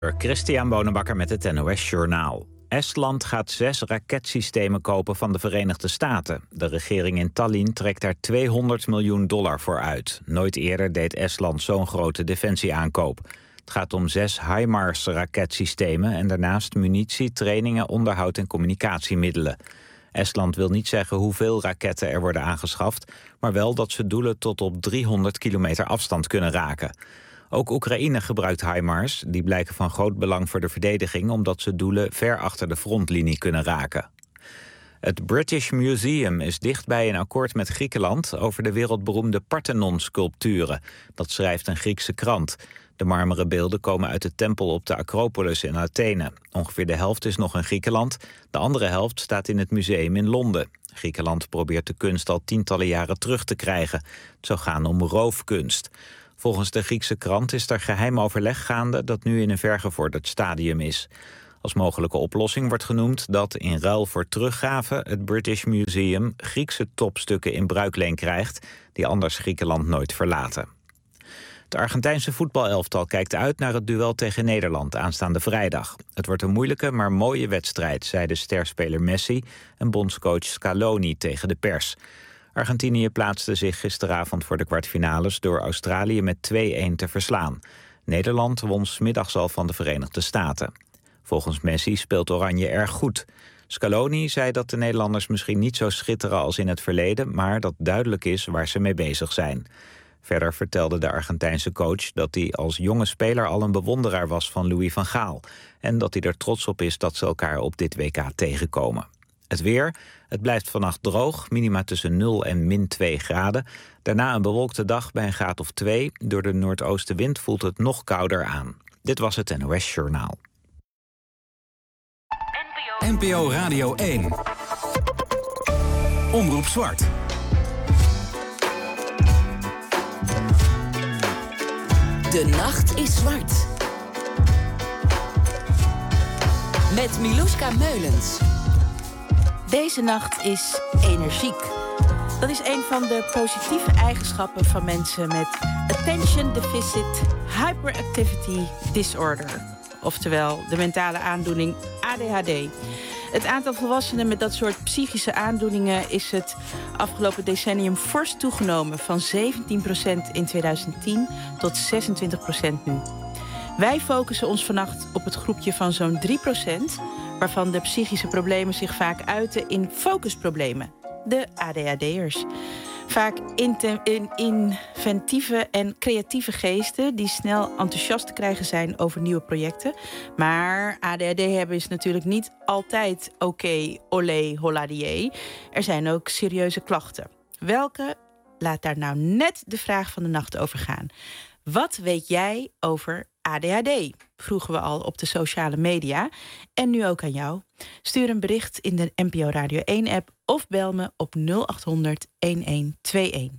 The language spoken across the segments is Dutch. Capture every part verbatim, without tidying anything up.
Christian Bonenbakker met het N O S Journaal. Estland gaat zes raketsystemen kopen van de Verenigde Staten. De regering in Tallinn trekt daar tweehonderd miljoen dollar voor uit. Nooit eerder deed Estland zo'n grote defensieaankoop. Het gaat om zes HIMARS-raketsystemen en daarnaast munitie, trainingen, onderhoud en communicatiemiddelen. Estland wil niet zeggen hoeveel raketten er worden aangeschaft, maar wel dat ze doelen tot op driehonderd kilometer afstand kunnen raken. Ook Oekraïne gebruikt HIMARS. Die blijken van groot belang voor de verdediging, omdat ze doelen ver achter de frontlinie kunnen raken. Het British Museum is dicht bij een akkoord met Griekenland over de wereldberoemde Parthenon-sculpturen. Dat schrijft een Griekse krant. De marmeren beelden komen uit de tempel op de Acropolis in Athene. Ongeveer de helft is nog in Griekenland. De andere helft staat in het museum in Londen. Griekenland probeert de kunst al tientallen jaren terug te krijgen. Het zou gaan om roofkunst. Volgens de Griekse krant is er geheim overleg gaande dat nu in een vergevorderd stadium is. Als mogelijke oplossing wordt genoemd dat in ruil voor teruggave het British Museum Griekse topstukken in bruikleen krijgt die anders Griekenland nooit verlaten. Het Argentijnse voetbalelftal kijkt uit naar het duel tegen Nederland aanstaande vrijdag. Het wordt een moeilijke, maar mooie wedstrijd, zeiden sterspeler Messi en bondscoach Scaloni tegen de pers. Argentinië plaatste zich gisteravond voor de kwartfinales door Australië met twee-een te verslaan. Nederland won 's middags al van de Verenigde Staten. Volgens Messi speelt Oranje erg goed. Scaloni zei dat de Nederlanders misschien niet zo schitteren als in het verleden, maar dat duidelijk is waar ze mee bezig zijn. Verder vertelde de Argentijnse coach dat hij als jonge speler al een bewonderaar was van Louis van Gaal en dat hij er trots op is dat ze elkaar op dit W K tegenkomen. Het weer. Het blijft vannacht droog, minima tussen nul en min twee graden. Daarna een bewolkte dag bij een graad of twee. Door de noordoostenwind voelt het nog kouder aan. Dit was het N O S Journaal. N P O Radio één. Omroep Zwart. De nacht is zwart. Met Miluska Meulens. Deze nacht is energiek. Dat is een van de positieve eigenschappen van mensen met Attention Deficit Hyperactivity Disorder. Oftewel de mentale aandoening A D H D. Het aantal volwassenen met dat soort psychische aandoeningen is het afgelopen decennium fors toegenomen, van zeventien procent in tweeduizend tien tot zesentwintig procent nu. Wij focussen ons vannacht op het groepje van zo'n drie procent... waarvan de psychische problemen zich vaak uiten in focusproblemen, de A D H D'ers. Vaak inte- in inventieve en creatieve geesten die snel enthousiast te krijgen zijn over nieuwe projecten. Maar A D H D hebben is natuurlijk niet altijd oké, okay, olé, holladier. Er zijn ook serieuze klachten. Welke? Laat daar nou net de vraag van de nacht over gaan. Wat weet jij over A D H D? Vroegen we al op de sociale media. En nu ook aan jou. Stuur een bericht in de N P O Radio één-app of bel me op nul acht honderd elf tweeëntig.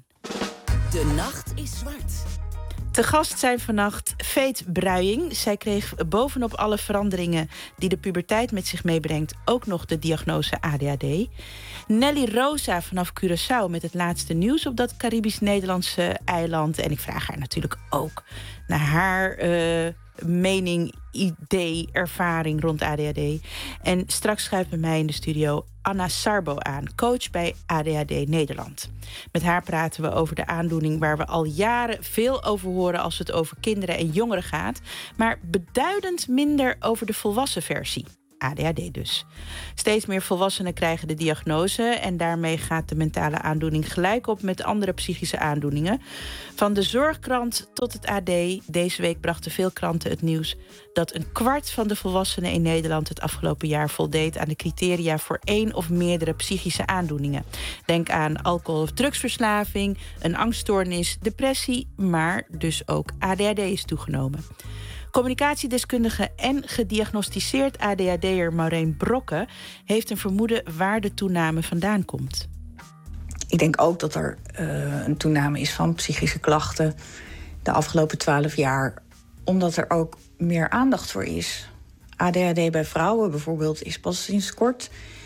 De nacht is zwart. Te gast zijn vannacht Veet Bruijing. Zij kreeg bovenop alle veranderingen die de puberteit met zich meebrengt ook nog de diagnose A D H D. Nelly Rosa vanaf Curaçao met het laatste nieuws op dat Caribisch-Nederlandse eiland. En ik vraag haar natuurlijk ook naar haar uh, mening, idee, ervaring rond A D H D. En straks schuift bij mij in de studio Anna Sarbo aan, coach bij A D H D Nederland. Met haar praten we over de aandoening waar we al jaren veel over horen als het over kinderen en jongeren gaat, maar beduidend minder over de volwassen versie. A D H D dus. Steeds meer volwassenen krijgen de diagnose en daarmee gaat de mentale aandoening gelijk op met andere psychische aandoeningen. Van de Zorgkrant tot het A D. Deze week brachten veel kranten het nieuws dat een kwart van de volwassenen in Nederland het afgelopen jaar voldeed aan de criteria voor één of meerdere psychische aandoeningen. Denk aan alcohol- of drugsverslaving, een angststoornis, depressie, maar dus ook A D H D is toegenomen. Communicatiedeskundige en gediagnosticeerd A D H D'er Maureen Brokke heeft een vermoeden waar de toename vandaan komt. Ik denk ook dat er uh, een toename is van psychische klachten de afgelopen twaalf jaar, omdat er ook meer aandacht voor is. A D H D bij vrouwen bijvoorbeeld is pas sinds kort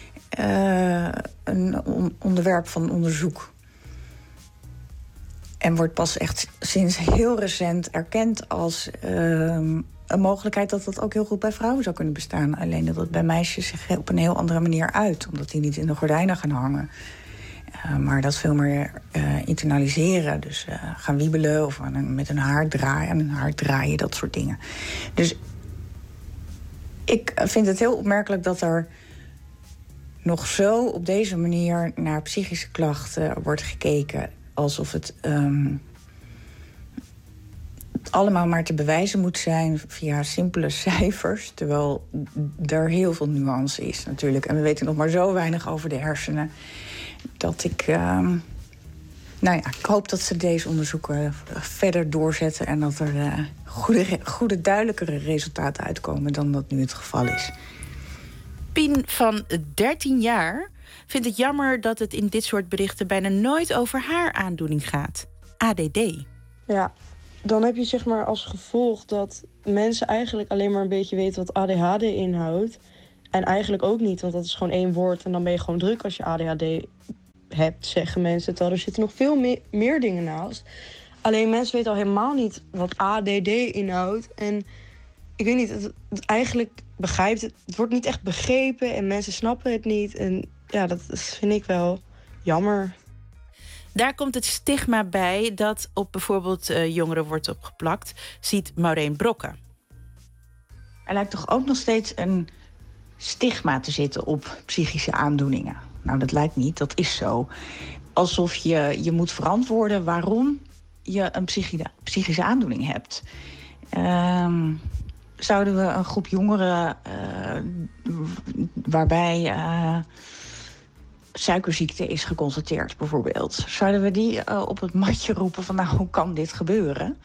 uh, een on- onderwerp van onderzoek. En wordt pas echt sinds heel recent erkend als uh, een mogelijkheid dat dat ook heel goed bij vrouwen zou kunnen bestaan. Alleen dat het bij meisjes zich op een heel andere manier uit. Omdat die niet in de gordijnen gaan hangen. Uh, maar dat veel meer uh, internaliseren. Dus uh, gaan wiebelen of aan, met een haar draaien, aan een haar draaien, dat soort dingen. Dus ik vind het heel opmerkelijk dat er nog zo op deze manier naar psychische klachten wordt gekeken. Alsof het um, allemaal maar te bewijzen moet zijn via simpele cijfers. Terwijl er heel veel nuance is natuurlijk. En we weten nog maar zo weinig over de hersenen. Dat ik, uh, nou ja, ik hoop dat ze deze onderzoeken verder doorzetten. En dat er uh, goede, goede, duidelijkere resultaten uitkomen dan dat nu het geval is. Pien van dertien jaar vindt het jammer dat het in dit soort berichten bijna nooit over haar aandoening gaat. A D D. Ja, dan heb je zeg maar als gevolg dat mensen eigenlijk alleen maar een beetje weten wat A D H D inhoudt. En eigenlijk ook niet, want dat is gewoon één woord en dan ben je gewoon druk als je A D H D hebt, zeggen mensen. Terwijl er zitten nog veel meer, meer dingen naast. Alleen mensen weten al helemaal niet wat A D D inhoudt. En ik weet niet, het, het eigenlijk begrijpt het. Het wordt niet echt begrepen en mensen snappen het niet. En ja, dat vind ik wel jammer. Daar komt het stigma bij dat op bijvoorbeeld uh, jongeren wordt opgeplakt, ziet Maureen Brokke. Er lijkt toch ook nog steeds een stigma te zitten op psychische aandoeningen. Nou, dat lijkt niet, dat is zo. Alsof je je moet verantwoorden waarom je een psychische, psychische aandoening hebt. Um, zouden we een groep jongeren uh, waarbij uh, suikerziekte is geconstateerd bijvoorbeeld, zouden we die uh, op het matje roepen van nou, hoe kan dit gebeuren?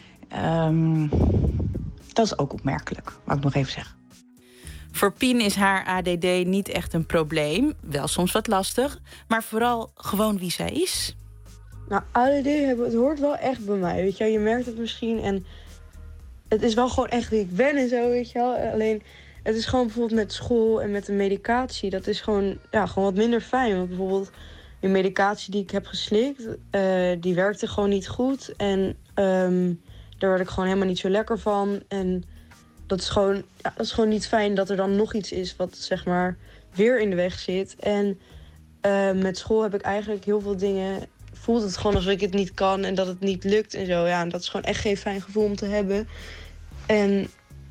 Um, dat is ook opmerkelijk, wou ik nog even zeggen. Voor Pien is haar A D D niet echt een probleem. Wel soms wat lastig, maar vooral gewoon wie zij is. Nou, A D D, het hoort wel echt bij mij, weet je wel. Je merkt het misschien en het is wel gewoon echt wie ik ben en zo, weet je wel. Alleen, het is gewoon bijvoorbeeld met school en met de medicatie. Dat is gewoon, ja, gewoon wat minder fijn. Want bijvoorbeeld de medicatie die ik heb geslikt, uh, die werkte gewoon niet goed. En um, daar werd ik gewoon helemaal niet zo lekker van. En dat is gewoon, ja, dat is gewoon niet fijn dat er dan nog iets is wat zeg maar weer in de weg zit. En uh, met school heb ik eigenlijk heel veel dingen, voelt het gewoon alsof ik het niet kan en dat het niet lukt en zo. Ja, en dat is gewoon echt geen fijn gevoel om te hebben. En uh,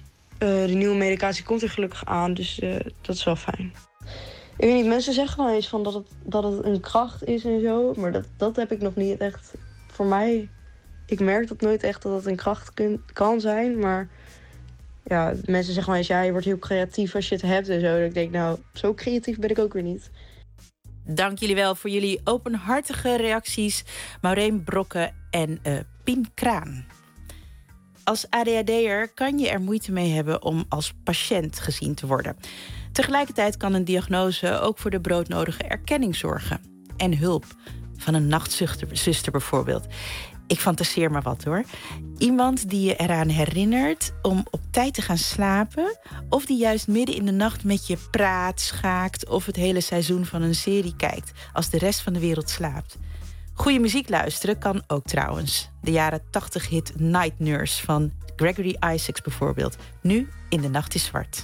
de nieuwe medicatie komt er gelukkig aan, dus uh, dat is wel fijn. Ik weet niet, mensen zeggen wel eens van dat het, dat het een kracht is en zo, maar dat, dat heb ik nog niet echt voor mij. Ik merk dat nooit echt dat het een kracht kun, kan zijn, maar ja, mensen zeggen wel eens, ja, je wordt heel creatief als je het hebt en zo. Dat ik denk, nou, zo creatief ben ik ook weer niet. Dank jullie wel voor jullie openhartige reacties, Maureen Brokke en uh, Pien Kraan. Als A D H D'er kan je er moeite mee hebben om als patiënt gezien te worden. Tegelijkertijd kan een diagnose ook voor de broodnodige erkenning zorgen. En hulp, van een nachtzuster bijvoorbeeld. Ik fantaseer maar wat hoor. Iemand die je eraan herinnert om op tijd te gaan slapen, of die juist midden in de nacht met je praat, schaakt of het hele seizoen van een serie kijkt als de rest van de wereld slaapt. Goede muziek luisteren kan ook trouwens. De jaren tachtig hit Night Nurse van Gregory Isaacs bijvoorbeeld. Nu in De Nacht is Zwart.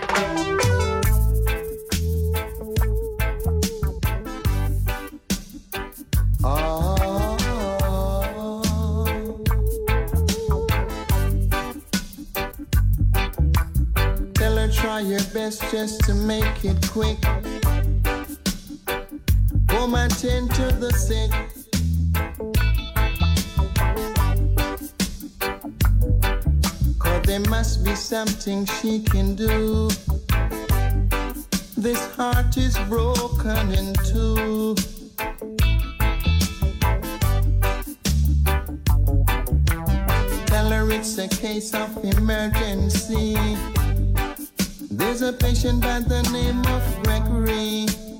Try your best just to make it quick. Go and tend to the sick. Cause there must be something she can do. This heart is broken in two. Tell her it's a case of emergency. There's a patient by the name of Gregory.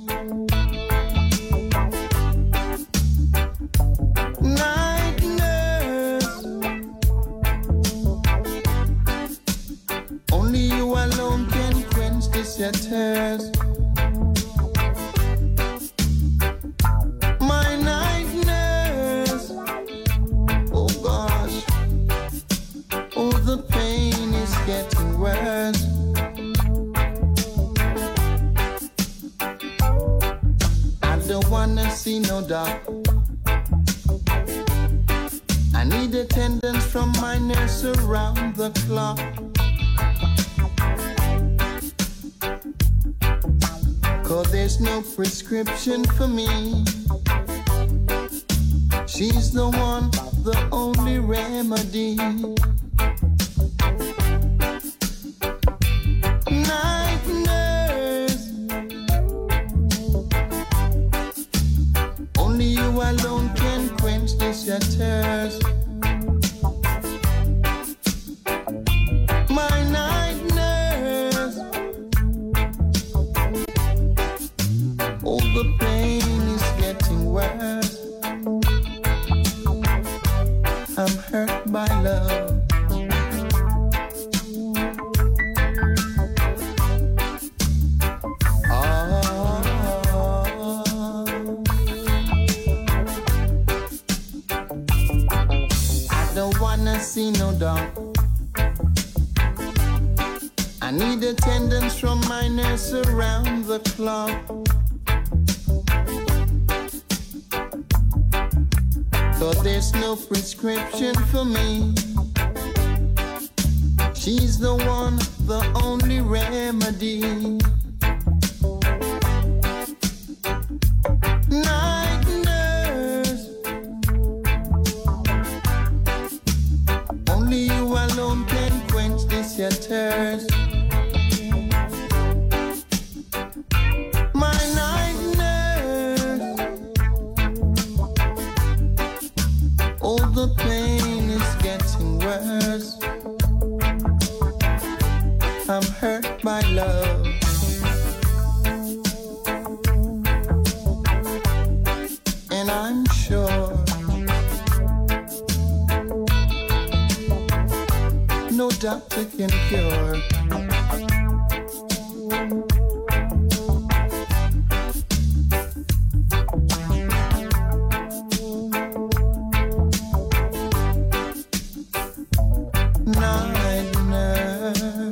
Night nurse, only you alone can quench this your thirst. My night nurse, oh gosh, oh the pain is wanna see no doc. I need attendance from my nurse around the clock. Cause there's no prescription for me. She's the one, the only remedy. Night nurse, only you alone can quench this your thirst. My night nurse, all the pain is getting worse. I'm hurt by love. See no doubt. I need attendance from my nurse around the clock. Cause there's no prescription for me. She's the one, the only remedy. Night nurse, only you alone can quench this your thirst. My night nurse, all the pain is getting worse. I'm hurt by love. And I'm sure no doctor can cure. Night nurse,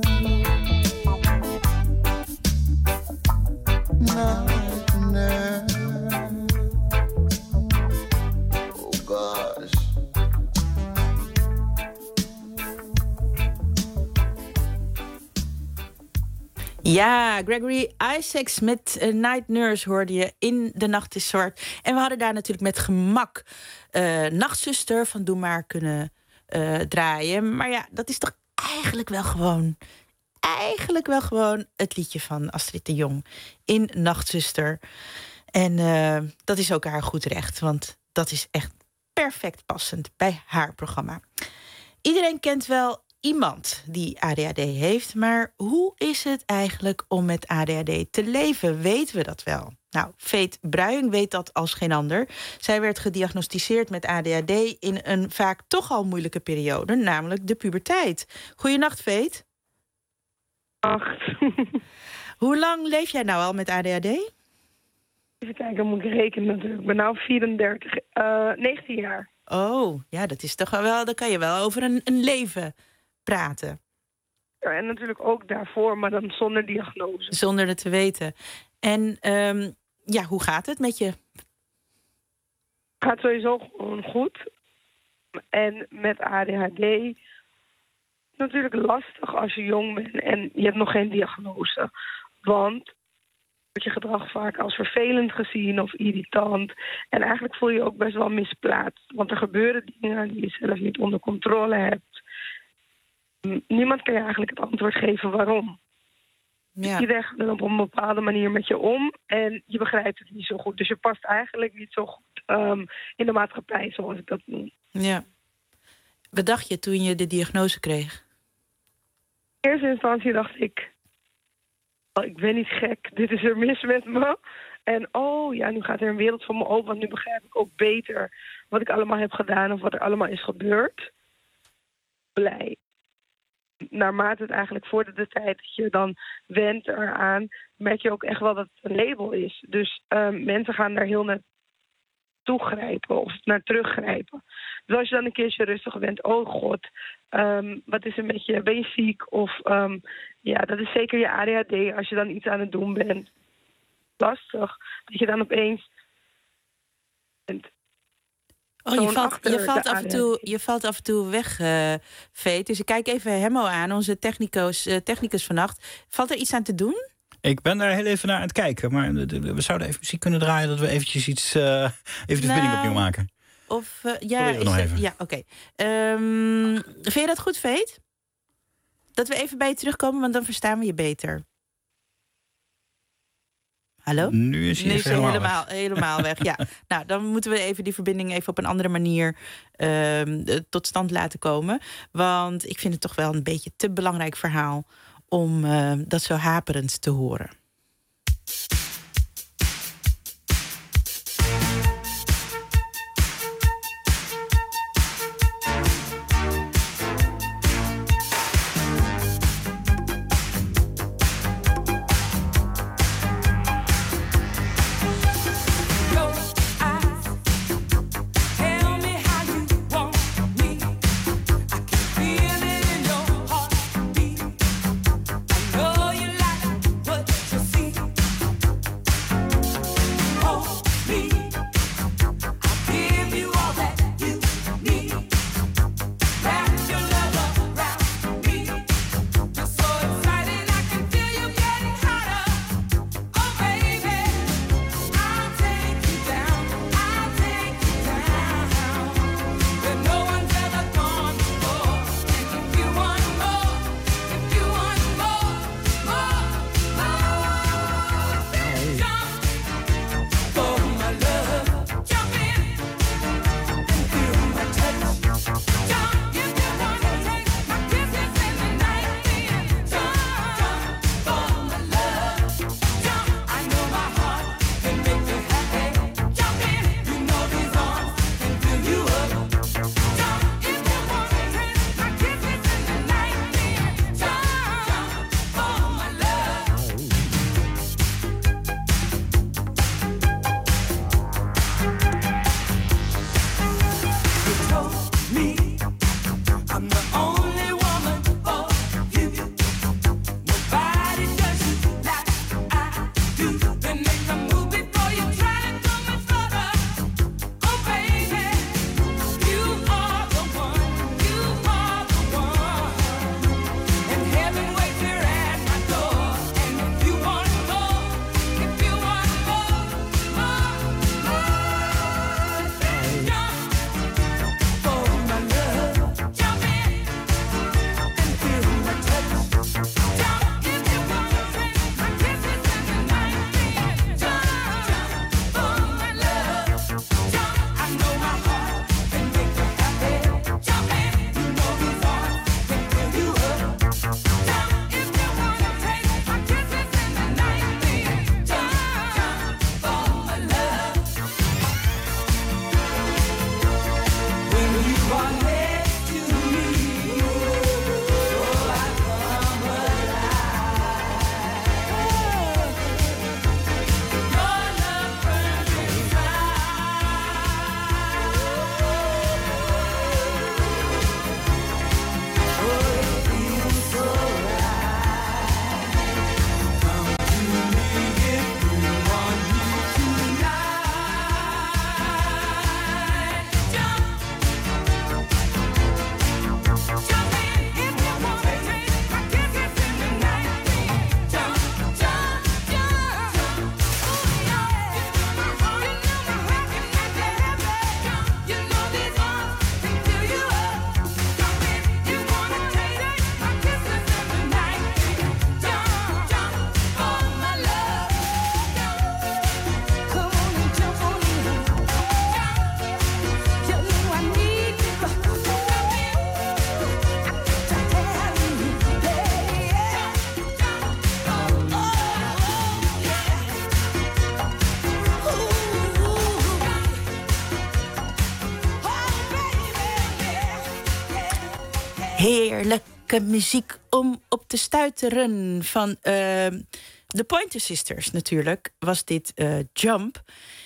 night nurse. Oh gosh. Ja, Gregory Isaacs met uh, Night Nurse hoorde je in De Nacht is Zwart. En we hadden daar natuurlijk met gemak uh, Nachtzuster van Doe Maar kunnen uh, draaien. Maar ja, dat is toch eigenlijk wel gewoon... eigenlijk wel gewoon het liedje van Astrid de Jong in Nachtzuster. En uh, dat is ook haar goed recht, want dat is echt perfect passend bij haar programma. Iedereen kent wel iemand die A D H D heeft, maar hoe is het eigenlijk om met A D H D te leven? Weten we dat wel? Nou, Veet Bruijing weet dat als geen ander. Zij werd gediagnosticeerd met A D H D in een vaak toch al moeilijke periode, namelijk de puberteit. Goeienacht, Veet. Acht. Hoe lang leef jij nou al met A D H D? Even kijken, moet ik rekenen natuurlijk. Ik ben nou vierendertig, uh, negentien jaar. Oh, ja, dat is toch wel, dan kan je wel over een, een leven praten. Ja, en natuurlijk ook daarvoor, maar dan zonder diagnose. Zonder het te weten. En um, ja, hoe gaat het met je? Het gaat sowieso gewoon goed. En met A D H D is het natuurlijk lastig als je jong bent en je hebt nog geen diagnose. Want wordt je gedrag vaak als vervelend gezien of irritant. En eigenlijk voel je je ook best wel misplaatst. Want er gebeuren dingen die je zelf niet onder controle hebt. Niemand kan je eigenlijk het antwoord geven waarom. Ja. Iedereen gaat dan op een bepaalde manier met je om en je begrijpt het niet zo goed. Dus je past eigenlijk niet zo goed um, in de maatschappij, zoals ik dat noem. Ja. Wat dacht je toen je de diagnose kreeg? In eerste instantie dacht ik, oh, ik ben niet gek, dit is er mis met me. En oh ja, nu gaat er een wereld voor me open, want nu begrijp ik ook beter wat ik allemaal heb gedaan of wat er allemaal is gebeurd. Blij. Naarmate het eigenlijk voor de tijd dat je dan went eraan, merk je ook echt wel dat het een label is. Dus um, mensen gaan daar heel naar toegrijpen of naar teruggrijpen. Dus als je dan een keertje rustig bent, oh god, um, wat is een beetje, ben je ziek? Of um, ja, dat is zeker je A D H D als je dan iets aan het doen bent. Lastig. Dat je dan opeens bent. Oh, je Gewoon valt, achter je, valt de af en toe, je valt af en toe weg, uh, Veet. Dus ik kijk even Hemmo aan, onze technicus, uh, technicus vannacht. Valt er iets aan te doen? Ik ben daar heel even naar aan het kijken. Maar we zouden even muziek kunnen draaien... dat we eventjes iets, uh, even de verbinding nou, opnieuw maken. Of, uh, ja, is nog even. Ja, oké. Okay. Um, vind je dat goed, Veet? Dat we even bij je terugkomen, want dan verstaan we je beter. Hallo? Nu is hij, nu is hij helemaal, helemaal, weg. helemaal weg. Ja. Nou, dan moeten we even die verbinding even op een andere manier uh, tot stand laten komen. Want ik vind het toch wel een beetje te belangrijk verhaal om uh, dat zo haperend te horen. Heerlijke muziek om op te stuiteren van uh, de Pointer Sisters natuurlijk. Was dit uh, Jump.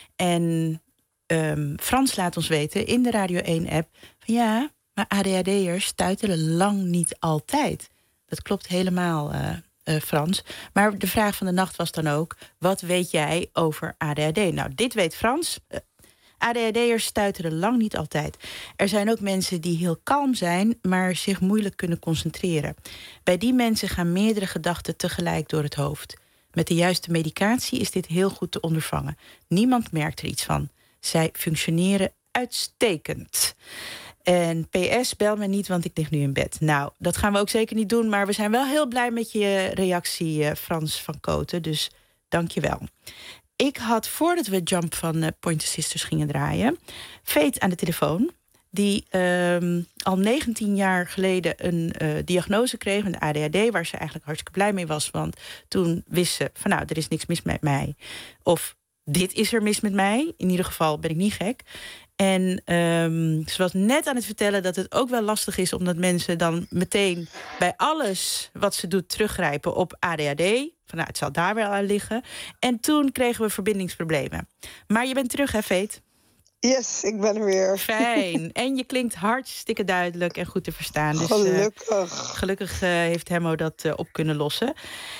En um, Frans laat ons weten in de Radio één-app... van ja, maar A D H D'ers stuiteren lang niet altijd. Dat klopt helemaal, uh, uh, Frans. Maar de vraag van de nacht was dan ook... wat weet jij over A D H D? Nou, dit weet Frans... Uh, A D H D'ers stuiteren lang niet altijd. Er zijn ook mensen die heel kalm zijn, maar zich moeilijk kunnen concentreren. Bij die mensen gaan meerdere gedachten tegelijk door het hoofd. Met de juiste medicatie is dit heel goed te ondervangen. Niemand merkt er iets van. Zij functioneren uitstekend. En P S, bel me niet, want ik lig nu in bed. Nou, dat gaan we ook zeker niet doen, maar we zijn wel heel blij met je reactie, Frans van Koten. Dus dank je wel. Ik had, voordat we Jump van uh, Pointer Sisters gingen draaien, Veet aan de telefoon, die um, al negentien jaar geleden een uh, diagnose kreeg, een A D H D, waar ze eigenlijk hartstikke blij mee was. Want toen wist ze van, nou, er is niks mis met mij. Of, dit is er mis met mij. In ieder geval ben ik niet gek. En um, ze was net aan het vertellen dat het ook wel lastig is, omdat mensen dan meteen bij alles wat ze doet teruggrijpen op A D H D. Van, nou, het zal daar wel aan liggen. En toen kregen we verbindingsproblemen. Maar je bent terug, hè, Veet? Yes, ik ben er weer. Fijn. En je klinkt hartstikke duidelijk en goed te verstaan. Dus, gelukkig. Uh, gelukkig uh, heeft Hemmo dat uh, op kunnen lossen.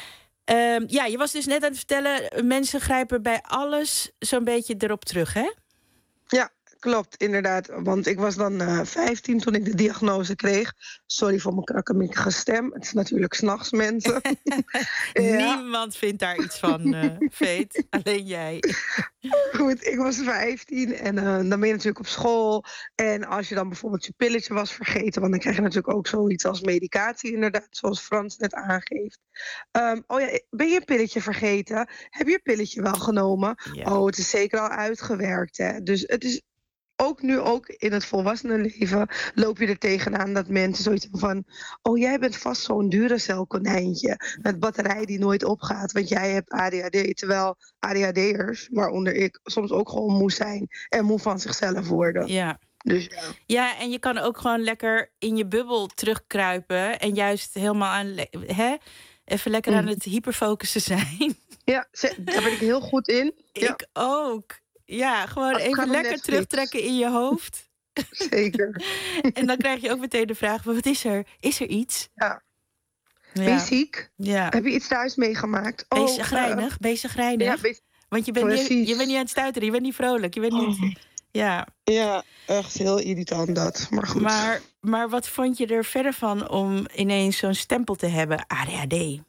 Uh, ja, je was dus net aan het vertellen, mensen grijpen bij alles zo'n beetje erop terug, hè? Ja, klopt, inderdaad. Want ik was dan uh, vijftien toen ik de diagnose kreeg. Sorry voor mijn krakkemikkige stem. Het is natuurlijk 's nachts, mensen. Ja. Niemand vindt daar iets van, uh, Veet. Alleen jij. Goed, ik was vijftien en uh, dan ben je natuurlijk op school. En als je dan bijvoorbeeld je pilletje was vergeten, want dan krijg je natuurlijk ook zoiets als medicatie, inderdaad, zoals Frans net aangeeft. Um, oh ja, ben je een pilletje vergeten? Heb je je pilletje wel genomen? Ja. Oh, het is zeker al uitgewerkt, hè? Dus het is ook nu, ook in het volwassenenleven, loop je er tegenaan dat mensen zoiets hebben van, oh, jij bent vast zo'n Duracell-konijntje met batterij die nooit opgaat, want jij hebt A D H D. Terwijl A D H D'ers, waaronder ik, soms ook gewoon moe zijn en moe van zichzelf worden. Ja. Dus ja. Ja, en je kan ook gewoon lekker in je bubbel terugkruipen en juist helemaal aan, hè, even lekker mm. aan het hyperfocussen zijn. Ja, daar ben ik heel goed in. Ja. Ik ook. Ja, gewoon Als even lekker Netflix. terugtrekken in je hoofd. Zeker. En dan krijg je ook meteen de vraag, wat is er? Is er iets? Ja. Ja. Ben je ziek? Ja. Heb je iets thuis meegemaakt? Ben je oh, chagrijnig? Uh, ben je chagrijnig? Ja, be- Want je bent, niet, je bent niet aan het stuiteren, je bent niet vrolijk. Je bent niet... Oh. Ja. Ja, echt heel irritant dat. Maar goed. Maar, maar wat vond je er verder van om ineens zo'n stempel te hebben, A D H D?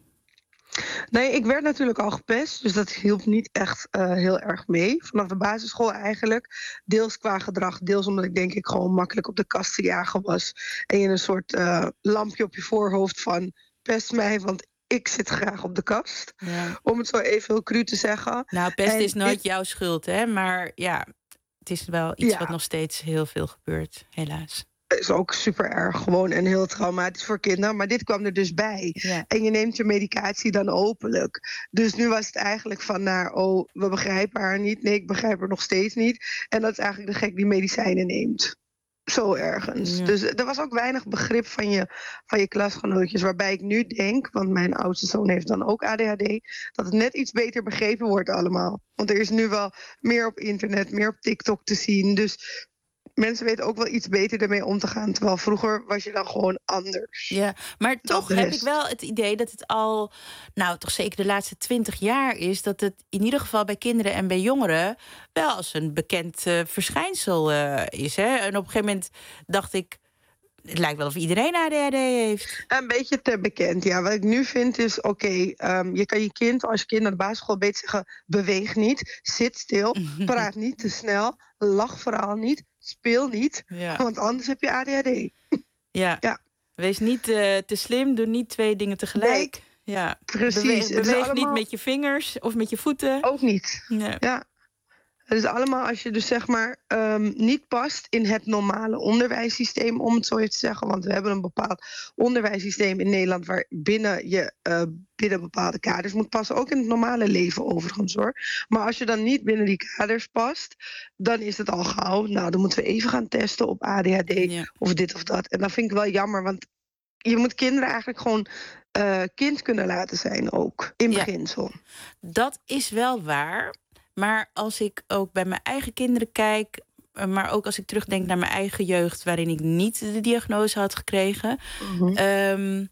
Nee, ik werd natuurlijk al gepest, dus dat hielp niet echt uh, heel erg mee. Vanaf de basisschool eigenlijk. Deels qua gedrag, deels omdat ik denk ik gewoon makkelijk op de kast te jagen was. En je een soort uh, lampje op je voorhoofd van, pest mij, want ik zit graag op de kast. Ja. Om het zo even heel cru te zeggen. Nou, pest en is nooit ik... jouw schuld, hè? Maar ja, het is wel iets ja. wat nog steeds heel veel gebeurt, helaas. Is ook super erg gewoon en heel traumatisch voor kinderen. Maar dit kwam er dus bij. Ja. En je neemt je medicatie dan openlijk. Dus nu was het eigenlijk van, nou, oh, we begrijpen haar niet. Nee, ik begrijp haar nog steeds niet. En dat is eigenlijk de gek die medicijnen neemt. Zo ergens. Ja. Dus er was ook weinig begrip van je, van je klasgenootjes. Waarbij ik nu denk, want mijn oudste zoon heeft dan ook A D H D, dat het net iets beter begrepen wordt allemaal. Want er is nu wel meer op internet, meer op TikTok te zien. Dus mensen weten ook wel iets beter ermee om te gaan. Terwijl vroeger was je dan gewoon anders. Ja, maar toch heb ik wel het idee dat het al, nou toch zeker de laatste twintig jaar is, dat het in ieder geval bij kinderen en bij jongeren wel als een bekend uh, verschijnsel uh, is. Hè? En op een gegeven moment dacht ik, het lijkt wel of iedereen A D H D heeft. Een beetje te bekend, ja. Wat ik nu vind is, oké, okay, um, je kan je kind, als je kind naar de basisschool weet, zeggen, beweeg niet, zit stil, praat niet te snel, lach vooral niet, speel niet, ja. Want anders heb je A D H D. Ja, ja. Wees niet uh, te slim, doe niet twee dingen tegelijk. Nee, ja. precies. Beweeg, beweeg allemaal... niet met je vingers of met je voeten. Ook niet, ja. ja. Het is allemaal als je dus zeg maar um, niet past in het normale onderwijssysteem, om het zo even te zeggen. Want we hebben een bepaald onderwijssysteem in Nederland waar binnen je uh, binnen bepaalde kaders moet passen. Ook in het normale leven overigens hoor. Maar als je dan niet binnen die kaders past, dan is het al gauw, nou dan moeten we even gaan testen op A D H D ja. of dit of dat. En dat vind ik wel jammer, want je moet kinderen eigenlijk gewoon uh, kind kunnen laten zijn ook, in ja. beginsel. Dat is wel waar. Maar als ik ook bij mijn eigen kinderen kijk, maar ook als ik terugdenk naar mijn eigen jeugd, waarin ik niet de diagnose had gekregen, mm-hmm. um,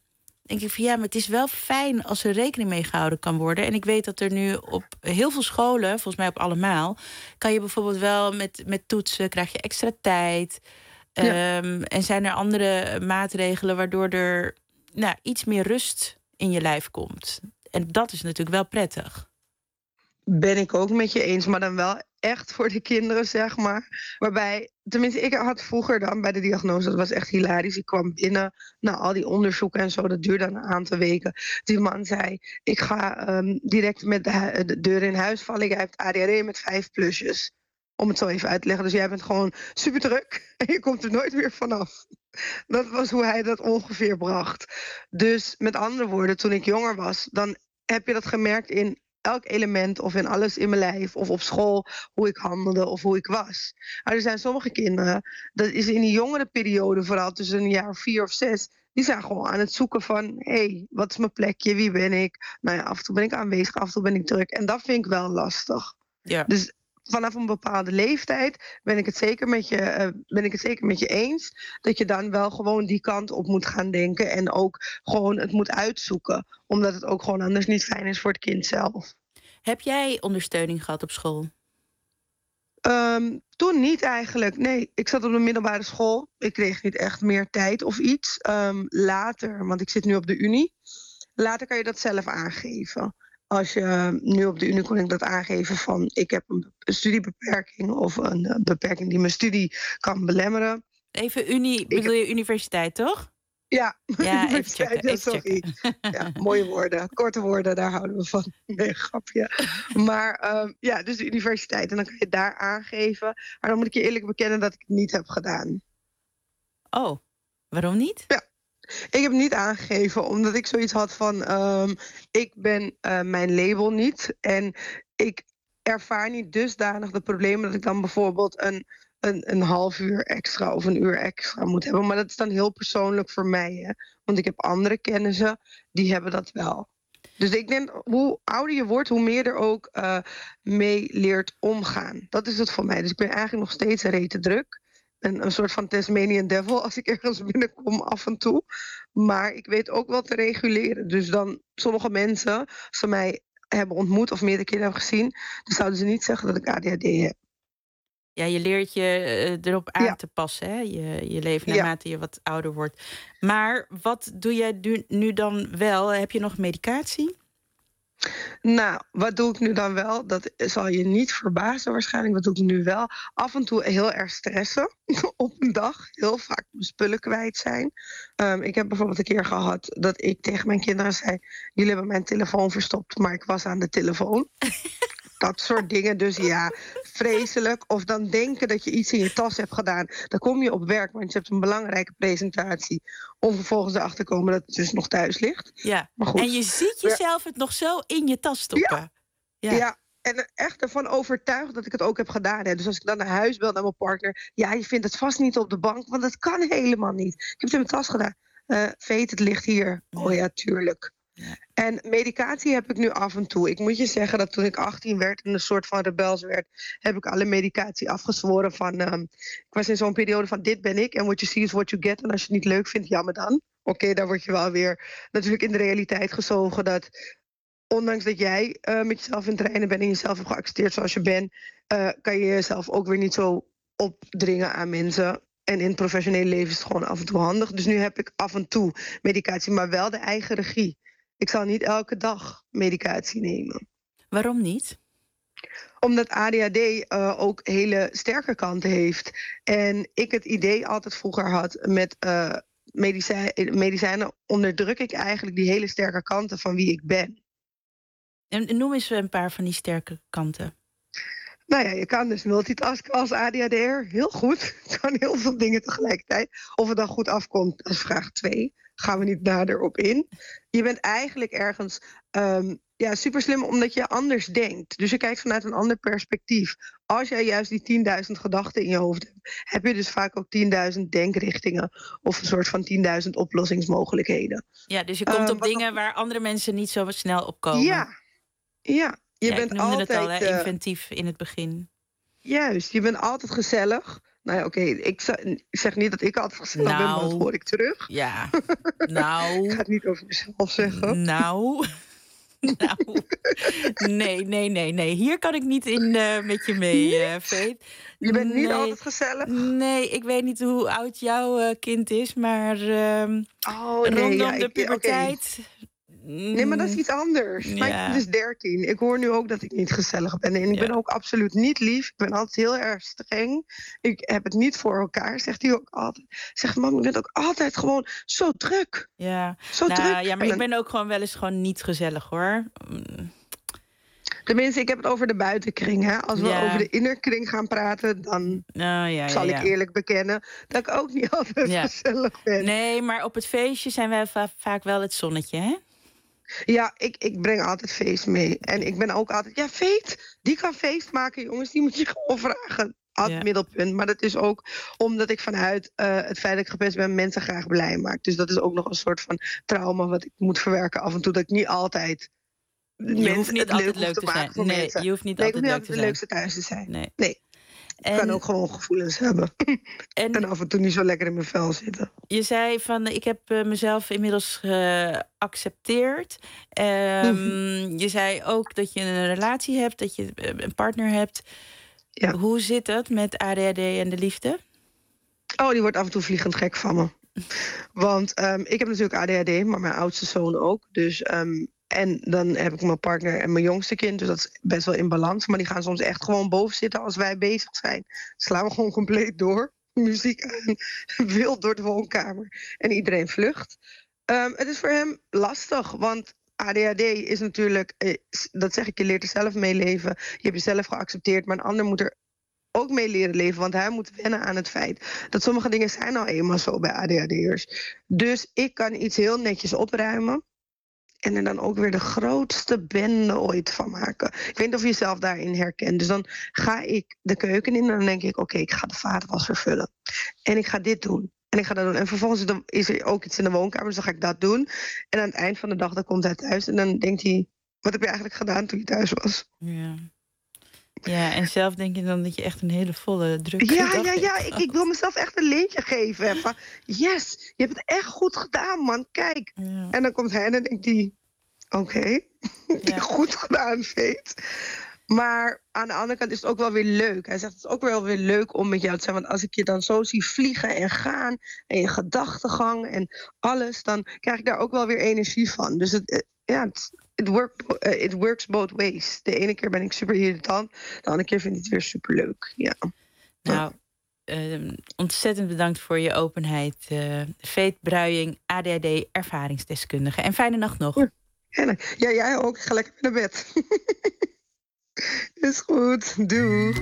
denk ik van ja, maar het is wel fijn als er rekening mee gehouden kan worden. En ik weet dat er nu op heel veel scholen, volgens mij op allemaal, kan je bijvoorbeeld wel met, met toetsen, krijg je extra tijd. Ja. Um, en zijn er andere maatregelen waardoor er nou, iets meer rust in je lijf komt. En dat is natuurlijk wel prettig. Ben ik ook met je eens, maar dan wel echt voor de kinderen, zeg maar. Waarbij, tenminste, ik had vroeger dan bij de diagnose, dat was echt hilarisch. Ik kwam binnen, nou, al die onderzoeken en zo, dat duurde een aantal weken. Die man zei, ik ga um, direct met de, de deur in huis vallen. Jij hebt A D H D met vijf plusjes. Om het zo even uit te leggen. Dus jij bent gewoon super druk en je komt er nooit meer vanaf. Dat was hoe hij dat ongeveer bracht. Dus met andere woorden, toen ik jonger was, dan heb je dat gemerkt in elk element of in alles in mijn lijf of op school, hoe ik handelde of hoe ik was. Maar er zijn sommige kinderen, dat is in die jongere periode, vooral tussen een jaar of vier of zes, die zijn gewoon aan het zoeken van, hé, hey, wat is mijn plekje, wie ben ik? Nou ja, af en toe ben ik aanwezig, af en toe ben ik druk. En dat vind ik wel lastig. Ja. Dus vanaf een bepaalde leeftijd ben ik het zeker met je, uh, ben ik het zeker met je eens dat je dan wel gewoon die kant op moet gaan denken en ook gewoon het moet uitzoeken, omdat het ook gewoon anders niet fijn is voor het kind zelf. Heb jij ondersteuning gehad op school? Um, toen niet eigenlijk. Nee, ik zat op de middelbare school. Ik kreeg niet echt meer tijd of iets. Um, later, want ik zit nu op de Unie. Later kan je dat zelf aangeven. Als je nu op de Unie kon ik dat aangeven van, ik heb een studiebeperking of een beperking die mijn studie kan belemmeren. Even Unie, bedoel je universiteit, toch? Ja, ja even checken. Even sorry. Ja, mooie woorden, korte woorden, daar houden we van. Nee, grapje. Maar um, ja, dus de universiteit. En dan kan je daar aangeven. Maar dan moet ik je eerlijk bekennen dat ik het niet heb gedaan. Oh, waarom niet? Ja. Ik heb niet aangegeven, omdat ik zoiets had van, um, ik ben uh, mijn label niet. En ik ervaar niet dusdanig de problemen dat ik dan bijvoorbeeld een, een, een half uur extra of een uur extra moet hebben. Maar dat is dan heel persoonlijk voor mij. Hè? Want ik heb andere kennissen, die hebben dat wel. Dus ik denk, hoe ouder je wordt, hoe meer er ook uh, mee leert omgaan. Dat is het voor mij. Dus ik ben eigenlijk nog steeds rete druk. Een, een soort van Tasmanian devil als ik ergens binnenkom af en toe. Maar ik weet ook wel te reguleren. Dus dan sommige mensen, als ze mij hebben ontmoet of meerdere keren hebben gezien, dan zouden ze niet zeggen dat ik A D H D heb. Ja, je leert je uh, erop aan ja. te passen, hè? Je, je leven naarmate ja. je wat ouder wordt. Maar wat doe jij nu, nu dan wel? Heb je nog medicatie? Nou, wat doe ik nu dan wel? Dat zal je niet verbazen waarschijnlijk. Wat doe ik nu wel? Af en toe heel erg stressen op een dag. Heel vaak mijn spullen kwijt zijn. Um, ik heb bijvoorbeeld een keer gehad dat ik tegen mijn kinderen zei, jullie hebben mijn telefoon verstopt, maar ik was aan de telefoon. Dat soort dingen. Dus ja, vreselijk. Of dan denken dat je iets in je tas hebt gedaan. Dan kom je op werk, want je hebt een belangrijke presentatie. Om vervolgens erachter te komen dat het dus nog thuis ligt. Ja. Maar goed. En je ziet jezelf het nog zo in je tas stoppen. Ja. Ja. ja. En echt ervan overtuigd dat ik het ook heb gedaan. Hè. Dus als ik dan naar huis bel naar mijn partner, ja, je vindt het vast niet op de bank, want dat kan helemaal niet. Ik heb het in mijn tas gedaan. Uh, Veet, het ligt hier. Ja. Oh ja, tuurlijk. Ja. En medicatie heb ik nu af en toe. Ik moet je zeggen dat toen ik achttien werd en een soort van rebels werd, heb ik alle medicatie afgezworen van, um, ik was in zo'n periode van dit ben ik en what you see is what you get. En als je het niet leuk vindt, jammer dan. Oké, okay, daar word je wel weer natuurlijk in de realiteit gezogen dat ondanks dat jij uh, met jezelf in het reinen bent en jezelf hebt geaccepteerd zoals je bent, uh, kan je jezelf ook weer niet zo opdringen aan mensen. En in het professionele leven is het gewoon af en toe handig. Dus nu heb ik af en toe medicatie, maar wel de eigen regie. Ik zal niet elke dag medicatie nemen. Waarom niet? Omdat A D H D uh, ook hele sterke kanten heeft. En ik het idee altijd vroeger had met uh, medicijn, medicijnen onderdruk ik eigenlijk die hele sterke kanten van wie ik ben. En noem eens een paar van die sterke kanten. Nou ja, je kan dus multitasken als A D H D'er. Heel goed. Je kan heel veel dingen tegelijkertijd. Of het dan goed afkomt, dat is vraag twee. Gaan we niet nader op in. Je bent eigenlijk ergens um, ja, super slim omdat je anders denkt. Dus je kijkt vanuit een ander perspectief. Als jij juist die tienduizend gedachten in je hoofd hebt, heb je dus vaak ook tienduizend denkrichtingen of een soort van tienduizend oplossingsmogelijkheden. Ja, dus je komt um, op dingen nog waar andere mensen niet zo snel op komen. Ja, ja. Je ja, bent ik noemde altijd het al, hè, uh, inventief in het begin. Juist, je bent altijd gezellig. Nou ja, oké, okay, ik, ik zeg niet dat ik altijd gezellig nou, ben, maar dat hoor ik terug. Ja, nou... ik ga het niet over mezelf zeggen. Nou... Nou, nee, nee, nee, nee. Hier kan ik niet in uh, met je mee, uh, Veet. Je bent niet nee, altijd gezellig? Nee, ik weet niet hoe oud jouw uh, kind is, maar uh, oh, nee, rondom ja, de ik, puberteit... Okay. Nee, maar dat is iets anders. Ja. Mijn kind is dertien. Ik hoor nu ook dat ik niet gezellig ben. En ik ja. ben ook absoluut niet lief. Ik ben altijd heel erg streng. Ik heb het niet voor elkaar, zegt hij ook altijd. Zegt mam, je bent ook altijd gewoon zo druk. Ja, zo nou, druk. Ja, maar dan... ik ben ook gewoon wel eens gewoon niet gezellig, hoor. Tenminste, ik heb het over de buitenkring. Hè? Als we ja. over de innerkring gaan praten, dan oh, ja, zal ja, ik eerlijk bekennen dat ik ook niet altijd ja. gezellig ben. Nee, maar op het feestje zijn wij va- vaak wel het zonnetje, hè? Ja, ik, ik breng altijd feest mee. En ik ben ook altijd... Ja, Veet, die kan feest maken, jongens. Die moet je gewoon vragen. Ad ja. middelpunt. Maar dat is ook omdat ik vanuit uh, het feit dat ik gepest ben... mensen graag blij maak. Dus dat is ook nog een soort van trauma... wat ik moet verwerken af en toe. Dat ik niet altijd... Je hoeft niet altijd leuk te zijn. Nee, mensen. je hoeft niet nee, altijd leuk te zijn. de leukste thuis te zijn. Nee. nee. Ik en, kan ook gewoon gevoelens hebben. En, en af en toe niet zo lekker in mijn vel zitten. Je zei van, ik heb uh, mezelf inmiddels geaccepteerd. Um, mm-hmm. Je zei ook dat je een relatie hebt, dat je een partner hebt. Ja. Hoe zit het met A D H D en de liefde? Oh, die wordt af en toe vliegend gek van me. Want um, ik heb natuurlijk A D H D, maar mijn oudste zoon ook. Dus... Um, En dan heb ik mijn partner en mijn jongste kind. Dus dat is best wel in balans. Maar die gaan soms echt gewoon boven zitten als wij bezig zijn. Slaan we gewoon compleet door. Muziek aan. Wild door de woonkamer. En iedereen vlucht. Um, het is voor hem lastig. Want A D H D is natuurlijk... Eh, dat zeg ik, je leert er zelf mee leven. Je hebt jezelf geaccepteerd. Maar een ander moet er ook mee leren leven. Want hij moet wennen aan het feit dat sommige dingen zijn nou eenmaal zo bij A D H D'ers. Dus ik kan iets heel netjes opruimen. En er dan ook weer de grootste bende ooit van maken. Ik weet niet of je jezelf daarin herkent. Dus dan ga ik de keuken in en dan denk ik... oké, okay, ik ga de vaatwas vervullen. En ik ga dit doen. En ik ga dat doen. En vervolgens is er ook iets in de woonkamer, dus dan ga ik dat doen. En aan het eind van de dag dan komt hij thuis. En dan denkt hij, wat heb je eigenlijk gedaan toen je thuis was? Ja. Ja, en zelf denk je dan dat je echt een hele volle druk Ja, ja, ja, ja. Ik, ik wil mezelf echt een leentje geven. Van, yes, je hebt het echt goed gedaan, man. Kijk. Ja. En dan komt hij en dan denkt hij... Oké, okay. ja. goed gedaan, Veet. Maar aan de andere kant is het ook wel weer leuk. Hij zegt, het is ook wel weer leuk om met jou te zijn. Want als ik je dan zo zie vliegen en gaan... en je gedachtegang en alles... dan krijg ik daar ook wel weer energie van. Dus het, ja, het, it, work, uh, it works both ways. De ene keer ben ik super irritant. De andere keer vind ik het weer super leuk. Ja. Nou, uh, ontzettend bedankt voor je openheid. Uh, Veet Bruijing, A D H D ervaringsdeskundige. En fijne nacht nog. Ja, ja jij ook. Ik ga lekker naar bed. Is goed. Doei.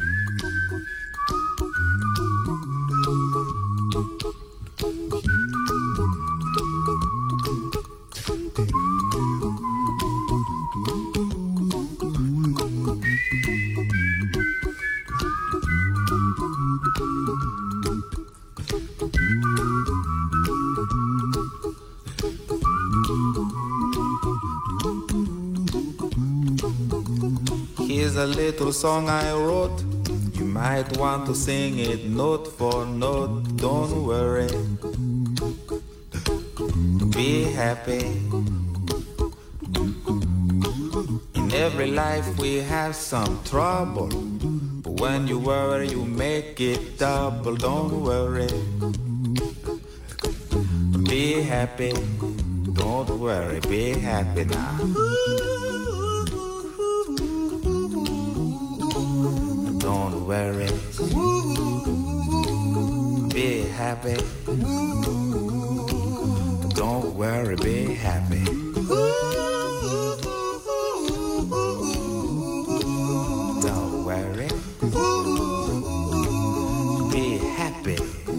Here's a little song I wrote. You might want to sing it note for note. Don't worry. Be happy. In every life we have some trouble. But when you worry, you make it double. Don't worry. Be happy. Don't worry. Be happy now. Don't worry. Be happy. Don't worry, be happy. Don't worry. Be happy.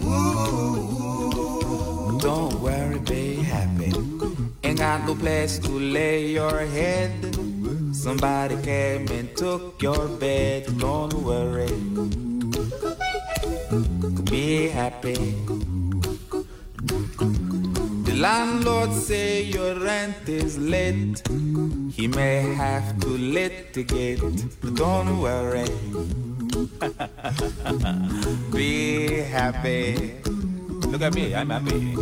Don't worry, be happy. Ain't got no place to lay your head. Somebody came and took your bed. Don't worry. Be happy. The landlord say your rent is late. He may have to litigate. But don't worry. Be happy. Look at me, I'm happy.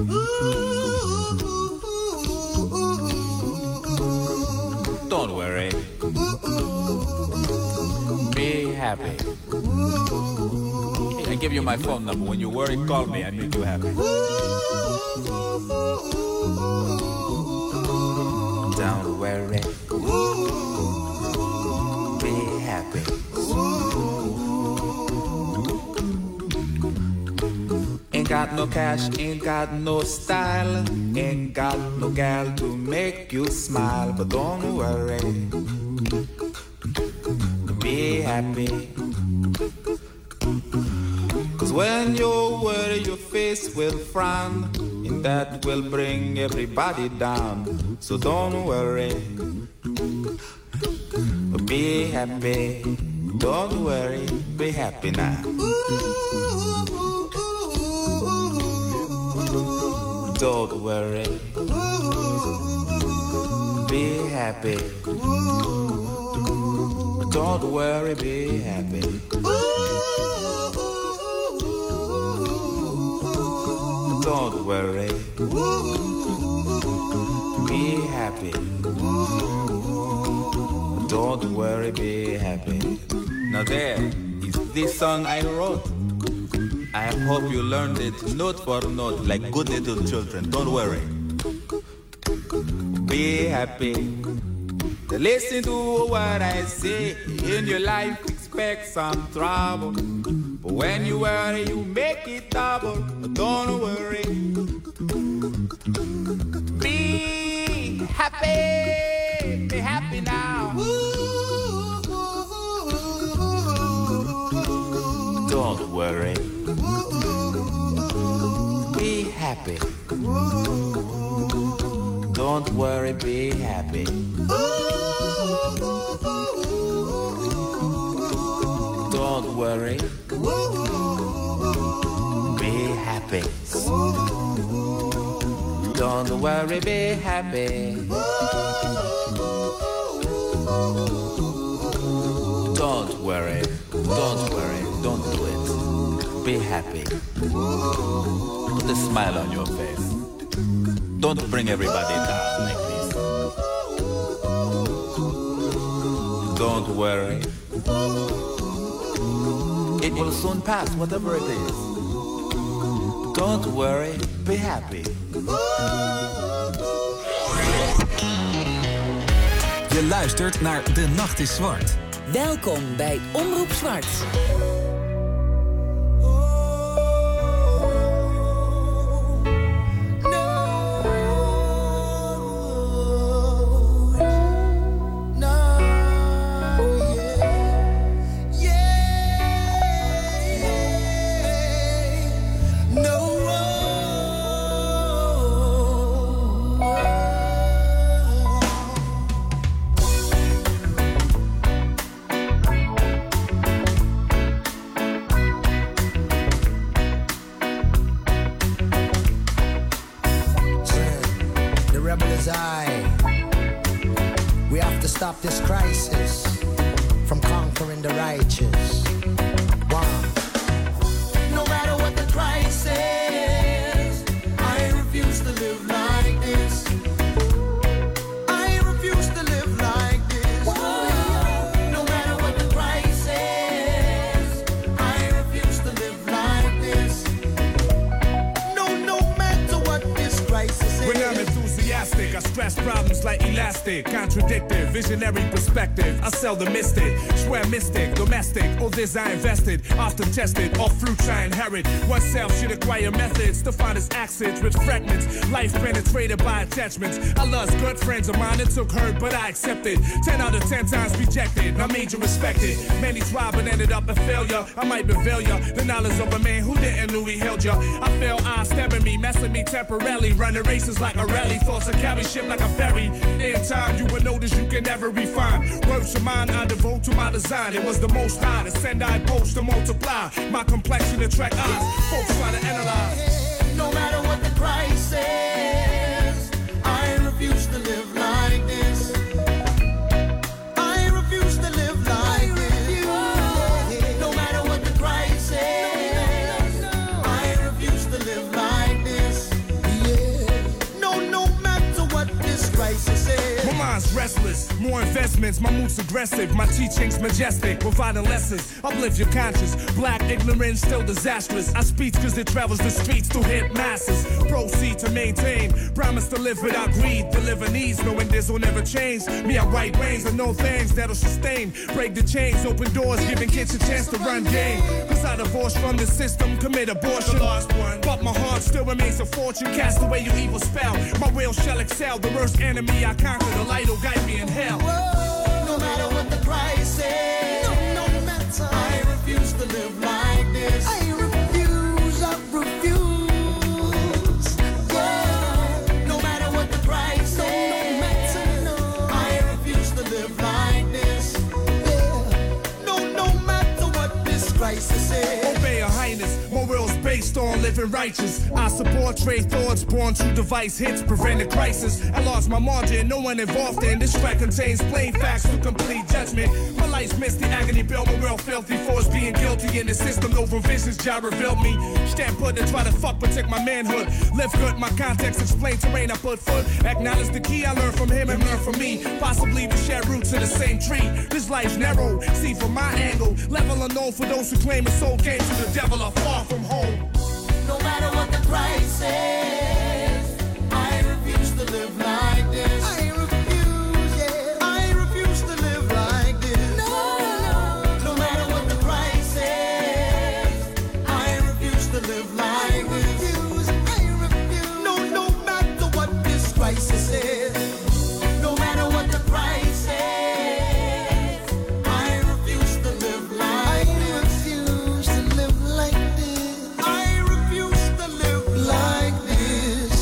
Don't worry. Be happy. Hey, I give you my phone number. When you worry, call me. I make you happy. Don't worry. Be happy. Ain't got no cash, ain't got no style, ain't got no gal to make you smile, but don't worry, be happy. Cause when you worry, your face will frown, and that will bring everybody down. So don't worry, be happy. Don't worry, be happy now. Don't worry, be happy. Don't worry, be happy. Don't worry, be happy. Don't worry, be happy. Now there is this song I wrote. I hope you learned it note for note like good little children. Don't worry. Be happy. Listen to what I say. In your life, expect some trouble. But when you worry, you make it double. Don't worry. Be happy. Be happy now. Don't worry. Be happy. Don't worry, be happy. Don't worry. Be happy. Don't worry, be happy. Don't worry. Don't worry. Don't do it. Be happy. Put a smile on your face. Don't bring everybody down like this. Don't worry. It will soon pass, whatever it is. Don't worry, be happy. Je luistert naar De Nacht is Zwart. Welkom bij Omroep Zwart. This crisis from conquering the righteous. One. No matter what the crisis, I refuse to live like this. I refuse to live like this. No matter what the crisis, I refuse to live like this. No, no matter what this crisis is. When I'm enthusiastic, I stress problems like elastic, contradictive, visionary perspective. I sell the mystic, swear mystic, domestic. All this I invested, often tested. All fruits I inherit. Oneself should acquire methods to find its acids with fragments. Life penetrated by attachments. I lost good friends of mine that took hurt, but I accepted. Ten out of ten times rejected. I made you respect it. Many tried but ended up a failure. I might reveal ya the knowledge of a man who didn't know he held ya. I feel eyes stabbing me, messing me temporarily. Running races like a rally, thoughts I carry ship like a ferry. In time, you will notice you can never refine. Words of mine, I devote to my design. It was the most high to send, I boast to multiply. My complexion attract eyes. Folks try to analyze. No matter what the crisis, I refuse to live like this. I refuse to live like this. No matter restless. More investments, my mood's aggressive. My teaching's majestic, providing lessons. Uplift your conscience. Black ignorance still disastrous. I speak cause it travels the streets to hit masses. Proceed to maintain. Promise to live without greed. Deliver needs, knowing this will never change. Me, I write brains, I know things that'll sustain. Break the chains, open doors, giving kids a chance to run game. Cause I divorced from the system, commit abortion. But my heart still remains a fortune. Cast away your evil spell. My will shall excel. The worst enemy I conquer, the light will guide me in hell. Whoa, no matter what the price is, no, no matter. I refuse to live like this. I refuse, I refuse. Yeah, no matter what the price no, is, no matter, no. I refuse to live like this. Yeah, no, no matter what this crisis is. Obey your highness, my will's based on living righteous. I support trade thoughts born through device hits, prevent a crisis. I lost my margin, no one involved in this track contains plain facts to complete judgment. My life's misty agony, built my will filthy force being guilty in the system. No provisions, Jah revealed me. Stand put and try to fuck, protect my manhood. Live good, my context, explain terrain I put foot. Acknowledge the key I learned from him and learn from me. Possibly we share roots in the same tree. This life's narrow, see from my angle. Level unknown for those who claim a soul came to the devil or far from home. No matter what the price is, I refuse to live like this. I refuse, yeah. I refuse to live like this. No, no. No matter what the price is, I refuse to live like this. I refuse, I refuse. No, no matter what this crisis is. No matter what the price is, I refuse to live like this. I refuse to live like this. I refuse to live like this.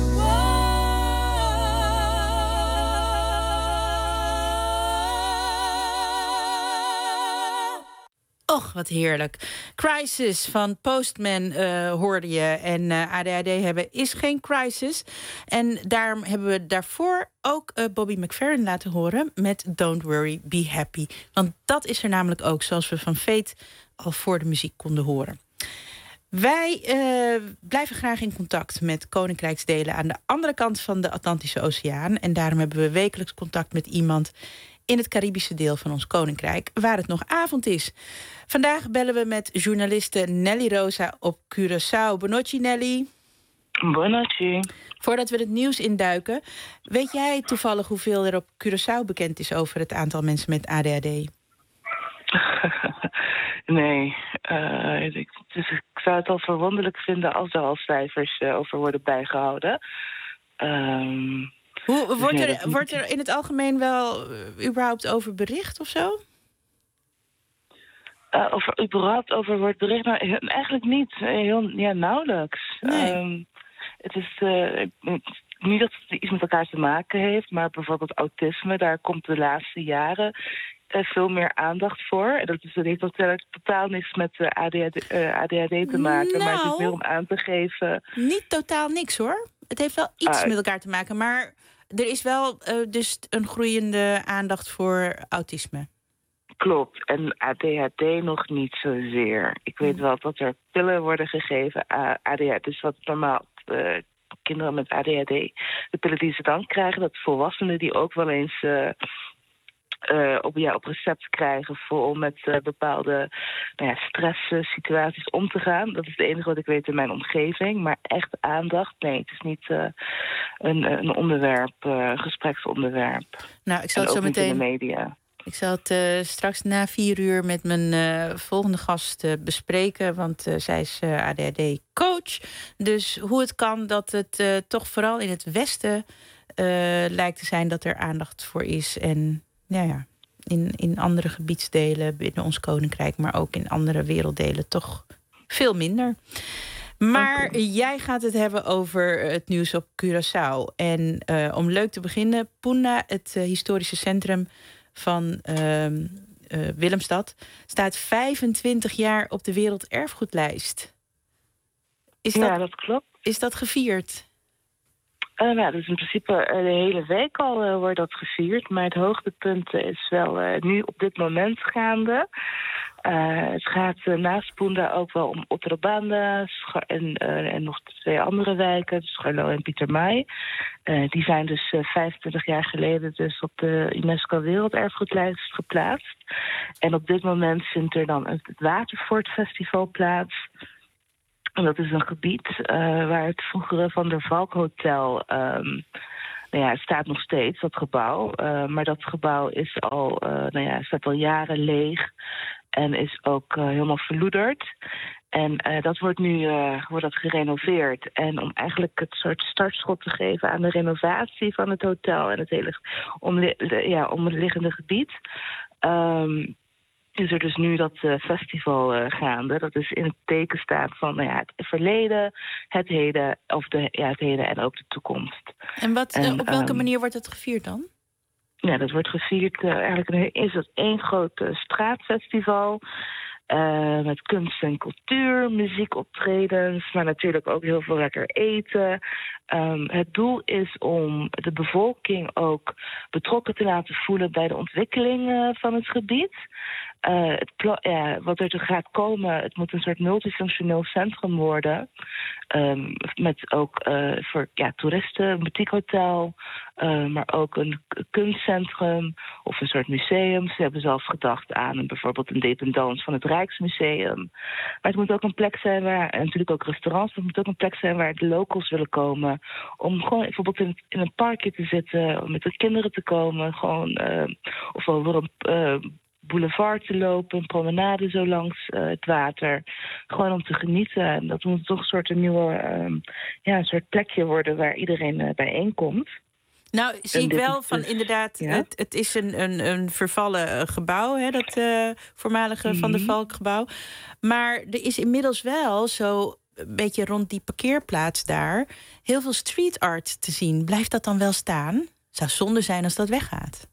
Och, wat heerlijk. Crisis van Postman uh, hoorde je. En uh, A D H D hebben is geen crisis. En daarom hebben we daarvoor ook uh, Bobby McFerrin laten horen met Don't Worry, Be Happy. Want dat is er namelijk ook, zoals we van Fate al voor de muziek konden horen. Wij uh, blijven graag in contact met koninkrijksdelen aan de andere kant van de Atlantische Oceaan. En daarom hebben we wekelijks contact met iemand in het Caribische deel van ons koninkrijk, waar het nog avond is. Vandaag bellen we met journaliste Nelly Rosa op Curaçao. Buonanotte, Nelly. Buonanotte. Voordat we het nieuws induiken, weet jij toevallig hoeveel er op Curaçao bekend is over het aantal mensen met A D H D? Nee, uh, ik, dus ik zou het al verwonderlijk vinden als er al cijfers uh, over worden bijgehouden. Um, Hoe, wordt, dus er, nee, wordt er in het algemeen wel uh, überhaupt over bericht of zo? Uh, of er überhaupt over wordt bericht? Nou, eigenlijk niet. Heel, ja, nauwelijks. Nee. Um, het is uh, niet dat het iets met elkaar te maken heeft, maar bijvoorbeeld autisme, daar komt de laatste jaren uh, veel meer aandacht voor. En dat is heeft totaal, totaal niks met uh, A D H D, uh, A D H D te maken, nou, maar het is meer om aan te geven. Niet totaal niks hoor. Het heeft wel iets uh, met elkaar te maken, maar er is wel uh, dus een groeiende aandacht voor autisme. Klopt, en A D H D nog niet zozeer. Ik weet wel dat er pillen worden gegeven, uh, A D H D, dus wat normaal uh, kinderen met A D H D, de pillen die ze dan krijgen, dat volwassenen die ook wel eens uh, uh, op, ja, op recept krijgen voor om met uh, bepaalde nou ja, stresssituaties om te gaan. Dat is het enige wat ik weet in mijn omgeving, maar echt aandacht, nee, het is niet uh, een, een onderwerp, uh, een gespreksonderwerp. Nou, ik zal het zo meteen in de media. Ik zal het uh, straks na vier uur met mijn uh, volgende gast uh, bespreken. Want uh, zij is uh, A D H D-coach. Dus hoe het kan dat het uh, toch vooral in het Westen uh, lijkt te zijn dat er aandacht voor is. En ja, ja, in, in andere gebiedsdelen binnen ons koninkrijk, maar ook in andere werelddelen toch veel minder. Maar okay. Jij gaat het hebben over het nieuws op Curaçao. En uh, om leuk te beginnen, Puna, het uh, historische centrum van uh, uh, Willemstad, staat vijfentwintig jaar op de werelderfgoedlijst. Is dat, ja, dat klopt. Is dat gevierd? Uh, nou, dus in principe uh, de hele week al uh, wordt dat gevierd. Maar het hoogtepunt is wel uh, nu op dit moment gaande. Uh, het gaat uh, naast Punda ook wel om Otrobanda Schar- en, uh, en nog twee andere wijken, Scharlo en Pietermaai. Uh, die zijn dus uh, vijfentwintig jaar geleden dus op de UNESCO Werelderfgoedlijst geplaatst. En op dit moment vindt er dan het Waterford Festival plaats. En dat is een gebied uh, waar het vroegere Van der Valk Hotel... Um, Nou ja, het staat nog steeds, dat gebouw. Uh, maar dat gebouw is al, uh, nou ja, staat al jaren leeg en is ook uh, helemaal verloederd. En uh, dat wordt nu uh, wordt dat gerenoveerd. En om eigenlijk het soort startschot te geven aan de renovatie van het hotel en het hele omli- ja, omliggende gebied... Um, is er dus nu dat uh, festival uh, gaande. Dat is in het teken staat van nou ja, het verleden, het heden, of de, ja, het heden en ook de toekomst. En, wat, en uh, op welke um, manier wordt het gevierd dan? Ja, dat wordt gevierd. Uh, eigenlijk is het één groot uh, straatfestival. Uh, met kunst en cultuur, muziekoptredens, maar natuurlijk ook heel veel lekker eten. Um, het doel is om de bevolking ook betrokken te laten voelen bij de ontwikkeling uh, van het gebied. Uh, het pla- ja, wat er gaat komen, het moet een soort multifunctioneel centrum worden. Um, met ook uh, voor ja, toeristen, een boutiquehotel, uh, maar ook een kunstcentrum of een soort museum. Ze hebben zelfs gedacht aan een, bijvoorbeeld een dependance van het Rijksmuseum. Maar het moet ook een plek zijn waar, en natuurlijk ook restaurants, maar het moet ook een plek zijn waar de locals willen komen. Om gewoon bijvoorbeeld in, in een parkje te zitten, om met de kinderen te komen, gewoon, uh, of over een uh, boulevard te lopen, een promenade zo langs uh, het water. Gewoon om te genieten. En dat moet toch een soort een nieuwe, um, ja, een soort plekje worden waar iedereen uh, bijeenkomt. Nou, zie ik wel van dus, inderdaad, ja? het, het is een, een, een vervallen gebouw, hè, dat uh, voormalige mm-hmm. Van der Valk gebouw. Maar er is inmiddels wel zo een beetje rond die parkeerplaats daar heel veel street art te zien. Blijft dat dan wel staan? Zou zonde zijn als dat weggaat.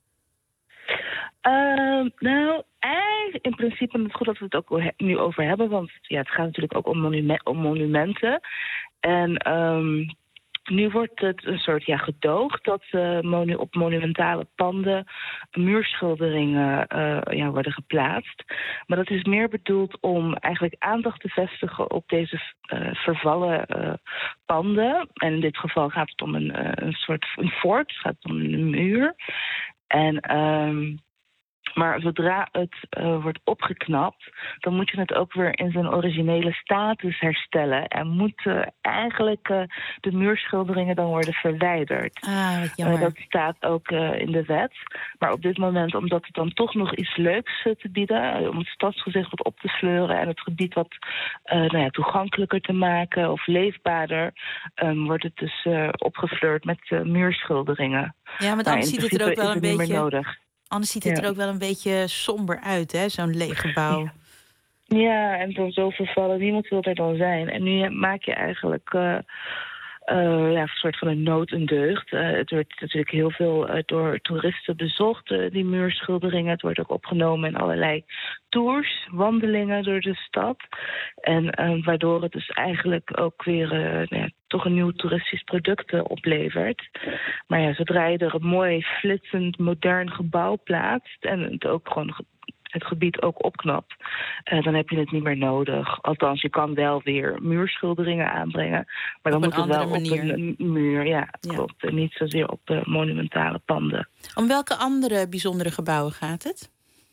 Uh, nou, eigenlijk in principe is het goed dat we het ook nu over hebben. Want ja, het gaat natuurlijk ook om, monume- om monumenten. En um, nu wordt het een soort ja, gedoog dat uh, monu- op monumentale panden muurschilderingen uh, ja, worden geplaatst. Maar dat is meer bedoeld om eigenlijk aandacht te vestigen op deze uh, vervallen uh, panden. En in dit geval gaat het om een, uh, een soort een fort, het gaat om een muur. En Um, Maar zodra het uh, wordt opgeknapt, dan moet je het ook weer in zijn originele status herstellen. En moeten eigenlijk uh, de muurschilderingen dan worden verwijderd. Ah, wat jammer. Uh, dat staat ook uh, in de wet. Maar op dit moment, omdat het dan toch nog iets leuks uh, te bieden, uh, om het stadsgezicht wat op te sleuren en het gebied wat uh, nou ja, toegankelijker te maken of leefbaarder, um, wordt het dus uh, opgefleurd met uh, muurschilderingen. Ja, want anders ziet het er ook wel een beetje nodig. Anders ziet het ja. er ook wel een beetje somber uit, hè? Zo'n leeg gebouw. Ja. ja, en dan zo vervallen. Niemand wil er dan zijn. En nu maak je eigenlijk uh, uh, ja, een soort van een nood en deugd. Uh, het wordt natuurlijk heel veel uh, door toeristen bezocht, uh, die muurschilderingen. Het wordt ook opgenomen in allerlei tours, wandelingen door de stad. En uh, waardoor het dus eigenlijk ook weer uh, nou ja, toch een nieuw toeristisch product uh, oplevert. Maar ja, zodra je er een mooi, flitsend, modern gebouw plaatst en het ook gewoon het gebied ook opknapt, uh, dan heb je het niet meer nodig. Althans, je kan wel weer muurschilderingen aanbrengen, maar dan moet het wel manier. op een muur. Ja, ja. klopt. En niet zozeer op uh, monumentale panden. Om welke andere bijzondere gebouwen gaat het?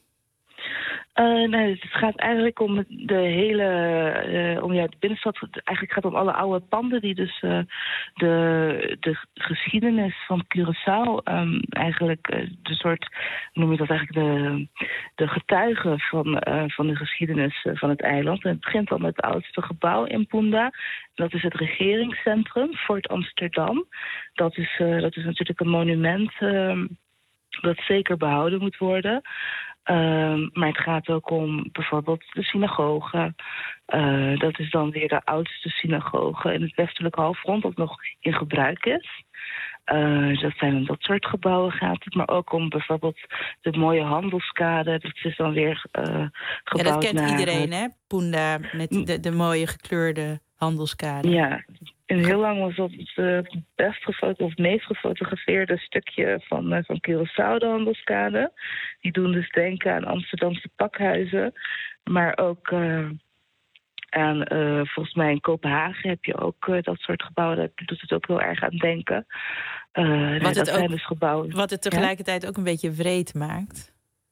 Uh, nee, het gaat eigenlijk om de hele, uh, om ja, de binnenstad. Eigenlijk gaat het om alle oude panden die dus uh, de, de geschiedenis van Curaçao um, eigenlijk uh, de soort, noem je dat eigenlijk de, de getuigen van, uh, van de geschiedenis uh, van het eiland. En het begint al met het oudste gebouw in Punda. Dat is het regeringscentrum, Fort Amsterdam. Dat is, uh, dat is natuurlijk een monument uh, dat zeker behouden moet worden. Um, maar het gaat ook om bijvoorbeeld de synagoge. Uh, dat is dan weer de oudste synagoge in het westelijk halfrond, dat nog in gebruik is. Uh, dat zijn dat soort gebouwen gaat het. Maar ook om bijvoorbeeld de mooie handelskade. Dat is dan weer uh, gebouwd. Ja, dat kent naar iedereen, hè? Punda met de, de mooie gekleurde handelskade. Ja, En heel lang was dat het uh, best gefoto- of meest gefotografeerde stukje van, uh, van Curaçao, de handelskade. Die doen dus denken aan Amsterdamse pakhuizen. Maar ook uh, aan, uh, volgens mij in Kopenhagen heb je ook uh, dat soort gebouwen. Daar doet het ook heel erg aan denken. Uh, nee, wat, het dat ook, zijn dus gebouwen. Wat het tegelijkertijd ja? ook een beetje wreed maakt.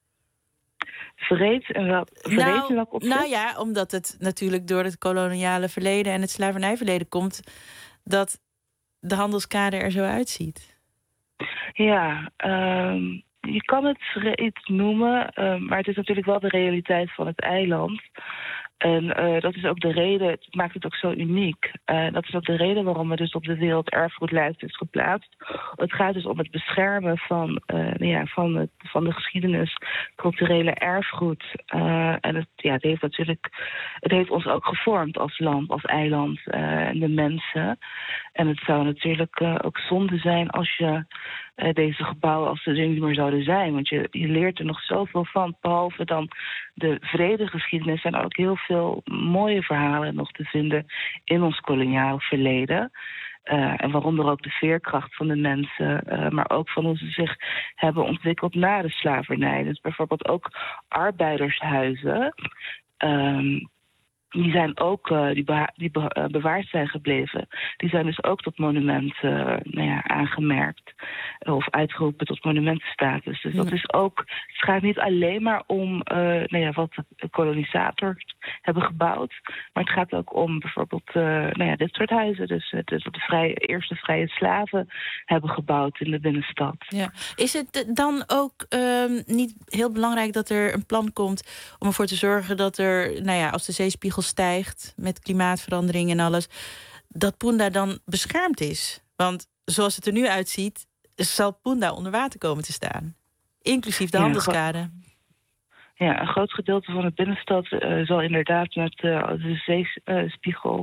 Vreed en wel, vreed nou, in welk opzicht? Nou ja, omdat het natuurlijk door het koloniale verleden en het slavernijverleden komt dat de handelskade er zo uitziet. Ja, um, je kan het vreed noemen, um, maar het is natuurlijk wel de realiteit van het eiland. En uh, dat is ook de reden, het maakt het ook zo uniek. Uh, dat is ook de reden waarom het dus op de werelderfgoedlijst is geplaatst. Het gaat dus om het beschermen van, uh, ja, van, het, van de geschiedenis, culturele erfgoed. Uh, en het, ja, het heeft natuurlijk, het heeft ons ook gevormd als land, als eiland uh, en de mensen. En het zou natuurlijk uh, ook zonde zijn als je uh, deze gebouwen als ze er niet meer zouden zijn. Want je, je leert er nog zoveel van, behalve dan de vredegeschiedenis zijn er ook heel veel mooie verhalen nog te vinden in ons koloniaal verleden. Uh, en waaronder ook de veerkracht van de mensen, uh, maar ook van hoe ze zich hebben ontwikkeld na de slavernij. Dus bijvoorbeeld ook arbeidershuizen. Um, Die zijn ook uh, die, beha- die be- uh, bewaard zijn gebleven. Die zijn dus ook tot monument uh, nou ja, aangemerkt. Uh, of uitgeroepen tot monumentenstatus. Dus ja. dat is ook. Het gaat niet alleen maar om uh, nou ja, wat de kolonisators hebben gebouwd. Maar het gaat ook om bijvoorbeeld uh, nou ja, dit soort huizen. Dus uh, de, de vrije, eerste vrije slaven hebben gebouwd in de binnenstad. Ja. Is het dan ook uh, niet heel belangrijk dat er een plan komt om ervoor te zorgen dat er, nou ja, als de zeespiegel stijgt met klimaatverandering en alles, dat Punda dan beschermd is? Want zoals het er nu uitziet, zal Punda onder water komen te staan. Inclusief de ja, handelskade. Ja, een groot gedeelte van de binnenstad uh, zal inderdaad met uh, de zeespiegel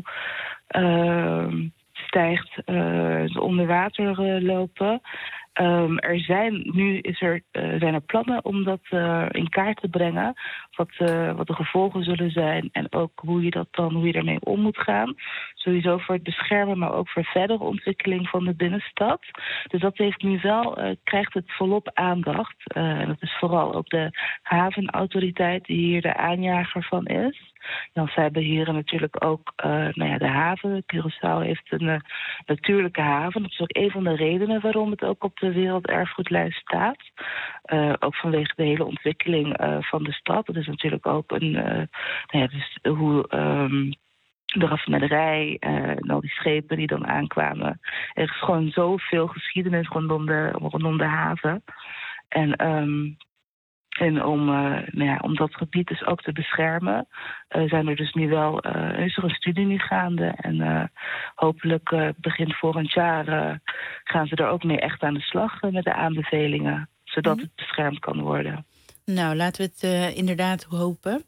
uh, stijgt, uh, onder water uh, lopen. Um, er zijn nu is er, uh, zijn er plannen om dat uh, in kaart te brengen. Wat, uh, wat de gevolgen zullen zijn. En ook hoe je dat dan, hoe je daarmee om moet gaan. Sowieso voor het beschermen, maar ook voor verdere ontwikkeling van de binnenstad. Dus dat heeft nu wel, uh, krijgt het volop aandacht. Uh, en dat is vooral ook de havenautoriteit die hier de aanjager van is. Dan zij beheren natuurlijk ook uh, nou ja, de haven. Curaçao heeft een uh, natuurlijke haven. Dat is ook een van de redenen waarom het ook op de werelderfgoedlijst staat. Uh, ook vanwege de hele ontwikkeling uh, van de stad. Dat is natuurlijk ook een, uh, nou ja, dus hoe um, de raffinaderij uh, en al die schepen die dan aankwamen. Er is gewoon zoveel geschiedenis rondom de, rondom de haven. En um, En om, uh, nou ja, om dat gebied dus ook te beschermen, uh, zijn er dus nu wel, uh, is er een studie nu gaande. En uh, hopelijk uh, begin volgend jaar uh, gaan ze er ook mee echt aan de slag uh, met de aanbevelingen. Zodat mm-hmm. het beschermd kan worden. Nou, laten we het uh, inderdaad hopen.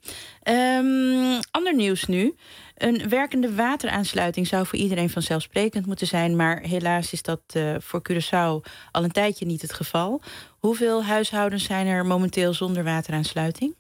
Um, ander nieuws nu. Een werkende wateraansluiting zou voor iedereen vanzelfsprekend moeten zijn, maar helaas is dat uh, voor Curaçao al een tijdje niet het geval. Hoeveel huishoudens zijn er momenteel zonder wateraansluiting?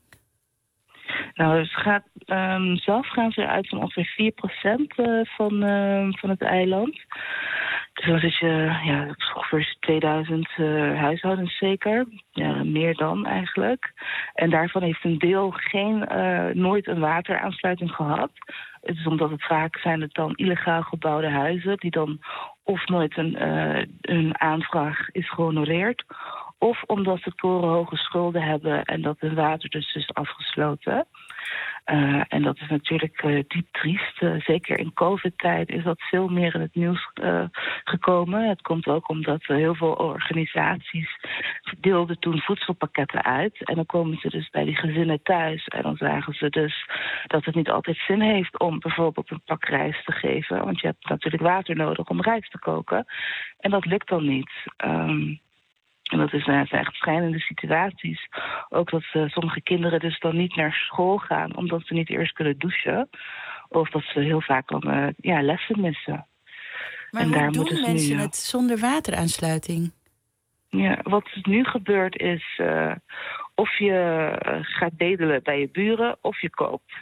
Nou, het gaat, um, zelf gaan ze uit van ongeveer vier procent uh, van, uh, van het eiland. Dus dan zit je, ja, ongeveer tweeduizend uh, huishoudens zeker. Ja, meer dan eigenlijk. En daarvan heeft een deel geen, uh, nooit een wateraansluiting gehad. Het is omdat het vaak zijn het dan illegaal gebouwde huizen die dan of nooit een, uh, een aanvraag is gehonoreerd, of omdat ze torenhoge schulden hebben en dat hun water dus is afgesloten. Uh, en dat is natuurlijk uh, diep triest. Uh, zeker in COVID-tijd is dat veel meer in het nieuws uh, gekomen. Het komt ook omdat uh, heel veel organisaties deelden toen voedselpakketten uit. En dan komen ze dus bij die gezinnen thuis. En dan zagen ze dus dat het niet altijd zin heeft om bijvoorbeeld een pak rijst te geven. Want je hebt natuurlijk water nodig om rijst te koken. En dat lukt dan niet. Um, En dat is, nou, zijn echt schrijnende situaties. Ook dat uh, sommige kinderen dus dan niet naar school gaan omdat ze niet eerst kunnen douchen. Of dat ze heel vaak dan uh, ja, lessen missen. Maar en hoe daar doen mensen nu, het zonder wateraansluiting? Ja, wat nu gebeurt is uh, of je uh, gaat bedelen bij je buren of je koopt.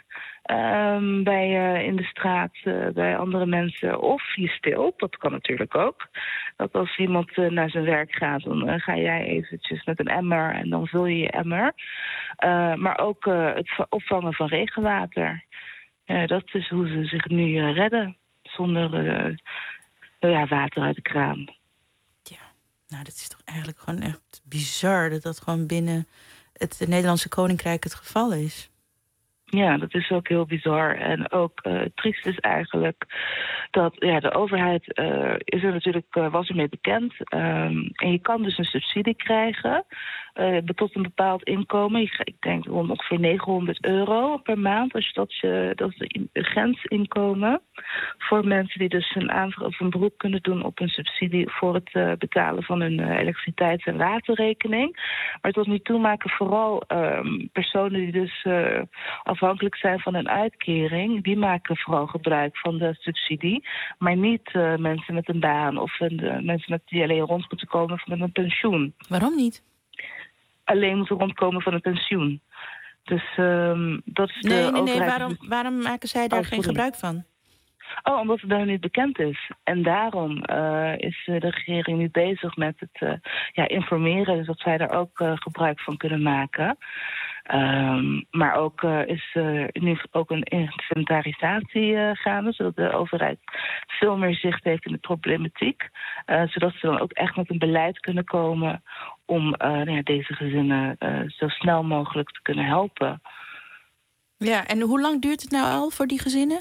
Um, bij, uh, in de straat uh, bij andere mensen. Of je stilt, dat kan natuurlijk ook. Dat als iemand uh, naar zijn werk gaat, dan uh, ga jij eventjes met een emmer en dan vul je je emmer. Uh, maar ook uh, het opvangen van regenwater. Uh, dat is hoe ze zich nu uh, redden. Zonder uh, uh, ja, water uit de kraan. Ja, nou dat is toch eigenlijk gewoon echt bizar dat dat gewoon binnen het Nederlandse Koninkrijk het geval is. Ja, dat is ook heel bizar. En ook uh, triest is eigenlijk dat ja, de overheid uh, is er natuurlijk, uh, was ermee bekend. Um, en je kan dus een subsidie krijgen uh, tot een bepaald inkomen. Ik denk rond ongeveer negenhonderd euro per maand. Als je dat, uh, dat is de grensinkomen voor mensen die dus een aanvraag of een beroep kunnen doen op een subsidie voor het uh, betalen van hun uh, elektriciteits- en waterrekening. Maar tot nu toe maken vooral um, personen die dus uh, afhankelijk zijn van een uitkering, die maken vooral gebruik van de subsidie, maar niet uh, mensen met een baan of een, uh, mensen met die alleen rond moeten komen van een pensioen. Waarom niet? Alleen moeten rondkomen van een pensioen. Dus um, dat is de Nee, nee, nee. overheid... Waarom, waarom maken zij daar oh, geen gebruik van? Oh, omdat het daar niet bekend is. En daarom uh, is de regering nu bezig met het uh, ja, informeren, dus dat zij daar ook uh, gebruik van kunnen maken. Um, maar ook uh, is uh, nu ook een inventarisatie uh, gaande, zodat de overheid veel meer zicht heeft in de problematiek. Uh, zodat ze dan ook echt met een beleid kunnen komen om uh, nou ja, deze gezinnen uh, zo snel mogelijk te kunnen helpen. Ja, en hoe lang duurt het nou al voor die gezinnen?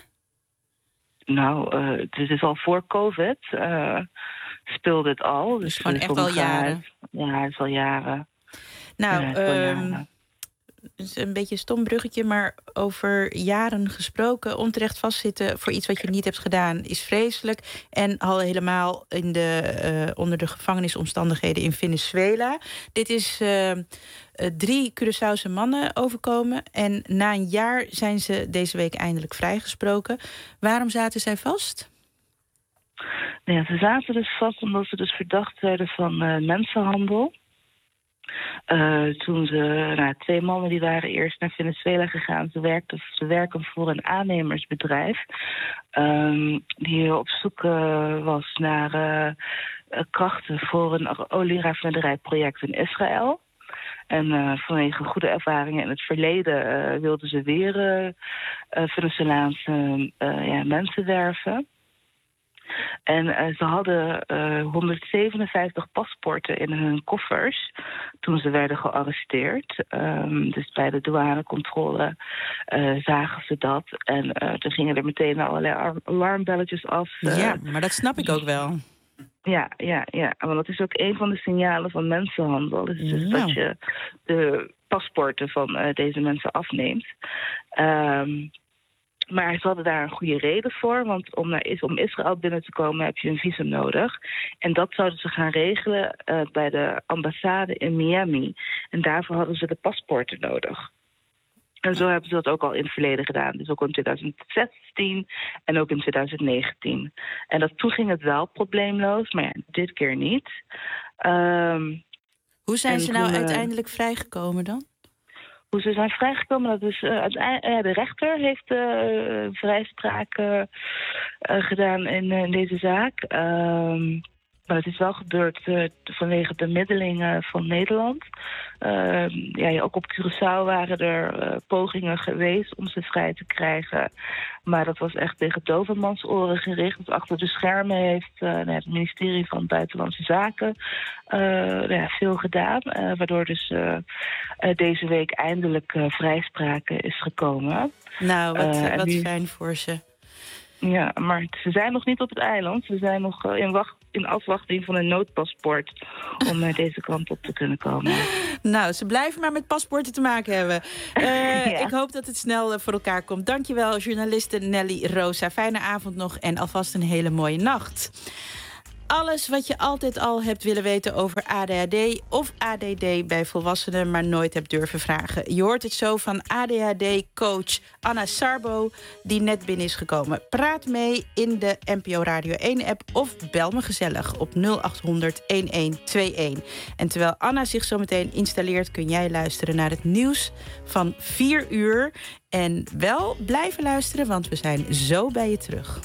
Nou, uh, het is al voor COVID uh, speelde het al. Dus, dus gewoon echt al jaren? Ja, het is al jaren. Nou, ja, het is um, het is een beetje een stom bruggetje, maar over jaren gesproken. Onterecht vastzitten voor iets wat je niet hebt gedaan is vreselijk. En al helemaal in de, uh, onder de gevangenisomstandigheden in Venezuela. Dit is uh, uh, drie Curaçaose mannen overkomen. En na een jaar zijn ze deze week eindelijk vrijgesproken. Waarom zaten zij vast? Ja, ze zaten dus vast omdat ze dus verdacht werden van uh, mensenhandel. Uh, toen ze, nou, twee mannen die waren eerst naar Venezuela gegaan. Ze, werkten, ze werken voor een aannemersbedrijf. Um, die op zoek uh, was naar uh, krachten voor een olieraffinaderijproject in Israël. En uh, vanwege goede ervaringen in het verleden uh, wilden ze weer uh, uh, Venezolaanse uh, ja, mensen werven. En uh, ze hadden uh, honderdzevenenvijftig paspoorten in hun koffers toen ze werden gearresteerd. Um, dus bij de douanecontrole uh, zagen ze dat. En uh, toen gingen er meteen allerlei alarmbelletjes af. Uh, ja, maar dat snap ik ook wel. Ja, ja, ja. Want dat is ook een van de signalen van mensenhandel. Dus, dus ja. dat je de paspoorten van uh, deze mensen afneemt. Um, Maar ze hadden daar een goede reden voor, want om, naar, om Israël binnen te komen heb je een visum nodig. En dat zouden ze gaan regelen uh, bij de ambassade in Miami. En daarvoor hadden ze de paspoorten nodig. En zo hebben ze dat ook al in het verleden gedaan. Dus ook in twintig zestien en ook in twintig negentien. En dat, toen ging het wel probleemloos, maar ja, dit keer niet. Um, Hoe zijn ze nou toen, uh, uiteindelijk vrijgekomen dan? Hoe ze zijn vrijgekomen, dat is uh, uh, de rechter heeft uh, vrijspraak uh, uh, gedaan in, uh, in deze zaak. Um, maar het is wel gebeurd uh, vanwege bemiddelingen van Nederland. Uh, ja, ook op Curaçao waren er uh, pogingen geweest om ze vrij te krijgen. Maar dat was echt tegen dovenmansoren gericht. Dus achter de schermen heeft uh, het ministerie van Buitenlandse Zaken uh, ja, veel gedaan. Uh, waardoor dus uh, uh, deze week eindelijk uh, vrijspraak is gekomen. Nou, wat, uh, wat nu... fijn voor ze. Ja, maar ze zijn nog niet op het eiland. Ze zijn nog in, wacht, in afwachting van een noodpaspoort om uh, deze kant op te kunnen komen. Nou, ze blijven maar met paspoorten te maken hebben. Uh, ja. Ik hoop dat het snel uh, voor elkaar komt. Dankjewel, journaliste Nelly Rosa. Fijne avond nog en alvast een hele mooie nacht. Alles wat je altijd al hebt willen weten over A D H D of A D D bij volwassenen, maar nooit hebt durven vragen. Je hoort het zo van A D H D-coach Anna Sarbo, die net binnen is gekomen. Praat mee in de N P O Radio één-app of bel me gezellig op nul acht honderd elf tweeëntwintig. En terwijl Anna zich zo meteen installeert, kun jij luisteren naar het nieuws van vier uur. En wel blijven luisteren, want we zijn zo bij je terug.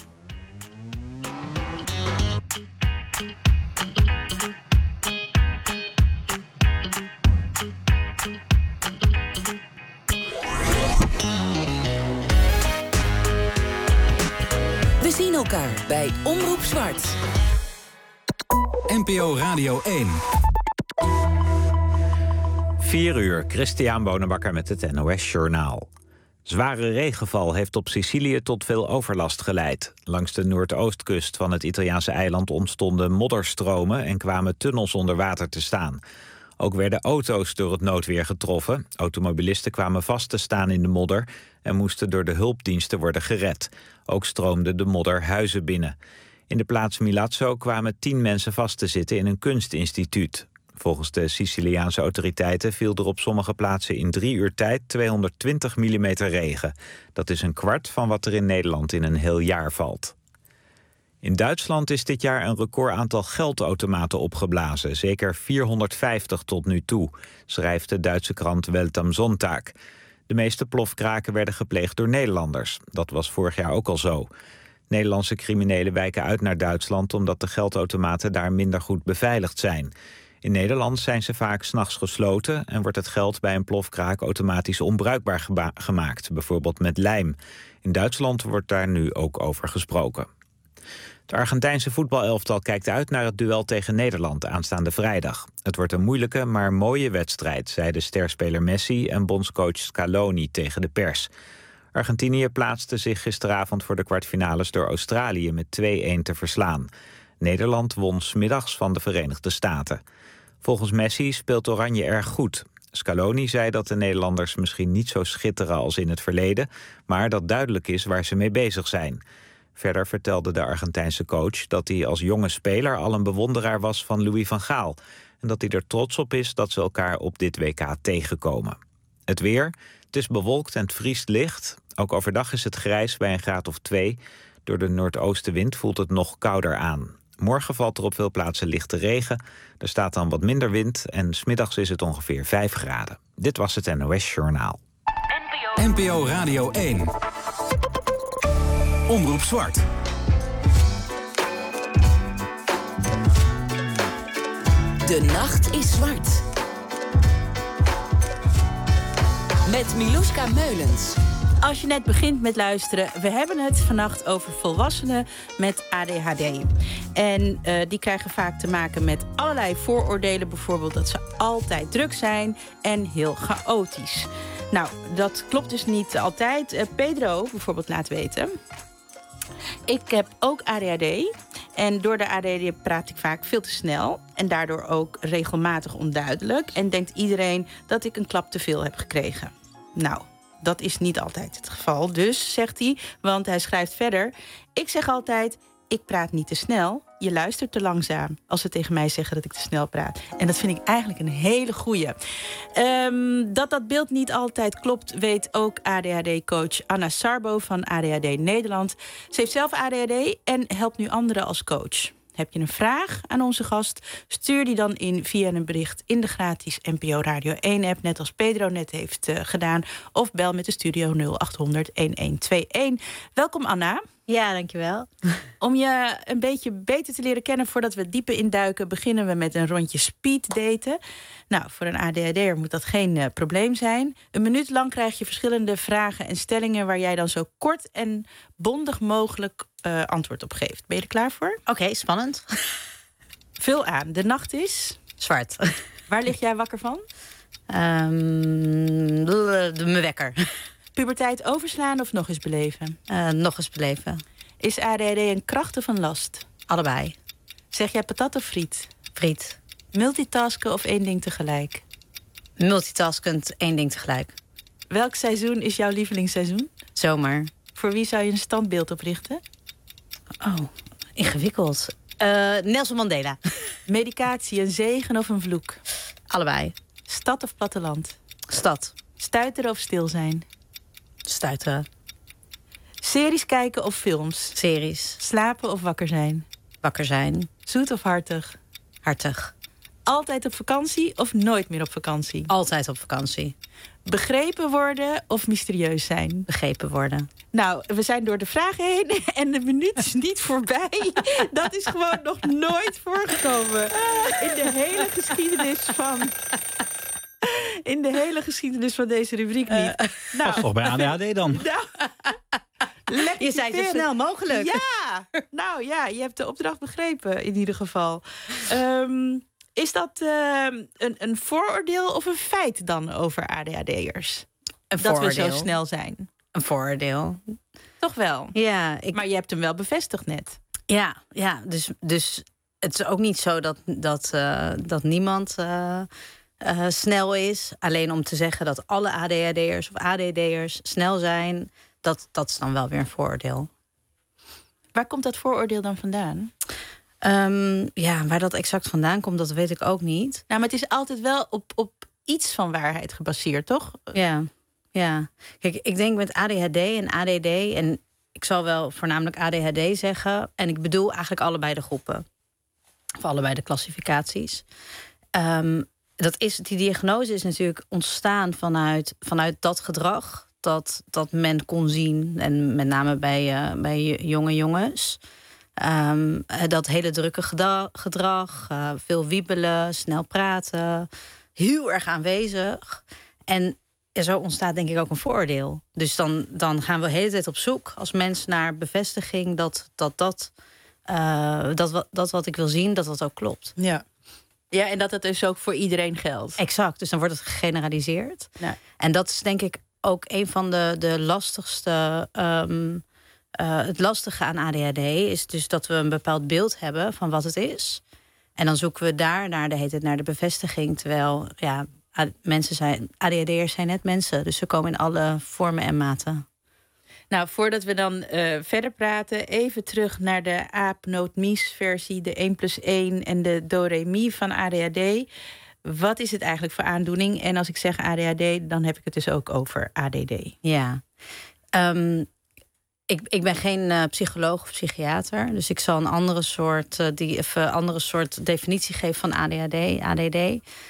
We zien elkaar bij Omroep Zwart. N P O Radio één. vier uur, Christian Bonenbakker met het N O S Journaal. Zware regenval heeft op Sicilië tot veel overlast geleid. Langs de noordoostkust van het Italiaanse eiland ontstonden modderstromen en kwamen tunnels onder water te staan. Ook werden auto's door het noodweer getroffen. Automobilisten kwamen vast te staan in de modder en moesten door de hulpdiensten worden gered. Ook stroomde de modder huizen binnen. In de plaats Milazzo kwamen tien mensen vast te zitten in een kunstinstituut. Volgens de Siciliaanse autoriteiten viel er op sommige plaatsen in drie uur tijd tweehonderdtwintig millimeter regen. Dat is een kwart van wat er in Nederland in een heel jaar valt. In Duitsland is dit jaar een record aantal geldautomaten opgeblazen. Zeker vierhonderdvijftig tot nu toe, schrijft de Duitse krant Welt am Sonntag. De meeste plofkraken werden gepleegd door Nederlanders. Dat was vorig jaar ook al zo. Nederlandse criminelen wijken uit naar Duitsland omdat de geldautomaten daar minder goed beveiligd zijn. In Nederland zijn ze vaak 's nachts gesloten en wordt het geld bij een plofkraak automatisch onbruikbaar geba- gemaakt, bijvoorbeeld met lijm. In Duitsland wordt daar nu ook over gesproken. Het Argentijnse voetbalelftal kijkt uit naar het duel tegen Nederland aanstaande vrijdag. Het wordt een moeilijke, maar mooie wedstrijd, zeiden sterspeler Messi en bondscoach Scaloni tegen de pers. Argentinië plaatste zich gisteravond voor de kwartfinales door Australië met twee-een te verslaan. Nederland won 's middags van de Verenigde Staten. Volgens Messi speelt Oranje erg goed. Scaloni zei dat de Nederlanders misschien niet zo schitteren als in het verleden, maar dat duidelijk is waar ze mee bezig zijn. Verder vertelde de Argentijnse coach dat hij als jonge speler al een bewonderaar was van Louis van Gaal en dat hij er trots op is dat ze elkaar op dit W K tegenkomen. Het weer, het is bewolkt en het vriest licht. Ook overdag is het grijs bij een graad of twee. Door de noordoostenwind voelt het nog kouder aan. Morgen valt er op veel plaatsen lichte regen. Er staat dan wat minder wind en 's middags is het ongeveer vijf graden. Dit was het N O S Journaal. N P O Radio één. Omroep Zwart. De nacht is zwart. Met Miluska Meulens. Als je net begint met luisteren, we hebben het vannacht over volwassenen met A D H D. En uh, die krijgen vaak te maken met allerlei vooroordelen. Bijvoorbeeld dat ze altijd druk zijn en heel chaotisch. Nou, dat klopt dus niet altijd. Uh, Pedro bijvoorbeeld laat weten: ik heb ook A D H D. En door de A D H D praat ik vaak veel te snel. En daardoor ook regelmatig onduidelijk. En denkt iedereen dat ik een klap te veel heb gekregen. Nou, dat is niet altijd het geval. Dus, zegt hij, want hij schrijft verder: ik zeg altijd, ik praat niet te snel. Je luistert te langzaam als ze tegen mij zeggen dat ik te snel praat. En dat vind ik eigenlijk een hele goeie. Um, dat dat beeld niet altijd klopt, weet ook A D H D-coach Anna Sarbo van A D H D Nederland. Ze heeft zelf A D H D en helpt nu anderen als coach. Heb je een vraag aan onze gast? Stuur die dan in via een bericht in de gratis N P O Radio één-app... net als Pedro net heeft uh, gedaan. Of bel met de studio nul acht honderd elf tweeëntwintig. Welkom, Anna. Ja, dankjewel. Om je een beetje beter te leren kennen voordat we dieper induiken, beginnen we met een rondje speeddaten. Nou, voor een A D H D'er moet dat geen uh, probleem zijn. Een minuut lang krijg je verschillende vragen en stellingen waar jij dan zo kort en bondig mogelijk uh, antwoord op geeft. Ben je er klaar voor? Oké, okay, spannend. Vul aan. De nacht is zwart. Waar lig jij wakker van? Um, de, de, mijn wekker. Puberteit overslaan of nog eens beleven? Uh, nog eens beleven. Is A D H D een kracht of een last? Allebei. Zeg jij patat of friet? Friet. Multitasken of één ding tegelijk? Multitaskend, één ding tegelijk. Welk seizoen is jouw lievelingsseizoen? Zomer. Voor wie zou je een standbeeld oprichten? Oh, ingewikkeld. Uh, Nelson Mandela. Medicatie, een zegen of een vloek? Allebei. Stad of platteland? Stad. Stuiteren of stil zijn? Stuiteren. Series kijken of films? Series. Slapen of wakker zijn? Wakker zijn. Zoet of hartig? Hartig. Altijd op vakantie of nooit meer op vakantie? Altijd op vakantie. Begrepen worden of mysterieus zijn? Begrepen worden. Nou, we zijn door de vragen heen en de minuut is niet voorbij. Dat is gewoon nog nooit voorgekomen in de hele geschiedenis van... In de hele geschiedenis van deze rubriek niet. Uh, nou, toch bij A D H D dan? Nou, je zei zo snel mogelijk. Ja, nou ja, je hebt de opdracht begrepen in ieder geval. Um, is dat uh, een, een vooroordeel of een feit dan over A D H D'ers? Een dat vooroordeel. we zo snel zijn? Een vooroordeel. Toch wel? Ja. Ik... Maar je hebt hem wel bevestigd net. Ja, ja dus, dus het is ook niet zo dat, dat, uh, dat niemand... Uh, Uh, snel is. Alleen om te zeggen dat alle A D H D'ers of A D D'ers snel zijn... Dat, dat is dan wel weer een vooroordeel. Waar komt dat vooroordeel dan vandaan? Um, ja, waar dat exact vandaan komt, dat weet ik ook niet. Nou, maar het is altijd wel op, op iets van waarheid gebaseerd, toch? Ja, ja. Kijk, ik denk met A D H D en A D D... en ik zal wel voornamelijk A D H D zeggen... en ik bedoel eigenlijk allebei de groepen. Of allebei de klassificaties. Um, Dat is, die diagnose is natuurlijk ontstaan vanuit, vanuit dat gedrag... Dat, dat men kon zien, en met name bij, uh, bij jonge jongens. Um, dat hele drukke gedrag, gedrag uh, veel wiebelen, snel praten... heel erg aanwezig. En zo ontstaat denk ik ook een vooroordeel. Dus dan, dan gaan we de hele tijd op zoek als mens naar bevestiging... dat dat, dat, uh, dat, dat wat ik wil zien, dat dat ook klopt. Ja. Ja, en dat het dus ook voor iedereen geldt. Exact, dus dan wordt het gegeneraliseerd. Ja. En dat is denk ik ook een van de, de lastigste... Um, uh, het lastige aan A D H D is dus dat we een bepaald beeld hebben van wat het is. En dan zoeken we daar naar de, heet het, naar de bevestiging. Terwijl ja, mensen zijn, A D H D'ers zijn net mensen. Dus ze komen in alle vormen en maten. Nou, voordat we dan uh, verder praten, even terug naar de aap-noot-mies-versie, de één plus één en de do-re-mi van A D H D. Wat is het eigenlijk voor aandoening? En als ik zeg A D H D, dan heb ik het dus ook over A D D. Ja, um, ik, ik ben geen uh, psycholoog of psychiater, dus ik zal een andere soort, uh, die, even andere soort definitie geven van A D H D, A D D.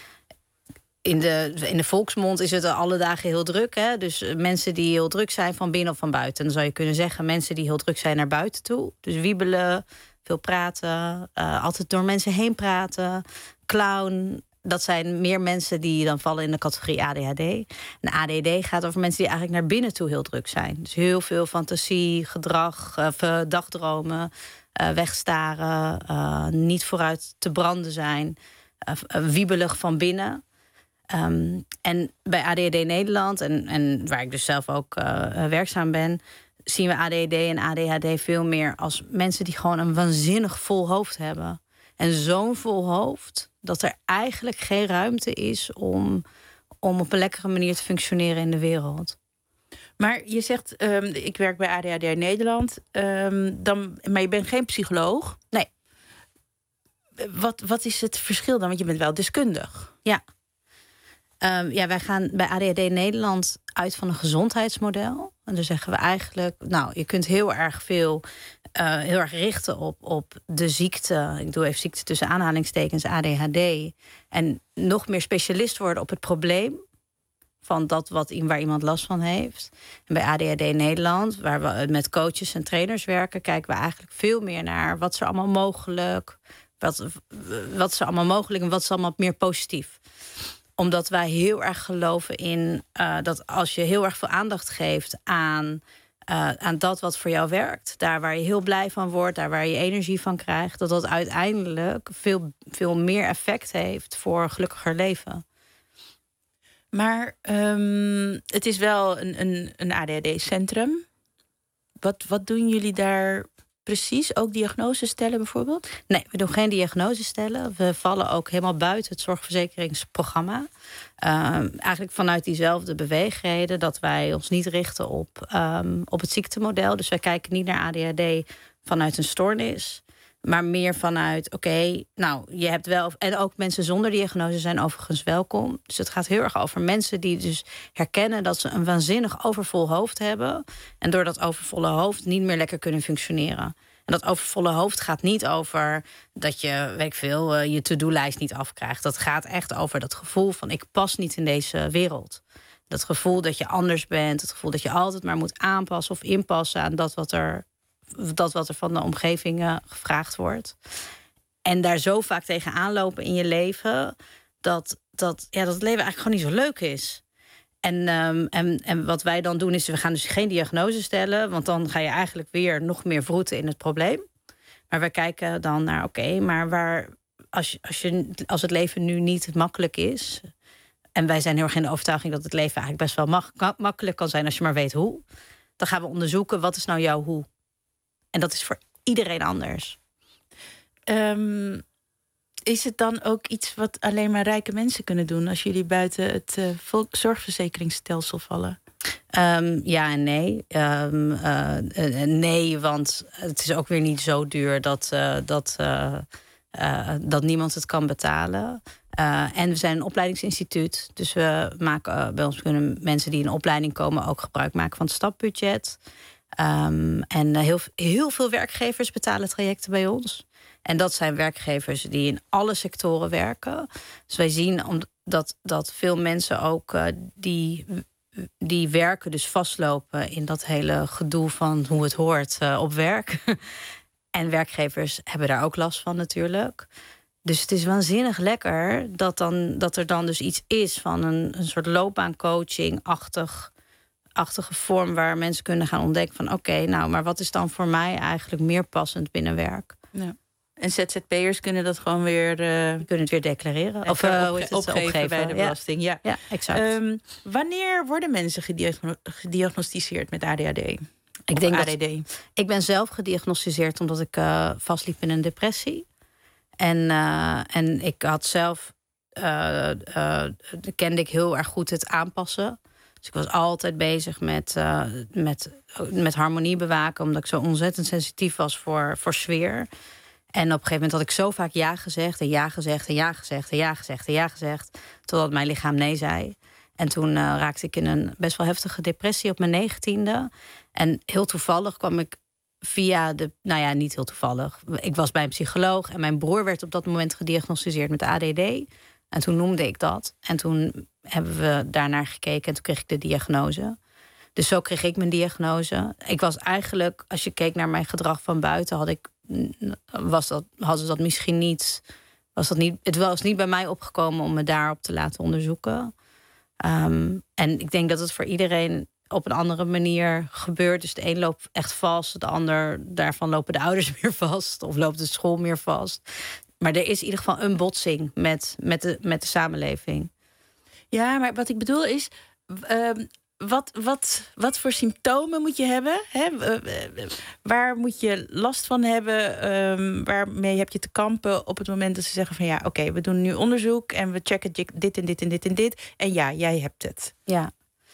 In de, in de volksmond is het alle dagen heel druk. Hè? Dus mensen die heel druk zijn van binnen of van buiten. En dan zou je kunnen zeggen mensen die heel druk zijn naar buiten toe. Dus wiebelen, veel praten, uh, altijd door mensen heen praten. Clown, dat zijn meer mensen die dan vallen in de categorie A D H D. En A D D gaat over mensen die eigenlijk naar binnen toe heel druk zijn. Dus heel veel fantasie, gedrag, uh, dagdromen, uh, wegstaren, uh, niet vooruit te branden zijn, uh, wiebelig van binnen. Um, en bij A D H D Nederland, en, en waar ik dus zelf ook uh, werkzaam ben, zien we A D H D en A D H D veel meer als mensen die gewoon een waanzinnig vol hoofd hebben. En zo'n vol hoofd dat er eigenlijk geen ruimte is om, om op een lekkere manier te functioneren in de wereld. Maar je zegt, um, ik werk bij A D H D Nederland, um, dan, maar je bent geen psycholoog? Nee. Wat, wat is het verschil dan? Want je bent wel deskundig. Ja. Um, ja, wij gaan bij A D H D Nederland uit van een gezondheidsmodel. En dan zeggen we eigenlijk, nou, je kunt heel erg veel, uh, heel erg richten op, op de ziekte. Ik doe even ziekte tussen aanhalingstekens, A D H D. En nog meer specialist worden op het probleem van dat wat, waar iemand last van heeft. En bij A D H D Nederland, waar we met coaches en trainers werken, kijken we eigenlijk veel meer naar wat is er allemaal mogelijk, wat, wat is er allemaal mogelijk en wat is allemaal meer positief. Omdat wij heel erg geloven in uh, dat als je heel erg veel aandacht geeft aan, uh, aan dat wat voor jou werkt, daar waar je heel blij van wordt, daar waar je energie van krijgt, dat dat uiteindelijk veel, veel meer effect heeft voor een gelukkiger leven. Maar um, het is wel een, een, een A D H D-centrum. Wat, wat doen jullie daar precies? Ook diagnoses stellen bijvoorbeeld? Nee, we doen geen diagnoses stellen. We vallen ook helemaal buiten het zorgverzekeringsprogramma. Uh, eigenlijk vanuit diezelfde beweegreden dat wij ons niet richten op, um, op het ziektemodel. Dus wij kijken niet naar A D H D vanuit een stoornis. Maar meer vanuit, oké, okay, nou, je hebt wel... En ook mensen zonder diagnose zijn overigens welkom. Dus het gaat heel erg over mensen die dus herkennen... dat ze een waanzinnig overvol hoofd hebben. En door dat overvolle hoofd niet meer lekker kunnen functioneren. En dat overvolle hoofd gaat niet over dat je, weet ik veel, je to-do-lijst niet afkrijgt. Dat gaat echt over dat gevoel van, ik pas niet in deze wereld. Dat gevoel dat je anders bent. Het gevoel dat je altijd maar moet aanpassen of inpassen aan dat wat er... dat wat er van de omgeving uh, gevraagd wordt. En daar zo vaak tegenaan lopen in je leven... dat, dat, ja, dat het leven eigenlijk gewoon niet zo leuk is. En, um, en, en wat wij dan doen is... we gaan dus geen diagnose stellen... want dan ga je eigenlijk weer nog meer vroeten in het probleem. Maar we kijken dan naar... oké, okay, maar waar, als, je, als, je, als het leven nu niet makkelijk is... en wij zijn heel erg in de overtuiging... dat het leven eigenlijk best wel mak- makkelijk kan zijn... als je maar weet hoe... dan gaan we onderzoeken, wat is nou jouw hoe? En dat is voor iedereen anders. Um, is het dan ook iets wat alleen maar rijke mensen kunnen doen... als jullie buiten het uh, volk- zorgverzekeringsstelsel vallen? Um, ja en nee. Um, uh, uh, nee, want het is ook weer niet zo duur... dat, uh, dat, uh, uh, dat niemand het kan betalen. Uh, en we zijn een opleidingsinstituut. Dus we maken uh, bij ons kunnen mensen die in opleiding komen... ook gebruik maken van het stapbudget... Um, en heel, heel veel werkgevers betalen trajecten bij ons. En dat zijn werkgevers die in alle sectoren werken. Dus wij zien om, dat, dat veel mensen ook uh, die, die werken dus vastlopen... in dat hele gedoe van hoe het hoort uh, op werk. En werkgevers hebben daar ook last van natuurlijk. Dus het is waanzinnig lekker dat, dan, dat er dan dus iets is... van een, een soort loopbaancoaching-achtig... achtige vorm waar mensen kunnen gaan ontdekken van... oké, okay, nou, maar wat is dan voor mij eigenlijk meer passend binnen werk? Ja. En Z Z P'ers kunnen dat gewoon weer... Uh, kunnen het weer declareren. Of uh, hoe is het, opgeven, opgeven bij de belasting. Ja, ja exact. Um, wanneer worden mensen gediagno- gediagnosticeerd met A D H D? Ik denk A D D? Dat, ik ben zelf gediagnosticeerd omdat ik uh, vastliep in een depressie. En, uh, en ik had zelf... Uh, uh, kende ik heel erg goed het aanpassen... Dus ik was altijd bezig met, uh, met, met harmonie bewaken... omdat ik zo ontzettend sensitief was voor, voor sfeer. En op een gegeven moment had ik zo vaak ja gezegd... en ja gezegd en ja gezegd en ja gezegd en ja gezegd... totdat mijn lichaam nee zei. En toen uh, raakte ik in een best wel heftige depressie op mijn negentiende. En heel toevallig kwam ik via de... Nou ja, niet heel toevallig. Ik was bij een psycholoog en mijn broer werd op dat moment gediagnosticeerd met A D D... En toen noemde ik dat. En toen hebben we daarnaar gekeken en toen kreeg ik de diagnose. Dus zo kreeg ik mijn diagnose. Ik was eigenlijk, als je keek naar mijn gedrag van buiten... had ik, was dat, hadden ze dat misschien niet... Was dat niet het was niet bij mij opgekomen om me daarop te laten onderzoeken. Um, en ik denk dat het voor iedereen op een andere manier gebeurt. Dus de een loopt echt vast, de ander... daarvan lopen de ouders meer vast of loopt de school meer vast... Maar er is in ieder geval een botsing met, met, de, met de samenleving. Ja, maar wat ik bedoel is... Uh, wat, wat, wat voor symptomen moet je hebben? Hè? Uh, uh, waar moet je last van hebben? Um, waarmee heb je te kampen op het moment dat ze zeggen van... ja, oké, okay, we doen nu onderzoek en we checken dit en dit en dit en dit. En ja, jij hebt het. Ja.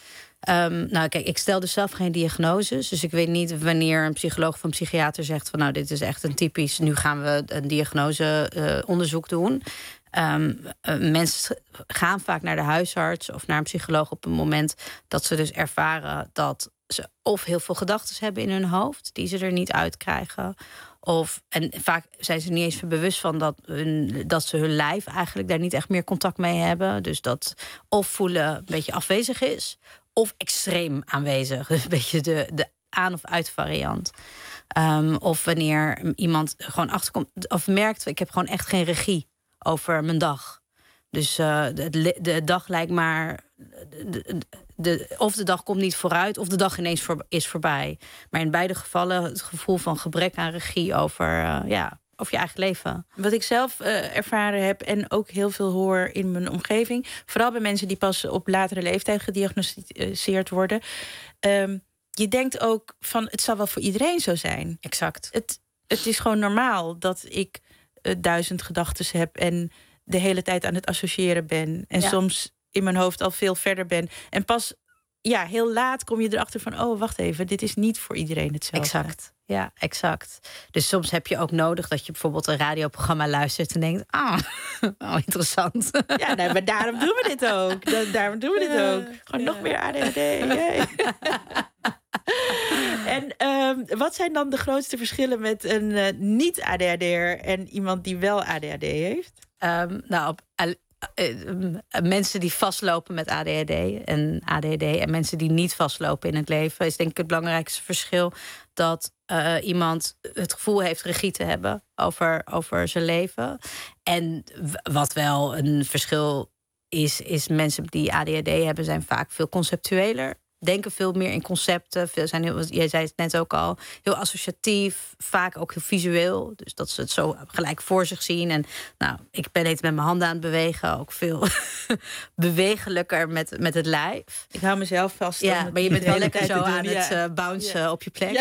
Um, nou, kijk, ik stel dus zelf geen diagnoses. Dus ik weet niet wanneer een psycholoog of een psychiater zegt... van nou, dit is echt een typisch... nu gaan we een diagnoseonderzoek uh, doen. Um, uh, mensen gaan vaak naar de huisarts of naar een psycholoog... op een moment dat ze dus ervaren dat ze of heel veel gedachten hebben in hun hoofd... die ze er niet uitkrijgen... Of, en vaak zijn ze niet eens bewust van dat, hun, dat ze hun lijf eigenlijk daar niet echt meer contact mee hebben. Dus dat of voelen een beetje afwezig is, of extreem aanwezig. Dus een beetje de, de aan- of uit-variant. Um, of wanneer iemand gewoon achterkomt of merkt, ik heb gewoon echt geen regie over mijn dag. Dus uh, de, de dag lijkt maar... De, de, of de dag komt niet vooruit, of de dag ineens voor, is voorbij. Maar in beide gevallen het gevoel van gebrek aan regie over, uh, ja, over je eigen leven. Wat ik zelf uh, ervaren heb en ook heel veel hoor in mijn omgeving... vooral bij mensen die pas op latere leeftijd gediagnosticeerd worden... Um, je denkt ook van, het zal wel voor iedereen zo zijn. Exact. Het, het is gewoon normaal dat ik uh, duizend gedachten heb... en de hele tijd aan het associëren ben. En ja. soms in mijn hoofd al veel verder ben. En pas ja, heel laat kom je erachter van... oh, wacht even, dit is niet voor iedereen hetzelfde. Exact, ja, exact. Dus soms heb je ook nodig dat je bijvoorbeeld een radioprogramma luistert... en denkt, ah, oh, interessant. Ja, nee, maar daarom doen we dit ook. Da- daarom doen we dit ook. Gewoon ja. nog meer A D H D. Yay. En um, wat zijn dan de grootste verschillen met een uh, niet-A D H D'er... en iemand die wel A D H D heeft? Um, nou, op... Uh, Uh, mensen die vastlopen met A D H D en A D H D... en mensen die niet vastlopen in het leven... is denk ik het belangrijkste verschil... dat uh, iemand het gevoel heeft regie te hebben over, over zijn leven. En w- wat wel een verschil is... is mensen die A D H D hebben zijn vaak veel conceptueler... denken veel meer in concepten. Veel zijn heel, jij zei het net ook al, heel associatief. Vaak ook heel visueel. Dus dat ze het zo gelijk voor zich zien. En nou, ik ben het met mijn handen aan het bewegen. Ook veel bewegelijker met, met het lijf. Ik hou mezelf vast. Ja, maar je bent wel lekker zo aan ja. het uh, bouncen ja. op je plek. Ja.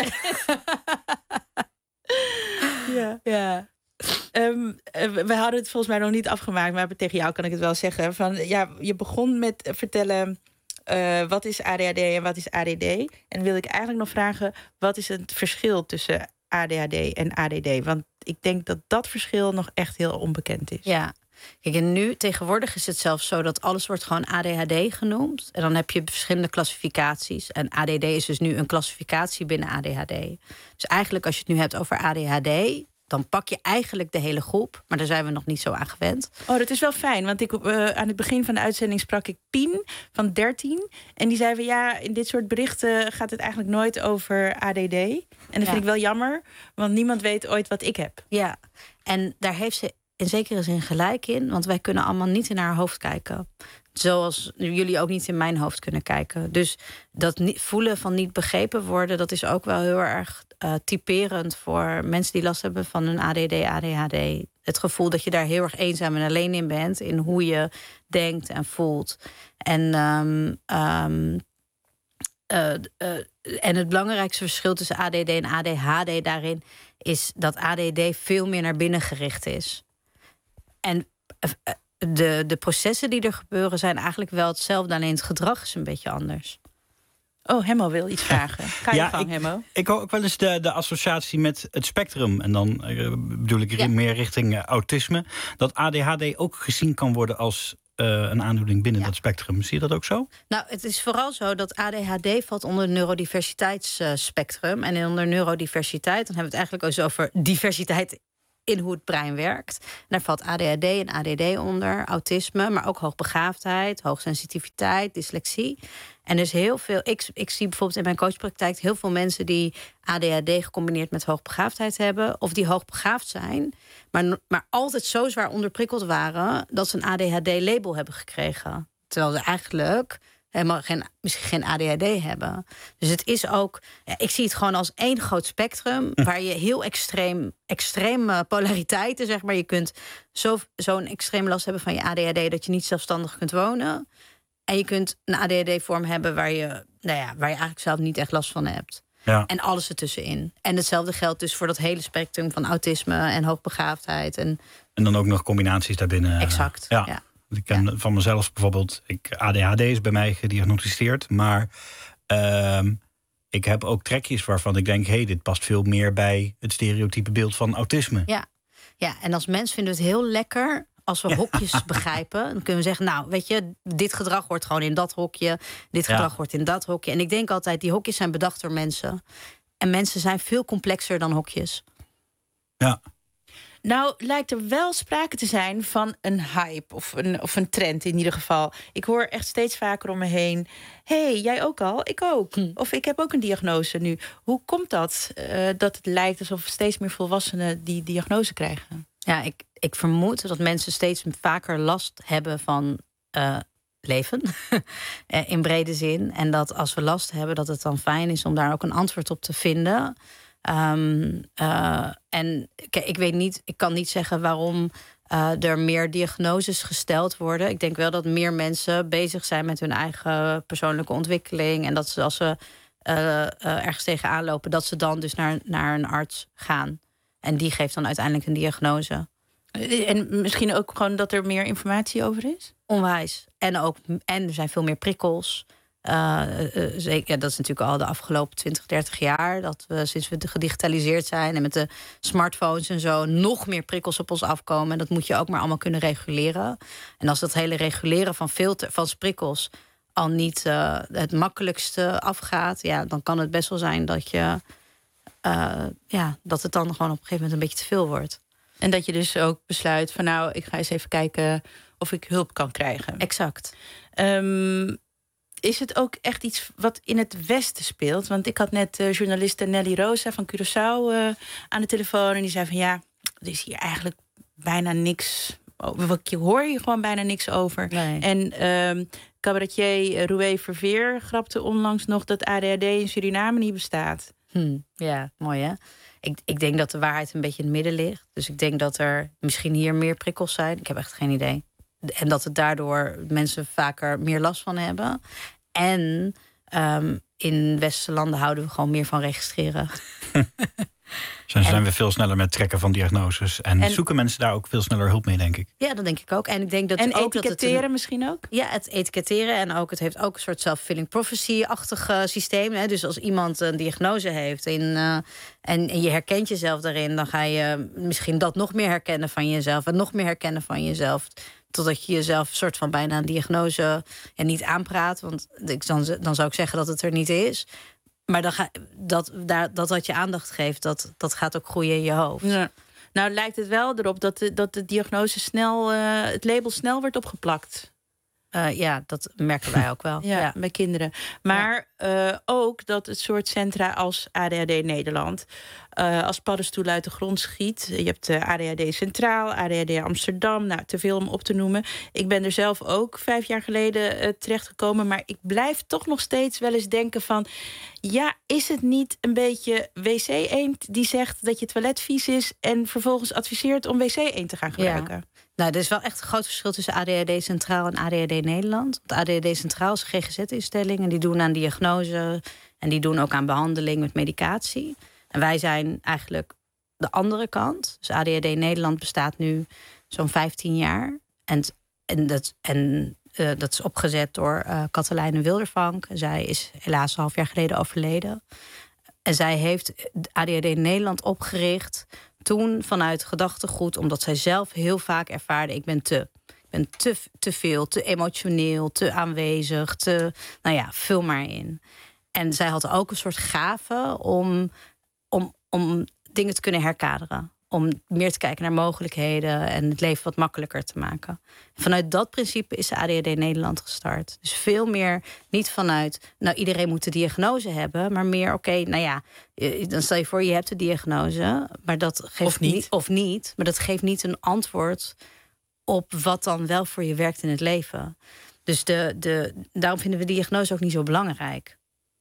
ja. ja. Um, we hadden het volgens mij nog niet afgemaakt. Maar tegen jou kan ik het wel zeggen. Van, ja, je begon met vertellen... Uh, wat is A D H D en wat is A D D? En wil ik eigenlijk nog vragen... wat is het verschil tussen A D H D en A D D? Want ik denk dat dat verschil nog echt heel onbekend is. Ja, kijk, en nu tegenwoordig is het zelfs zo... dat alles wordt gewoon A D H D genoemd. En dan heb je verschillende klassificaties. En A D D is dus nu een klassificatie binnen A D H D. Dus eigenlijk als je het nu hebt over A D H D... dan pak je eigenlijk de hele groep. Maar daar zijn we nog niet zo aan gewend. Oh, dat is wel fijn. Want ik, uh, aan het begin van de uitzending sprak ik Pien van dertien. En die zei van ja, in dit soort berichten gaat het eigenlijk nooit over A D D. En dat ja. vind ik wel jammer. Want niemand weet ooit wat ik heb. Ja, en daar heeft ze in zekere zin gelijk in. Want wij kunnen allemaal niet in haar hoofd kijken. Zoals jullie ook niet in mijn hoofd kunnen kijken. Dus dat voelen van niet begrepen worden... dat is ook wel heel erg uh, typerend voor mensen die last hebben van een A D D, A D H D. Het gevoel dat je daar heel erg eenzaam en alleen in bent... in hoe je denkt en voelt. En, um, um, uh, uh, en het belangrijkste verschil tussen A D D en A D H D daarin... is dat A D D veel meer naar binnen gericht is. En... Uh, De, de processen die er gebeuren zijn eigenlijk wel hetzelfde... alleen het gedrag is een beetje anders. Oh, Hemmo wil iets vragen. Ga je ja, gang, ik, Hemmo. Ik hoor ook wel eens de, de associatie met het spectrum. En dan uh, bedoel ik ja. meer richting uh, autisme. Dat A D H D ook gezien kan worden als uh, een aandoening binnen ja. dat spectrum. Zie je dat ook zo? Nou, het is vooral zo dat A D H D valt onder het neurodiversiteitsspectrum. En onder neurodiversiteit, dan hebben we het eigenlijk ook eens over diversiteit... in hoe het brein werkt. En daar valt A D H D en A D D onder, autisme... maar ook hoogbegaafdheid, hoogsensitiviteit, dyslexie. En dus heel veel... Ik, ik zie bijvoorbeeld in mijn coachpraktijk... heel veel mensen die A D H D gecombineerd met hoogbegaafdheid hebben... of die hoogbegaafd zijn... maar, maar altijd zo zwaar onderprikkeld waren... dat ze een A D H D-label hebben gekregen. Terwijl ze eigenlijk... helemaal geen, misschien geen A D H D hebben. Dus het is ook... Ja, ik zie het gewoon als één groot spectrum... Hm. waar je heel extreem... extreme polariteiten, zeg maar. Je kunt zo, zo'n extreem last hebben van je A D H D... dat je niet zelfstandig kunt wonen. En je kunt een A D H D-vorm hebben... waar je, nou ja, waar je eigenlijk zelf niet echt last van hebt. Ja. En alles ertussenin. En hetzelfde geldt dus voor dat hele spectrum... van autisme en hoogbegaafdheid. En, en dan ook nog combinaties daarbinnen. Exact, ja. ja. Ik ken ja. van mezelf bijvoorbeeld... Ik, A D H D is bij mij gediagnosticeerd. Maar uh, ik heb ook trekjes waarvan ik denk... hé, hey, dit past veel meer bij het stereotype beeld van autisme. Ja, ja, en als mens vinden we het heel lekker... als we ja. hokjes begrijpen. Dan kunnen we zeggen, nou, weet je... dit gedrag hoort gewoon in dat hokje. Dit gedrag ja. hoort in dat hokje. En ik denk altijd, die hokjes zijn bedacht door mensen. En mensen zijn veel complexer dan hokjes. Ja. Nou, lijkt er wel sprake te zijn van een hype of een, of een trend in ieder geval. Ik hoor echt steeds vaker om me heen... hé, hey, jij ook al? Ik ook. Hm. Of ik heb ook een diagnose nu. Hoe komt dat, uh, dat het lijkt alsof steeds meer volwassenen die diagnose krijgen? Ja, ik, ik vermoed dat mensen steeds vaker last hebben van... Uh, leven, in brede zin. En dat als we last hebben, dat het dan fijn is... om daar ook een antwoord op te vinden... Um, uh, en kijk, ik weet niet, ik kan niet zeggen waarom uh, er meer diagnoses gesteld worden. Ik denk wel dat meer mensen bezig zijn met hun eigen persoonlijke ontwikkeling. En dat ze als ze uh, uh, ergens tegenaan lopen, dat ze dan dus naar, naar een arts gaan. En die geeft dan uiteindelijk een diagnose. En misschien ook gewoon dat er meer informatie over is? Onwijs. En, ook, en er zijn veel meer prikkels. Uh, uh, zeker, ja, dat is natuurlijk al de afgelopen twintig, dertig jaar. Dat we sinds we gedigitaliseerd zijn en met de smartphones en zo nog meer prikkels op ons afkomen. En dat moet je ook maar allemaal kunnen reguleren. En als dat hele reguleren van filter, van prikkels al niet uh, het makkelijkste afgaat, ja, dan kan het best wel zijn dat je uh, ja, dat het dan gewoon op een gegeven moment een beetje te veel wordt. En dat je dus ook besluit van nou, ik ga eens even kijken of ik hulp kan krijgen. Exact. Um, Is het ook echt iets wat in het Westen speelt? Want ik had net uh, journaliste Nelly Rosa van Curaçao uh, aan de telefoon. En die zei van ja, er is hier eigenlijk bijna niks over. Je hoor je gewoon bijna niks over. Nee. En um, cabaretier Roué Verveer grapte onlangs nog dat A D H D in Suriname niet bestaat. Hmm, ja, mooi hè? Ik, ik denk dat de waarheid een beetje in het midden ligt. Dus ik denk dat er misschien hier meer prikkels zijn. Ik heb echt geen idee. En dat het daardoor mensen vaker meer last van hebben. En um, in westerse landen houden we gewoon meer van registreren. Zijn, zijn we veel sneller met trekken van diagnoses. En, en zoeken mensen daar ook veel sneller hulp mee, denk ik. Ja, dat denk ik ook. En ik denk dat en ook etiketteren dat het een, misschien ook? Ja, het etiketteren. En ook, het heeft ook een soort self-fulfilling prophecy-achtig uh, systeem. Hè? Dus als iemand een diagnose heeft in, uh, en, en je herkent jezelf daarin, dan ga je misschien dat nog meer herkennen van jezelf. En nog meer herkennen van jezelf. Totdat je jezelf een soort van bijna een diagnose en niet aanpraat. Want dan, dan zou ik zeggen dat het er niet is. Maar dan ga, dat, daar, dat wat je aandacht geeft, dat, dat gaat ook groeien in je hoofd. Ja. Nou lijkt het wel erop dat de, dat de diagnose snel, uh, het label snel wordt opgeplakt. Uh, ja, dat merken wij ook wel. Ja, ja. bij kinderen. Maar ja. uh, ook dat het soort centra als A D H D Nederland uh, als paddenstoel uit de grond schiet. Je hebt uh, A D H D Centraal, A D H D Amsterdam. Nou, te veel om op te noemen. Ik ben er zelf ook vijf jaar geleden uh, terechtgekomen. Maar ik blijf toch nog steeds wel eens denken van, ja, is het niet een beetje wc-eend die zegt dat je toilet vies is en vervolgens adviseert om wc-eend te gaan gebruiken? Ja. Nou, er is wel echt een groot verschil tussen A D H D Centraal en A D H D Nederland. Want A D H D Centraal is een G G Z-instelling en die doen aan diagnose en die doen ook aan behandeling met medicatie. En wij zijn eigenlijk de andere kant. Dus A D H D Nederland bestaat nu zo'n vijftien jaar. En, en, dat, en uh, dat is opgezet door uh, Katelijne Wildervank. Zij is helaas een half jaar geleden overleden. En zij heeft A D H D Nederland opgericht toen vanuit gedachtegoed, omdat zij zelf heel vaak ervaarde, ik ben te. Ik ben te, te veel, te emotioneel, te aanwezig, te, nou ja, vul maar in. En zij had ook een soort gave om, om, om dingen te kunnen herkaderen. Om meer te kijken naar mogelijkheden en het leven wat makkelijker te maken. Vanuit dat principe is de A D H D Nederland gestart. Dus veel meer niet vanuit, nou iedereen moet de diagnose hebben, maar meer, oké, okay, nou ja, dan stel je voor je hebt de diagnose, maar dat geeft of niet. niet, of niet, maar dat geeft niet een antwoord op wat dan wel voor je werkt in het leven. Dus de, de, daarom vinden we de diagnose ook niet zo belangrijk.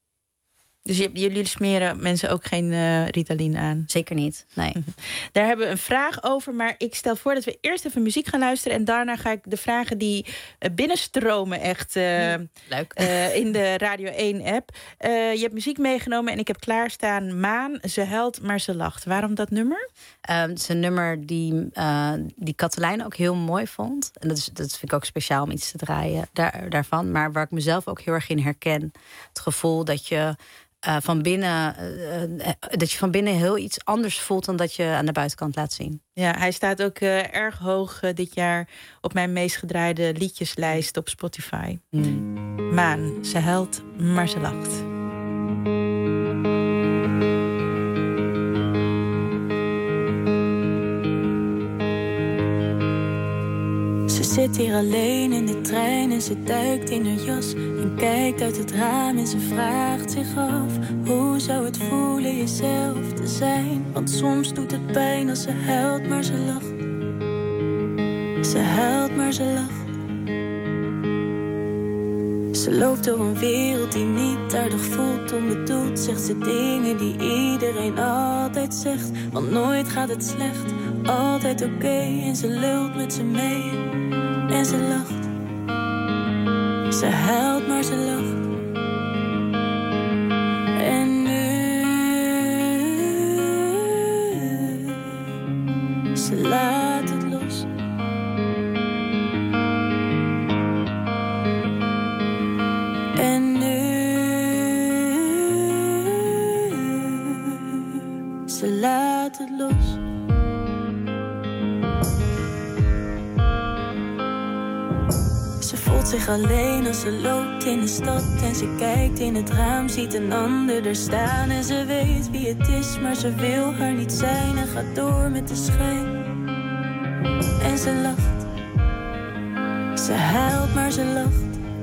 Dus jullie smeren mensen ook geen uh, Ritalin aan? Zeker niet, nee. Daar hebben we een vraag over, maar ik stel voor dat we eerst even muziek gaan luisteren en daarna ga ik de vragen die uh, binnenstromen echt uh, Leuk. Uh, in de Radio één-app. Uh, je hebt muziek meegenomen en ik heb klaarstaan Maan, ze huilt, maar ze lacht. Waarom dat nummer? Uh, het is een nummer die, uh, die Katelijne ook heel mooi vond. En dat, is, dat vind ik ook speciaal om iets te draaien daar, daarvan. Maar waar ik mezelf ook heel erg in herken. Het gevoel dat je Uh, van binnen, uh, dat je van binnen heel iets anders voelt dan dat je aan de buitenkant laat zien. Ja, hij staat ook uh, erg hoog uh, dit jaar op mijn meest gedraaide liedjeslijst op Spotify. Mm. Maan, ze huilt, maar ze lacht. Ze zit hier alleen in de trein en ze duikt in haar jas en kijkt uit het raam en ze vraagt zich af: hoe zou het voelen jezelf te zijn? Want soms doet het pijn als ze huilt, maar ze lacht. Ze huilt, maar ze lacht. Ze loopt door een wereld die niet aardig voelt, onbedoeld zegt ze dingen die iedereen altijd zegt. Want nooit gaat het slecht, altijd oké, okay. En ze lult met ze mee en ze lacht. Ze huilt, maar ze lacht. En nu ze laat het los. En nu laat het los. Ze voelt zich alleen als ze loopt in de stad en ze kijkt in het raam, ziet een ander er staan en ze weet wie het is, maar ze wil haar niet zijn en gaat door met de schijn. En ze lacht, ze huilt maar ze lacht.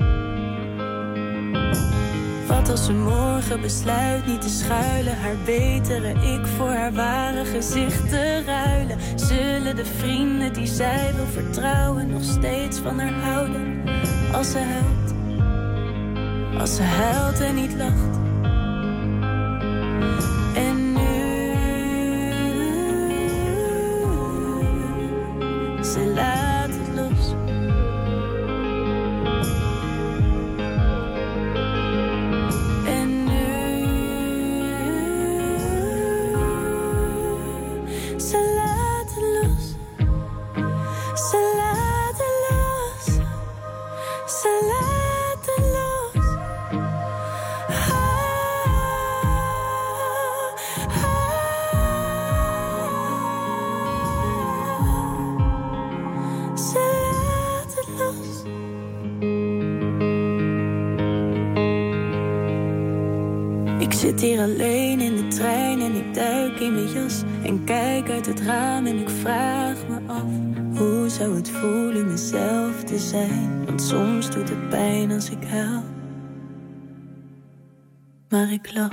Wat als ze morgen besluit niet te schuilen, haar betere ik voor haar ware gezicht te ruilen? Zullen de vrienden die zij wil vertrouwen nog steeds van haar houden? Als ze huilt, als ze huilt en niet lacht. En nu, ze laat het los. Ik zit hier alleen in de trein en ik duik in mijn jas en kijk uit het raam en ik vraag me af, hoe zou het voelen mezelf te zijn? Want soms doet het pijn als ik huil, maar ik lach.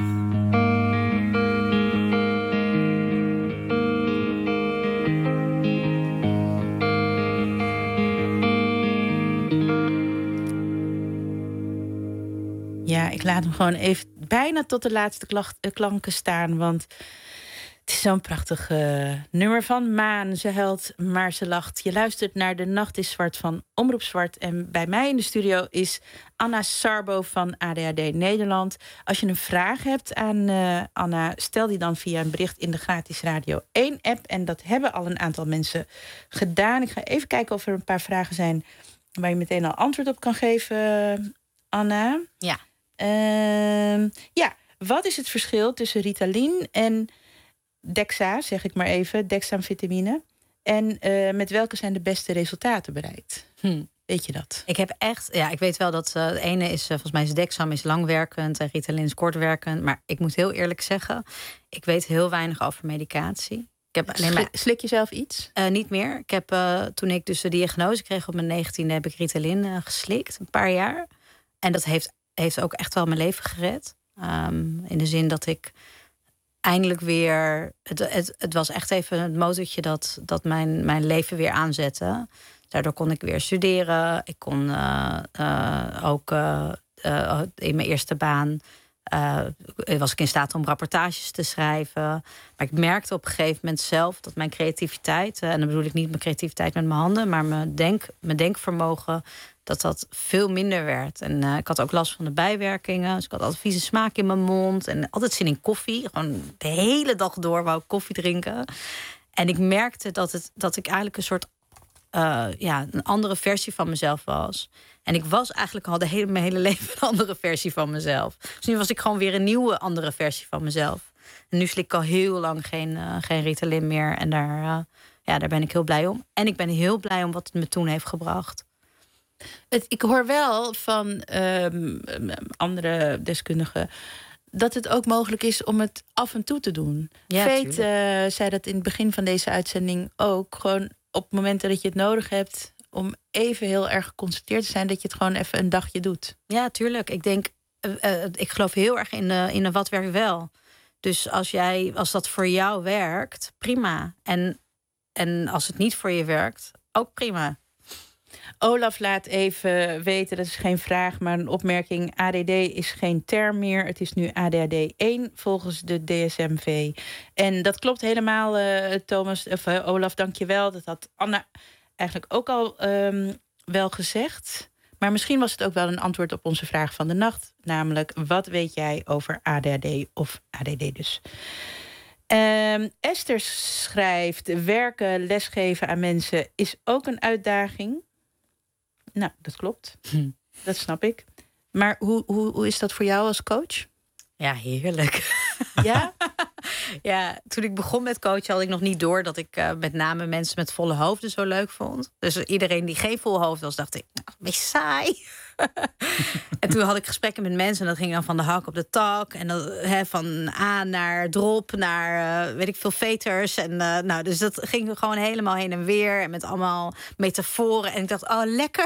Ja, ik laat hem gewoon even bijna tot de laatste klacht, uh, klanken staan. Want het is zo'n prachtig uh, nummer van Maan. Ze huilt, maar ze lacht. Je luistert naar De Nacht is Zwart van Omroep Zwart. En bij mij in de studio is Anna Sarbo van A D H D Nederland. Als je een vraag hebt aan uh, Anna, stel die dan via een bericht in de gratis Radio één app. En dat hebben al een aantal mensen gedaan. Ik ga even kijken of er een paar vragen zijn waar je meteen al antwoord op kan geven, Anna. Ja. Uh, ja, wat is het verschil tussen Ritalin en Dexa, zeg ik maar even, dexamfetamine? En uh, met welke zijn de beste resultaten bereikt? Hm. Weet je dat? Ik heb echt, ja, ik weet wel dat uh, de ene is, uh, volgens mij is Dexam is langwerkend en Ritalin is kortwerkend. Maar ik moet heel eerlijk zeggen, ik weet heel weinig over medicatie. Ik heb alleen maar... Slik je zelf iets? Uh, niet meer. Ik heb uh, toen ik dus de diagnose kreeg op mijn negentiende heb ik Ritalin uh, geslikt, een paar jaar. En dat heeft heeft ook echt wel mijn leven gered. Um, in de zin dat ik eindelijk weer... Het, het, het was echt even het motortje dat, dat mijn, mijn leven weer aanzette. Daardoor kon ik weer studeren. Ik kon uh, uh, ook uh, uh, in mijn eerste baan... Uh, was ik in staat om rapportages te schrijven. Maar ik merkte op een gegeven moment zelf dat mijn creativiteit... Uh, en dan bedoel ik niet mijn creativiteit met mijn handen... maar mijn, denk, mijn denkvermogen... dat dat veel minder werd. En uh, ik had ook last van de bijwerkingen. Dus ik had altijd vieze smaak in mijn mond. En altijd zin in koffie. Gewoon de hele dag door wou ik koffie drinken. En ik merkte dat, het, dat ik eigenlijk een soort... Uh, ja, een andere versie van mezelf was. En ik was eigenlijk al de hele, mijn hele leven een andere versie van mezelf. Dus nu was ik gewoon weer een nieuwe andere versie van mezelf. En nu slik ik al heel lang geen, uh, geen Ritalin meer. En daar, uh, ja, daar ben ik heel blij om. En ik ben heel blij om wat het me toen heeft gebracht. Het, ik hoor wel van um, andere deskundigen dat het ook mogelijk is om het af en toe te doen. Ja, Veet uh, zei dat in het begin van deze uitzending ook. Gewoon op momenten dat je het nodig hebt om even heel erg geconcentreerd te zijn, dat je het gewoon even een dagje doet. Ja, tuurlijk. Ik denk, uh, uh, ik geloof heel erg in de, in de wat werkt wel. Dus als jij, als dat voor jou werkt, prima. En, en als het niet voor je werkt, ook prima. Olaf laat even weten, dat is geen vraag, maar een opmerking. A D D is geen term meer. Het is nu A D H D één volgens de D S M V. En dat klopt helemaal, uh, Thomas, of uh, Olaf, dank je wel. Dat had Anna eigenlijk ook al um, wel gezegd. Maar misschien was het ook wel een antwoord op onze vraag van de nacht. Namelijk, wat weet jij over A D H D of A D D dus? Um, Esther schrijft, werken, lesgeven aan mensen is ook een uitdaging. Nou, dat klopt. Hm. Dat snap ik. Maar hoe, hoe, hoe is dat voor jou als coach? Ja, heerlijk. Ja? Ja, toen ik begon met coachen had ik nog niet door dat ik uh, met name mensen met volle hoofden zo leuk vond. Dus iedereen die geen vol hoofd was, dacht ik, nou, ben je saai. En toen had ik gesprekken met mensen en dat ging dan van de hak op de tak. En dat, he, van A naar drop, naar uh, weet ik veel, veters. En, uh, nou, dus dat ging gewoon helemaal heen en weer. En met allemaal metaforen. En ik dacht, oh, lekker.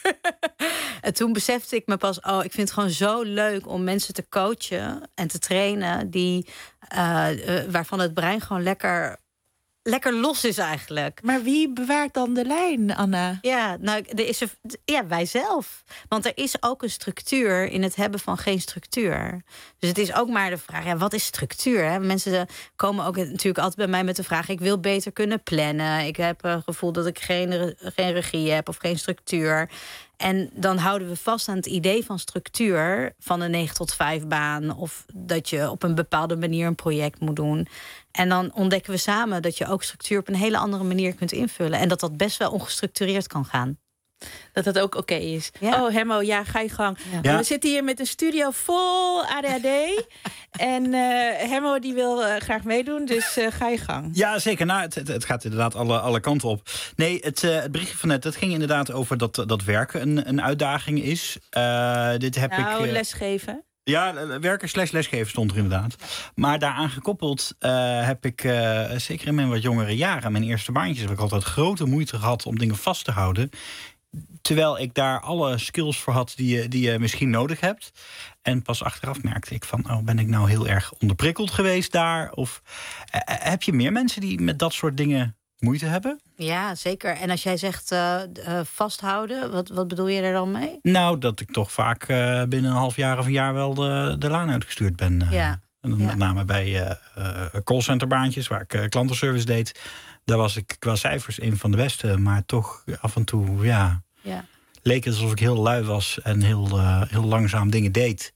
En toen besefte ik me pas, oh, ik vind het gewoon zo leuk om mensen te coachen en te trainen die, uh, uh, waarvan het brein gewoon lekker... lekker los is eigenlijk. Maar wie bewaart dan de lijn, Anna? Ja, nou, er is er, ja, wij zelf. Want er is ook een structuur in het hebben van geen structuur. Dus het is ook maar de vraag, ja, wat is structuur? Hè? Mensen komen ook natuurlijk altijd bij mij met de vraag, ik wil beter kunnen plannen. Ik heb het gevoel dat ik geen, geen regie heb of geen structuur. En dan houden we vast aan het idee van structuur, van een negen tot vijf baan, of dat je op een bepaalde manier een project moet doen. En dan ontdekken we samen dat je ook structuur op een hele andere manier kunt invullen. En dat dat best wel ongestructureerd kan gaan. Dat dat ook oké okay is. Ja. Oh, Hemmo, ja, ga je gang. Ja. We zitten hier met een studio vol A D H D. En uh, Hemmo die wil uh, graag meedoen, dus uh, ga je gang. Ja, zeker. Nou, het, het, het gaat inderdaad alle, alle kanten op. Nee, het, uh, het berichtje van net, dat ging inderdaad over dat, dat werken een, een uitdaging is. Uh, dit heb nou, ik, uh, lesgeven. Ja, werken slash lesgeven stond er inderdaad. Maar daaraan gekoppeld uh, heb ik, uh, zeker in mijn wat jongere jaren, mijn eerste baantjes, heb ik altijd grote moeite gehad om dingen vast te houden. Terwijl ik daar alle skills voor had die je, die je misschien nodig hebt. En pas achteraf merkte ik van, oh, ben ik nou heel erg onderprikkeld geweest daar? Of uh, heb je meer mensen die met dat soort dingen moeite hebben? Ja, zeker. En als jij zegt uh, uh, vasthouden, wat, wat bedoel je er dan mee? Nou, dat ik toch vaak uh, binnen een half jaar of een jaar wel de, de laan uitgestuurd ben. Uh, ja. En ja. Met name bij uh, uh, callcenterbaantjes waar ik uh, klantenservice deed. Daar was ik qua cijfers een van de beste. Maar toch af en toe, ja, ja. leek het alsof ik heel lui was en heel, uh, heel langzaam dingen deed.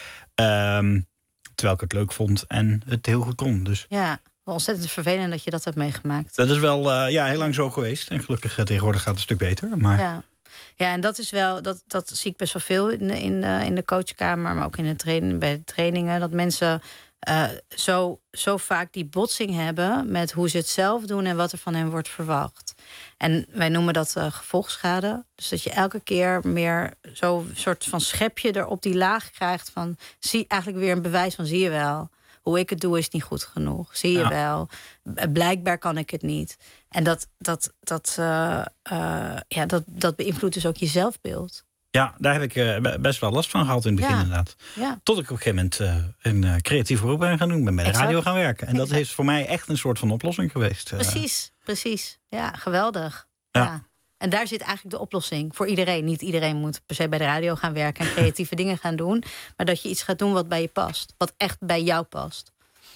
Um, terwijl ik het leuk vond en het heel goed kon. Dus. Ja, wel ontzettend vervelend dat je dat hebt meegemaakt. Dat is wel uh, ja, heel lang zo geweest. En gelukkig uh, tegenwoordig gaat het een stuk beter. Maar... Ja. Ja, en dat is wel, dat, dat zie ik best wel veel in de, in de, in de coachkamer, maar ook in de training, bij de trainingen, dat mensen uh, zo, zo vaak die botsing hebben met hoe ze het zelf doen en wat er van hen wordt verwacht. En wij noemen dat uh, gevolgschade. Dus dat je elke keer meer zo'n soort van schepje er op die laag krijgt van, zie eigenlijk weer een bewijs van, zie je wel. Hoe ik het doe is niet goed genoeg. Zie je ja. wel. Blijkbaar kan ik het niet. En dat, dat, dat, uh, uh, ja, dat, dat beïnvloedt dus ook je zelfbeeld. Ja, daar heb ik uh, best wel last van gehad in het begin, ja. inderdaad. Ja. Tot ik op een gegeven moment uh, een uh, creatief beroep ben gaan doen. Ben bij de exact. radio gaan werken. En dat exact. is voor mij echt een soort van oplossing geweest. Uh. Precies, precies. Ja, geweldig. Ja. ja. En daar zit eigenlijk de oplossing voor iedereen. Niet iedereen moet per se bij de radio gaan werken en creatieve dingen gaan doen. Maar dat je iets gaat doen wat bij je past. Wat echt bij jou past.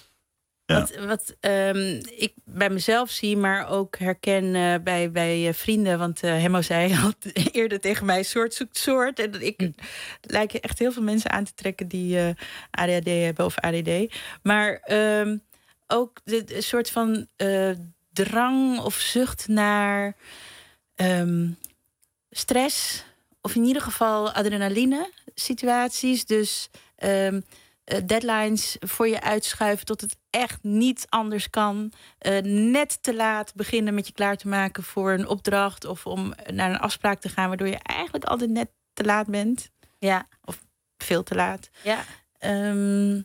Ja. Wat, wat um, ik bij mezelf zie, maar ook herken uh, bij, bij uh, vrienden. Want uh, Hemmo zei al eerder tegen mij, soort zoekt soort. En ik hm. lijkt echt heel veel mensen aan te trekken die uh, A D H D hebben of A D D. Maar um, ook de, de soort van uh, drang of zucht naar um, stress. Of in ieder geval adrenaline situaties. Dus um, deadlines voor je uitschuiven tot het echt niet anders kan. Uh, net te laat beginnen met je klaar te maken voor een opdracht of om naar een afspraak te gaan, waardoor je eigenlijk altijd net te laat bent. Ja. Of veel te laat. Ja. Um,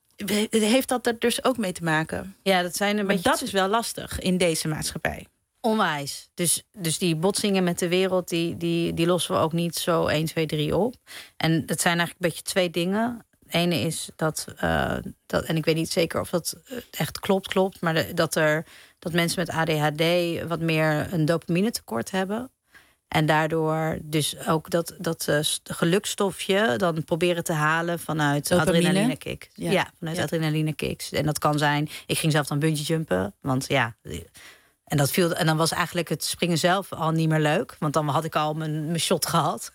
heeft dat er dus ook mee te maken? Ja, dat zijn een maar beetje... dat is wel lastig in deze maatschappij. Onwijs. Dus, dus die botsingen met de wereld, die, die, die lossen we ook niet zo één, twee, drie op. En dat zijn eigenlijk een beetje twee dingen. Het ene is dat, uh, dat, en ik weet niet zeker of dat echt klopt, klopt, maar de, dat, er, dat mensen met A D H D wat meer een dopamine tekort hebben. En daardoor dus ook dat, dat uh, gelukstofje dan proberen te halen vanuit adrenaline kicks. Ja. ja, vanuit ja. adrenaline kicks. En dat kan zijn, ik ging zelf dan bungee jumpen, want ja. En, dat viel, en dan was eigenlijk het springen zelf al niet meer leuk, want dan had ik al mijn, mijn shot gehad.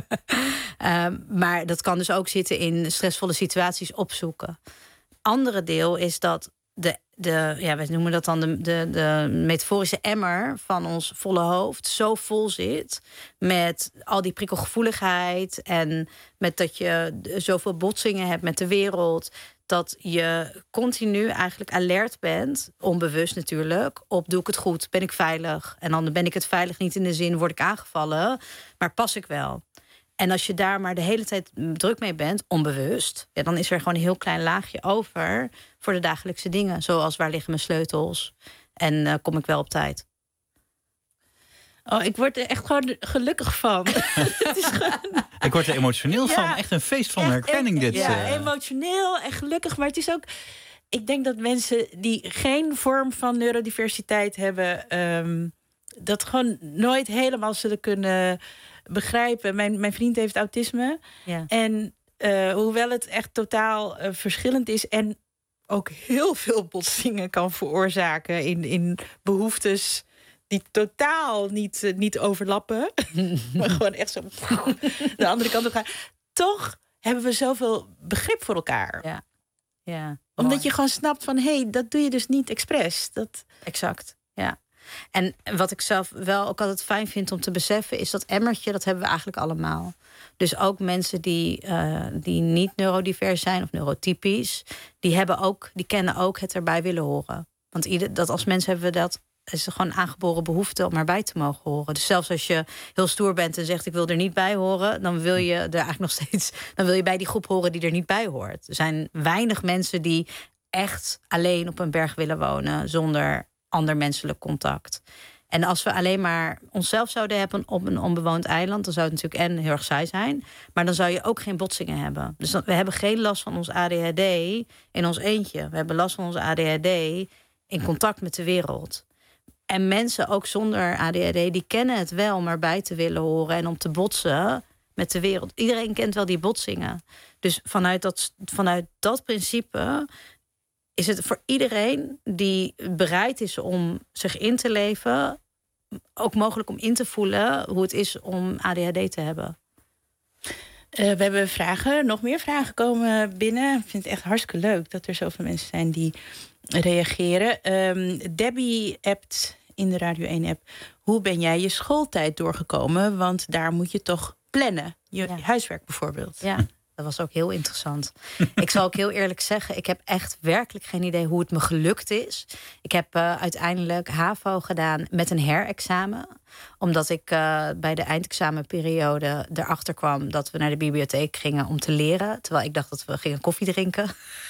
um, maar dat kan dus ook zitten in stressvolle situaties opzoeken. Andere deel is dat de, de ja, wij noemen dat dan de, de, de metaforische emmer van ons volle hoofd zo vol zit met al die prikkelgevoeligheid en met dat je zoveel botsingen hebt met de wereld, dat je continu eigenlijk alert bent, onbewust natuurlijk, op doe ik het goed, ben ik veilig? En dan ben ik het veilig niet in de zin, word ik aangevallen, maar pas ik wel? En als je daar maar de hele tijd druk mee bent, onbewust, ja, dan is er gewoon een heel klein laagje over voor de dagelijkse dingen. Zoals waar liggen mijn sleutels en uh, kom ik wel op tijd? Oh, ik word er echt gewoon gelukkig van. Het is gewoon... Ik word er emotioneel ja, van. Echt een feest van echt, herkenning dit. Ja, uh... emotioneel en gelukkig. Maar het is ook... Ik denk dat mensen die geen vorm van neurodiversiteit hebben... Um, dat gewoon nooit helemaal zullen kunnen begrijpen. Mijn, mijn vriend heeft autisme. Ja. En uh, hoewel het echt totaal uh, verschillend is... en ook heel veel botsingen kan veroorzaken in, in behoeftes... die totaal niet, uh, niet overlappen. Maar gewoon echt zo de andere kant op gaan. Toch hebben we zoveel begrip voor elkaar. Ja. Ja, omdat mooi. je gewoon snapt van... hé, hey, dat doe je dus niet expres. Dat... Exact, ja. En wat ik zelf wel ook altijd fijn vind om te beseffen... is dat emmertje, dat hebben we eigenlijk allemaal. Dus ook mensen die, uh, die niet neurodivers zijn of neurotypisch... die, hebben ook, die kennen ook het erbij willen horen. Want ieder, dat als mensen hebben we dat... is er gewoon een aangeboren behoefte om erbij te mogen horen. Dus zelfs als je heel stoer bent en zegt... ik wil er niet bij horen, dan wil je er eigenlijk nog steeds... dan wil je bij die groep horen die er niet bij hoort. Er zijn weinig mensen die echt alleen op een berg willen wonen... zonder ander menselijk contact. En als we alleen maar onszelf zouden hebben op een onbewoond eiland... dan zou het natuurlijk en heel erg saai zijn... maar dan zou je ook geen botsingen hebben. Dus dan, we hebben geen last van ons A D H D in ons eentje. We hebben last van ons A D H D in contact met de wereld. En mensen ook zonder A D H D, die kennen het wel om erbij te willen horen... en om te botsen met de wereld. Iedereen kent wel die botsingen. Dus vanuit dat, vanuit dat principe is het voor iedereen die bereid is om zich in te leven... ook mogelijk om in te voelen hoe het is om A D H D te hebben. Uh, we hebben vragen, nog meer vragen komen binnen. Ik vind het echt hartstikke leuk dat er zoveel mensen zijn die reageren. Um, Debbie appt in de Radio één app... hoe ben jij je schooltijd doorgekomen? Want daar moet je toch plannen. Je ja. huiswerk bijvoorbeeld. Ja, dat was ook heel interessant. Ik zal ook heel eerlijk zeggen... ik heb echt werkelijk geen idee hoe het me gelukt is. Ik heb uh, uiteindelijk HAVO gedaan met een herexamen. Omdat ik uh, bij de eindexamenperiode erachter kwam... dat we naar de bibliotheek gingen om te leren. Terwijl ik dacht dat we gingen koffie drinken.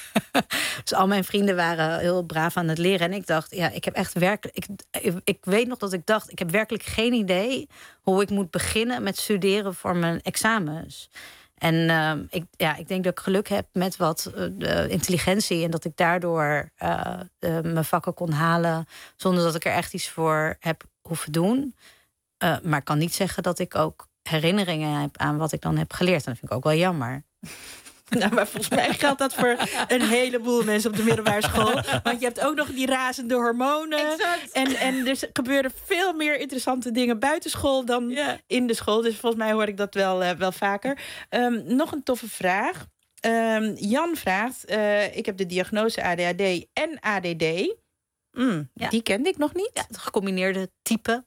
Dus al mijn vrienden waren heel braaf aan het leren. En ik dacht, ja, ik heb echt werkelijk... Ik, ik weet nog dat ik dacht, ik heb werkelijk geen idee... hoe ik moet beginnen met studeren voor mijn examens. En uh, ik, ja, ik denk dat ik geluk heb met wat uh, intelligentie... en dat ik daardoor uh, uh, mijn vakken kon halen... zonder dat ik er echt iets voor heb hoeven doen. Uh, maar ik kan niet zeggen dat ik ook herinneringen heb... aan wat ik dan heb geleerd. En dat vind ik ook wel jammer. Nou, maar volgens mij geldt dat voor een heleboel mensen op de middelbare school. Want je hebt ook nog die razende hormonen. Exact. En, en er gebeuren veel meer interessante dingen buiten school dan ja. in de school. Dus volgens mij hoor ik dat wel, uh, wel vaker. Um, nog een toffe vraag. Um, Jan vraagt, uh, ik heb de diagnose A D H D en A D D. Mm, ja. Die kende ik nog niet. Ja, het gecombineerde type.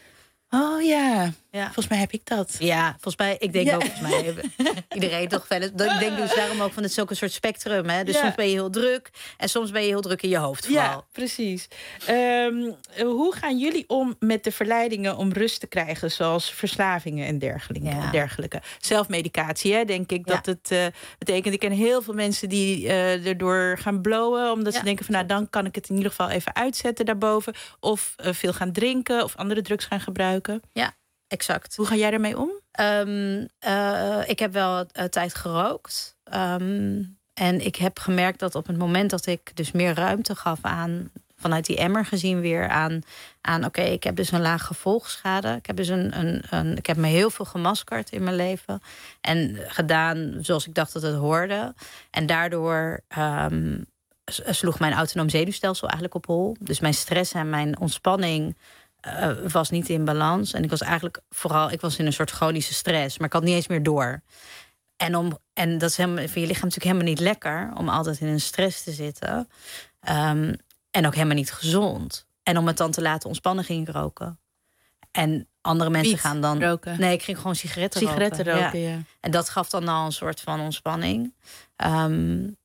Oh ja. ja, volgens mij heb ik dat. Ja, volgens mij, ik denk ja. ook, volgens mij iedereen toch wel. Ik denk dus daarom ook van het is ook een soort spectrum. Hè? Dus ja. soms ben je heel druk en soms ben je heel druk in je hoofd. Vooral. Ja, precies. Um, hoe gaan jullie om met de verleidingen om rust te krijgen, zoals verslavingen en dergelijke? Ja. dergelijke. Zelfmedicatie, hè, denk ik ja. dat het uh, betekent. Ik ken heel veel mensen die uh, erdoor gaan blowen, omdat ja. ze denken van nou, dan kan ik het in ieder geval even uitzetten daarboven. Of uh, veel gaan drinken of andere drugs gaan gebruiken. Ja. Exact. Hoe ga jij ermee om? Um, uh, ik heb wel uh, tijd gerookt. Um, en ik heb gemerkt dat op het moment dat ik dus meer ruimte gaf aan... vanuit die emmer gezien weer aan... aan oké, okay, ik heb dus een laag gevolgschade. Ik heb, dus een, een, een, ik heb me heel veel gemaskerd in mijn leven. En gedaan zoals ik dacht dat het hoorde. En daardoor... Um, sloeg mijn autonoom zenuwstelsel eigenlijk op hol. Dus mijn stress en mijn ontspanning... Uh, was niet in balans. En ik was eigenlijk vooral... Ik was in een soort chronische stress. Maar ik had niet eens meer door. En, om, en dat is helemaal, voor je lichaam natuurlijk helemaal niet lekker... om altijd in een stress te zitten. Um, en ook helemaal niet gezond. En om het dan te laten ontspannen ging ik roken. En andere mensen Wiet gaan dan... roken. Nee, ik ging gewoon sigaretten, sigaretten roken. roken. Ja. Ja. En dat gaf dan al een soort van ontspanning. Um,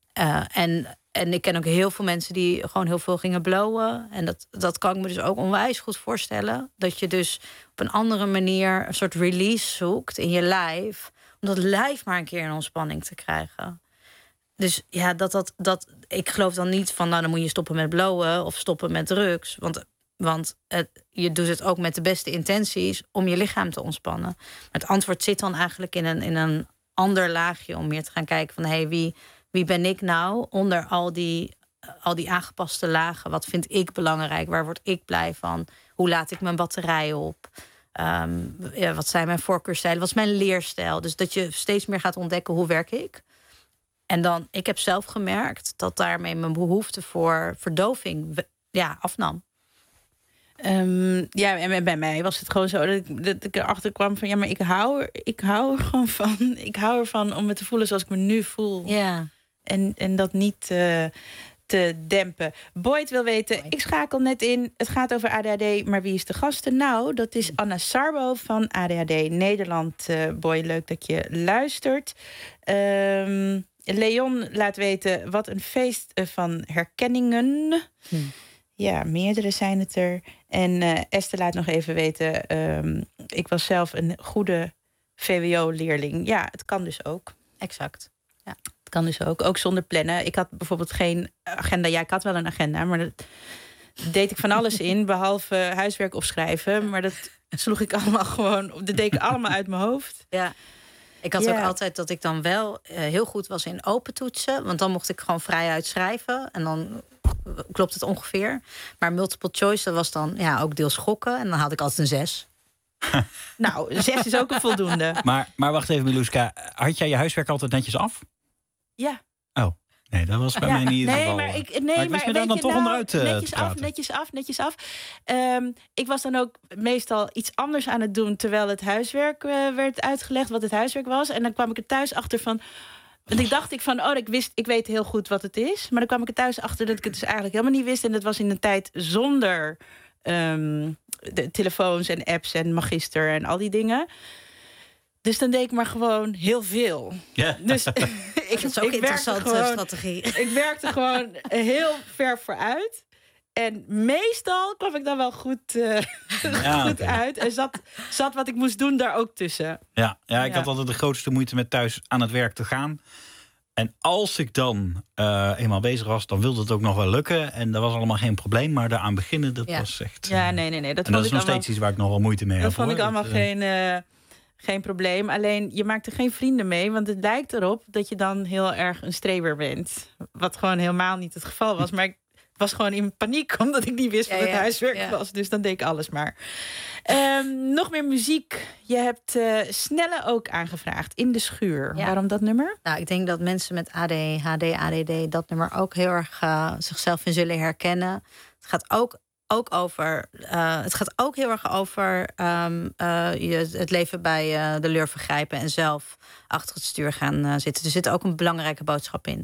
Uh, en, en ik ken ook heel veel mensen die gewoon heel veel gingen blowen. En dat, dat kan ik me dus ook onwijs goed voorstellen. Dat je dus op een andere manier een soort release zoekt in je lijf. Om dat lijf maar een keer in ontspanning te krijgen. Dus ja, dat, dat, dat, ik geloof dan niet van... nou, dan moet je stoppen met blowen of stoppen met drugs. Want, want het, je doet het ook met de beste intenties om je lichaam te ontspannen. Maar het antwoord zit dan eigenlijk in een, in een ander laagje... om meer te gaan kijken van, hé, hey, wie, wie ben ik nou onder al die, al die aangepaste lagen? Wat vind ik belangrijk? Waar word ik blij van? Hoe laat ik mijn batterij op? Um, ja, wat zijn mijn voorkeurstijlen? Wat is mijn leerstijl? Dus dat je steeds meer gaat ontdekken, hoe werk ik? En dan, ik heb zelf gemerkt dat daarmee mijn behoefte voor verdoving ja, afnam. Um, ja, en bij mij was het gewoon zo dat ik, dat ik erachter kwam van... ja, maar ik hou, er, ik hou er gewoon van. Ik hou ervan om me te voelen zoals ik me nu voel. Ja. En, en dat niet uh, te dempen. Boyd wil weten, ik schakel net in. Het gaat over A D H D, maar wie is de gasten? Nou, dat is Anna Sarbo van A D H D Nederland. Uh, Boy, leuk dat je luistert. Um, Leon laat weten, wat een feest van herkenningen. Hm. Ja, meerdere zijn het er. En uh, Esther laat nog even weten... Um, ik was zelf een goede V W O-leerling. Ja, het kan dus ook. Exact. Ja. Het kan dus ook, ook zonder plannen. Ik had bijvoorbeeld geen agenda. Ja, ik had wel een agenda, maar dat deed ik van alles in... behalve huiswerk opschrijven. Maar dat sloeg ik allemaal gewoon... dat deed ik allemaal uit mijn hoofd. Ja. Ik had ja. ook altijd dat ik dan wel uh, heel goed was in open toetsen. Want dan mocht ik gewoon vrijuit schrijven. En dan klopt het ongeveer. Maar multiple choice, dat was dan ja, ook deels gokken. En dan had ik altijd een zes. Nou, een zes is ook een voldoende. Maar, maar wacht even, Miluska. Had jij je huiswerk altijd netjes af? Ja. Oh. Nee, dat was bij ja, mij niet in ieder nee, geval. Maar ik, nee, maar ik wist maar me daar dan toch nou, onderuit uh, netjes te af, praten. netjes af, netjes af. Um, ik was dan ook meestal iets anders aan het doen... terwijl het huiswerk uh, werd uitgelegd, wat het huiswerk was. En dan kwam ik er thuis achter van... Want ik dacht ik van, oh, ik wist, ik weet heel goed wat het is. Maar dan kwam ik er thuis achter dat ik het dus eigenlijk helemaal niet wist. En dat was in een tijd zonder um, de telefoons en apps en magister en al die dingen. Dus dan deed ik maar gewoon heel veel. Ja. Dus ik, dat is ook ik interessante gewoon, strategie. Ik werkte gewoon heel ver vooruit. En meestal kwam ik dan wel goed, uh, ja, goed okay. uit. En zat, zat wat ik moest doen daar ook tussen. Ja, ja ik ja. had altijd de grootste moeite met thuis aan het werk te gaan. En als ik dan uh, eenmaal bezig was, dan wilde het ook nog wel lukken. En dat was allemaal geen probleem. Maar daaraan beginnen, dat ja. was echt... Ja, nee, nee, nee. Dat en dat is nog allemaal, steeds iets waar ik nog wel moeite mee dat heb. Dat vond hoor. ik allemaal dat, geen... Uh, Geen probleem, alleen je maakt er geen vrienden mee... want het lijkt erop dat je dan heel erg een streber bent. Wat gewoon helemaal niet het geval was. Maar ik was gewoon in paniek, omdat ik niet wist wat ja, het ja, huiswerk ja. was. Dus dan deed ik alles maar. Um, nog meer muziek. Je hebt uh, Snelle ook aangevraagd, In de Schuur. Ja. Waarom dat nummer? Nou, ik denk dat mensen met A D H D, A D D... dat nummer ook heel erg uh, zichzelf in zullen herkennen. Het gaat ook... Ook over, uh, het gaat ook heel erg over um, uh, je, het leven bij uh, de leur vergrijpen... en zelf achter het stuur gaan uh, zitten. Er zit ook een belangrijke boodschap in.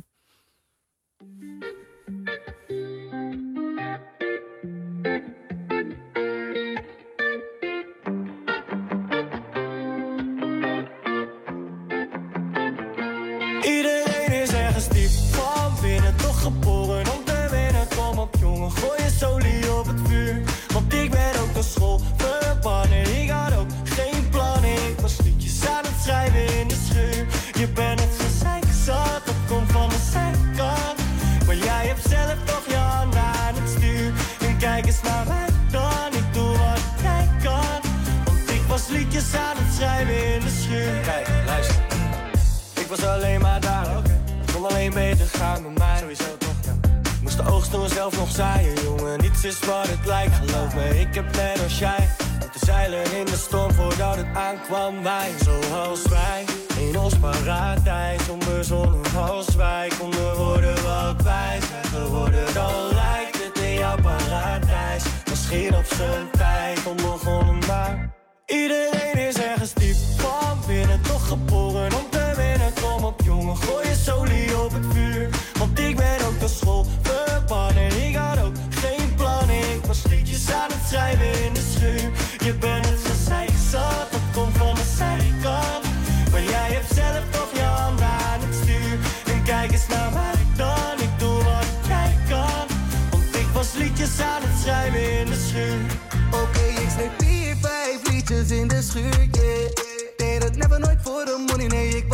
Iedereen is ergens diep van binnen, toch geboren om te winnen. Kom op jongen, gooi je solie op het vuur. Want ik ben ook naar school verbannen. Ik had ook geen plannen. Ik was liedjes aan het schrijven in de schuur. Je bent het gezeik zat, dat komt van de zijkant. Maar jij hebt zelf toch je handen aan het stuur. En kijk eens naar mij dan, ik doe wat jij kan. Want ik was liedjes aan het schrijven in de schuur. Kijk, luister. Ik was alleen maar daar, okay. Het kon alleen beter gaan met mij. Sowieso toch, ja. Ik moest de oogst toen zelf nog zaaien, jongen. Niets is wat het lijkt, geloof me, ik heb net als jij moeten zeilen in de storm voordat het aankwam. Wij, zoals wij, in ons paradijs. Onbezonnen als wij konden worden wat wij zijn geworden. Dan lijkt het in jouw paradijs. Misschien op zijn tijd onbegonnen, maar iedereen is ergens diep van binnen, toch geboren om te winnen. Kom op jongen, gooi je solie op het vuur. Want ik ben ook naar school verbannen. Ik had ook geen plannen. Ik was liedjes aan het schrijven in de schuur. Je bent het gezeik zat, dat komt van de zijkant. Maar jij hebt zelf toch je handen aan het stuur. En kijk eens naar mij dan.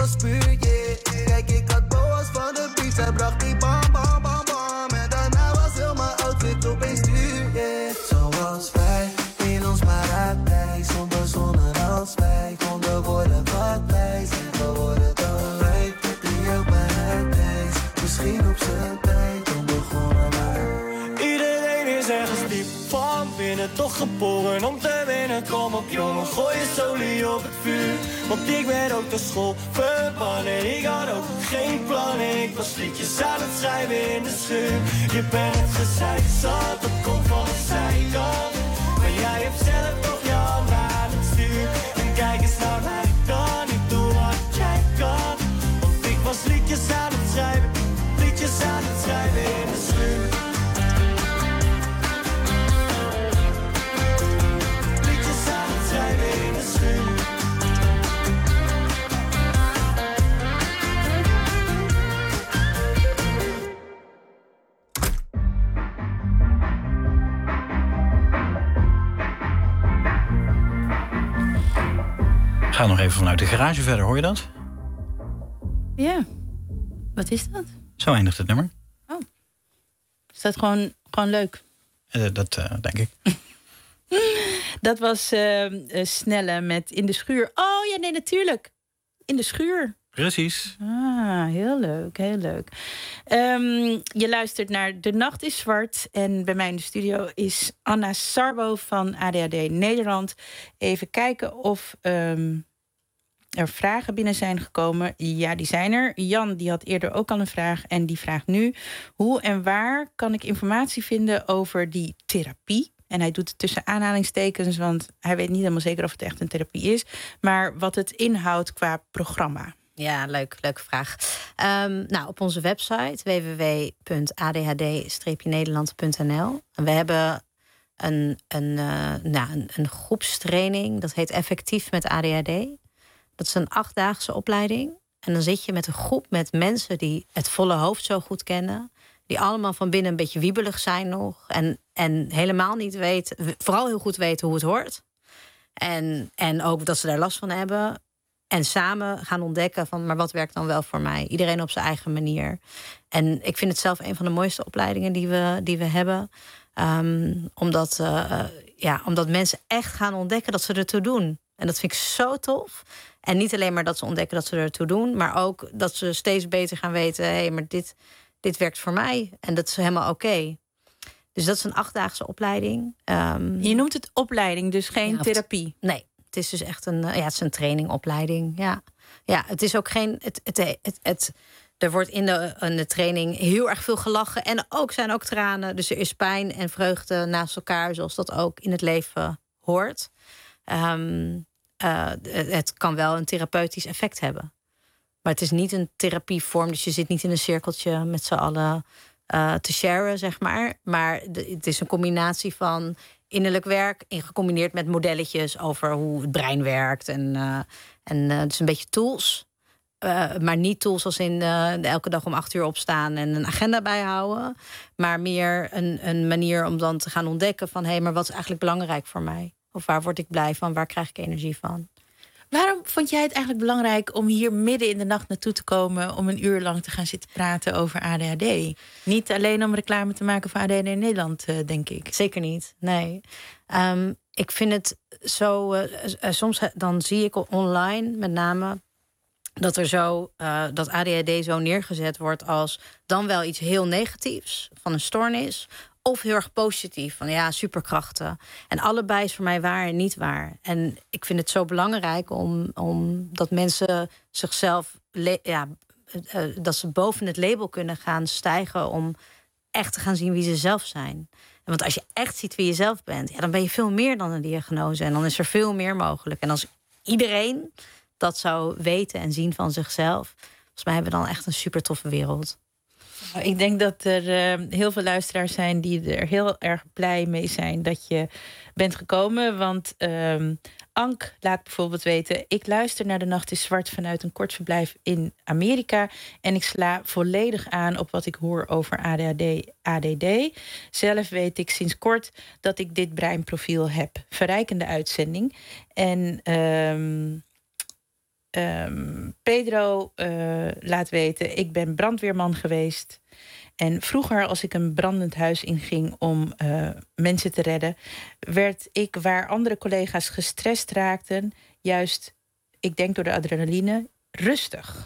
was puur, yeah. Kijk, ik had boas van de beach, hij bracht die bam, bam, bam, bam. En daarna was heel mijn outfit opeens duur, yeah. Zoals wij, in ons paradijs, zonder zon en als wij konden worden wat wij zijn geworden. Dan lijkt het die ook paradijs, misschien op zijn tijd onbegonnen maar. Iedereen is ergens diep van binnen, toch geboren om te winnen. Kom op jongen, gooi je solie op het vuur. Want ik ben ook de school verbannen. Ik had ook geen plannen. Ik was liedjes aan het schrijven in de schuur. Je bent het gezeik zat, dat komt van de zijkant. Maar jij hebt zelf toch je hand aan het stuur. En kijk eens naar mij dan, ik doe wat jij kan. Want ik was liedjes aan het schrijven, liedjes aan het schrijven in de schuur. Liedjes aan het schrijven in de schuur. Ga nog even vanuit de garage verder, hoor je dat? Ja. Wat is dat? Zo eindigt het nummer. Oh. Is dat gewoon, gewoon leuk? Uh, dat uh, denk ik. Dat was uh, uh, Snelle met In de Schuur. Oh ja, nee, natuurlijk. In de Schuur. Precies. Ah, heel leuk, heel leuk. Um, je luistert naar De Nacht is Zwart. En bij mij in de studio is Anna Sarbo van A D H D Nederland. Even kijken of um, er vragen binnen zijn gekomen. Ja, die zijn er. Jan die had eerder ook al een vraag. En die vraagt nu: hoe en waar kan ik informatie vinden over die therapie? En hij doet het tussen aanhalingstekens, want hij weet niet helemaal zeker of het echt een therapie is. Maar wat het inhoudt qua programma. Ja, leuk, leuke vraag. Um, nou, op onze website w w w punt a d h d nederland punt n l. En we hebben een, een, uh, nou, een, een groepstraining, dat heet Effectief met A D H D. Dat is een achtdaagse opleiding. En dan zit je met een groep met mensen die het volle hoofd zo goed kennen. Die allemaal van binnen een beetje wiebelig zijn nog. En, en helemaal niet weten, vooral heel goed weten hoe het hoort. En, en ook dat ze daar last van hebben. En samen gaan ontdekken van, maar wat werkt dan wel voor mij? Iedereen op zijn eigen manier. En ik vind het zelf een van de mooiste opleidingen die we, die we hebben. Um, omdat, uh, ja, omdat mensen echt gaan ontdekken dat ze ertoe doen. En dat vind ik zo tof. En niet alleen maar dat ze ontdekken dat ze ertoe doen, maar ook dat ze steeds beter gaan weten, hé, hey, maar dit, dit werkt voor mij. En dat is helemaal oké. Okay. Dus dat is een achtdaagse opleiding. Um, Je noemt het opleiding, dus geen ja, therapie? Nee. Het is dus echt een, ja, het is een trainingopleiding. Ja, ja, het is ook geen. Het, het, het, het, er wordt in de, in de training heel erg veel gelachen. En ook zijn ook tranen. Dus er is pijn en vreugde naast elkaar, zoals dat ook in het leven hoort. Um, uh, het kan wel een therapeutisch effect hebben. Maar het is niet een therapievorm. Dus je zit niet in een cirkeltje met z'n allen uh, te sharen, zeg maar. Maar de, het is een combinatie van innerlijk werk, gecombineerd met modelletjes over hoe het brein werkt. En, uh, en uh, het is een beetje tools. Uh, maar niet tools als in uh, elke dag om acht uur opstaan en een agenda bijhouden. Maar meer een, een manier om dan te gaan ontdekken van, hé, hey, maar wat is eigenlijk belangrijk voor mij? Of waar word ik blij van? Waar krijg ik energie van? Waarom vond jij het eigenlijk belangrijk om hier midden in de nacht naartoe te komen om een uur lang te gaan zitten praten over A D H D? Niet alleen om reclame te maken voor A D H D in Nederland, uh, denk ik. Zeker niet, nee. Um, ik vind het zo, uh, uh, soms dan zie ik online met name dat er zo, uh, dat A D H D zo neergezet wordt als dan wel iets heel negatiefs van een stoornis, of heel erg positief, van ja, superkrachten. En allebei is voor mij waar en niet waar. En ik vind het zo belangrijk om, om dat mensen zichzelf, le- ja, uh, dat ze boven het label kunnen gaan stijgen om echt te gaan zien wie ze zelf zijn. Want als je echt ziet wie je zelf bent, ja, dan ben je veel meer dan een diagnose. En dan is er veel meer mogelijk. En als iedereen dat zou weten en zien van zichzelf, volgens mij hebben we dan echt een super toffe wereld. Ik denk dat er uh, heel veel luisteraars zijn die er heel erg blij mee zijn dat je bent gekomen. Want um, Ank laat bijvoorbeeld weten, ik luister naar De Nacht is Zwart vanuit een kort verblijf in Amerika. En ik sla volledig aan op wat ik hoor over A D H D, A D D. Zelf weet ik sinds kort dat ik dit breinprofiel heb. Verrijkende uitzending. En Um, Um, Pedro uh, laat weten, ik ben brandweerman geweest. En vroeger, als ik een brandend huis inging om uh, mensen te redden, werd ik, waar andere collega's gestrest raakten, juist, ik denk door de adrenaline, rustig.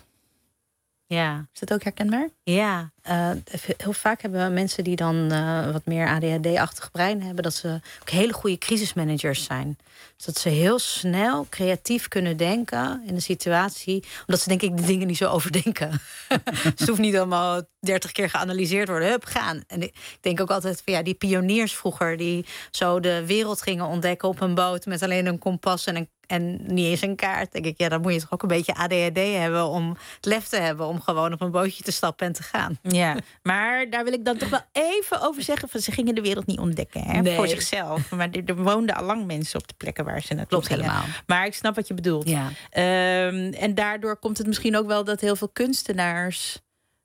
Ja. Is dat ook herkenbaar? Ja, uh, heel vaak hebben mensen die dan uh, wat meer A D H D-achtig brein hebben, dat ze ook hele goede crisismanagers zijn. Dus dat ze heel snel creatief kunnen denken in een situatie, omdat ze denk ik de dingen niet zo overdenken. Het hoeft niet allemaal dertig keer geanalyseerd worden. Hup, gaan. En ik denk ook altijd van ja, die pioniers vroeger die zo de wereld gingen ontdekken op een boot met alleen een kompas en een En niet eens een kaart. Denk ik, ja, dan moet je toch ook een beetje A D H D hebben om het lef te hebben om gewoon op een bootje te stappen en te gaan. Ja, maar daar wil ik dan toch wel even over zeggen, van ze gingen de wereld niet ontdekken, hè, nee. voor zichzelf. Maar er, er woonden al lang mensen op de plekken waar ze naartoe Klopt gingen. helemaal. Maar ik snap wat je bedoelt. Ja. Um, en daardoor komt het misschien ook wel dat heel veel kunstenaars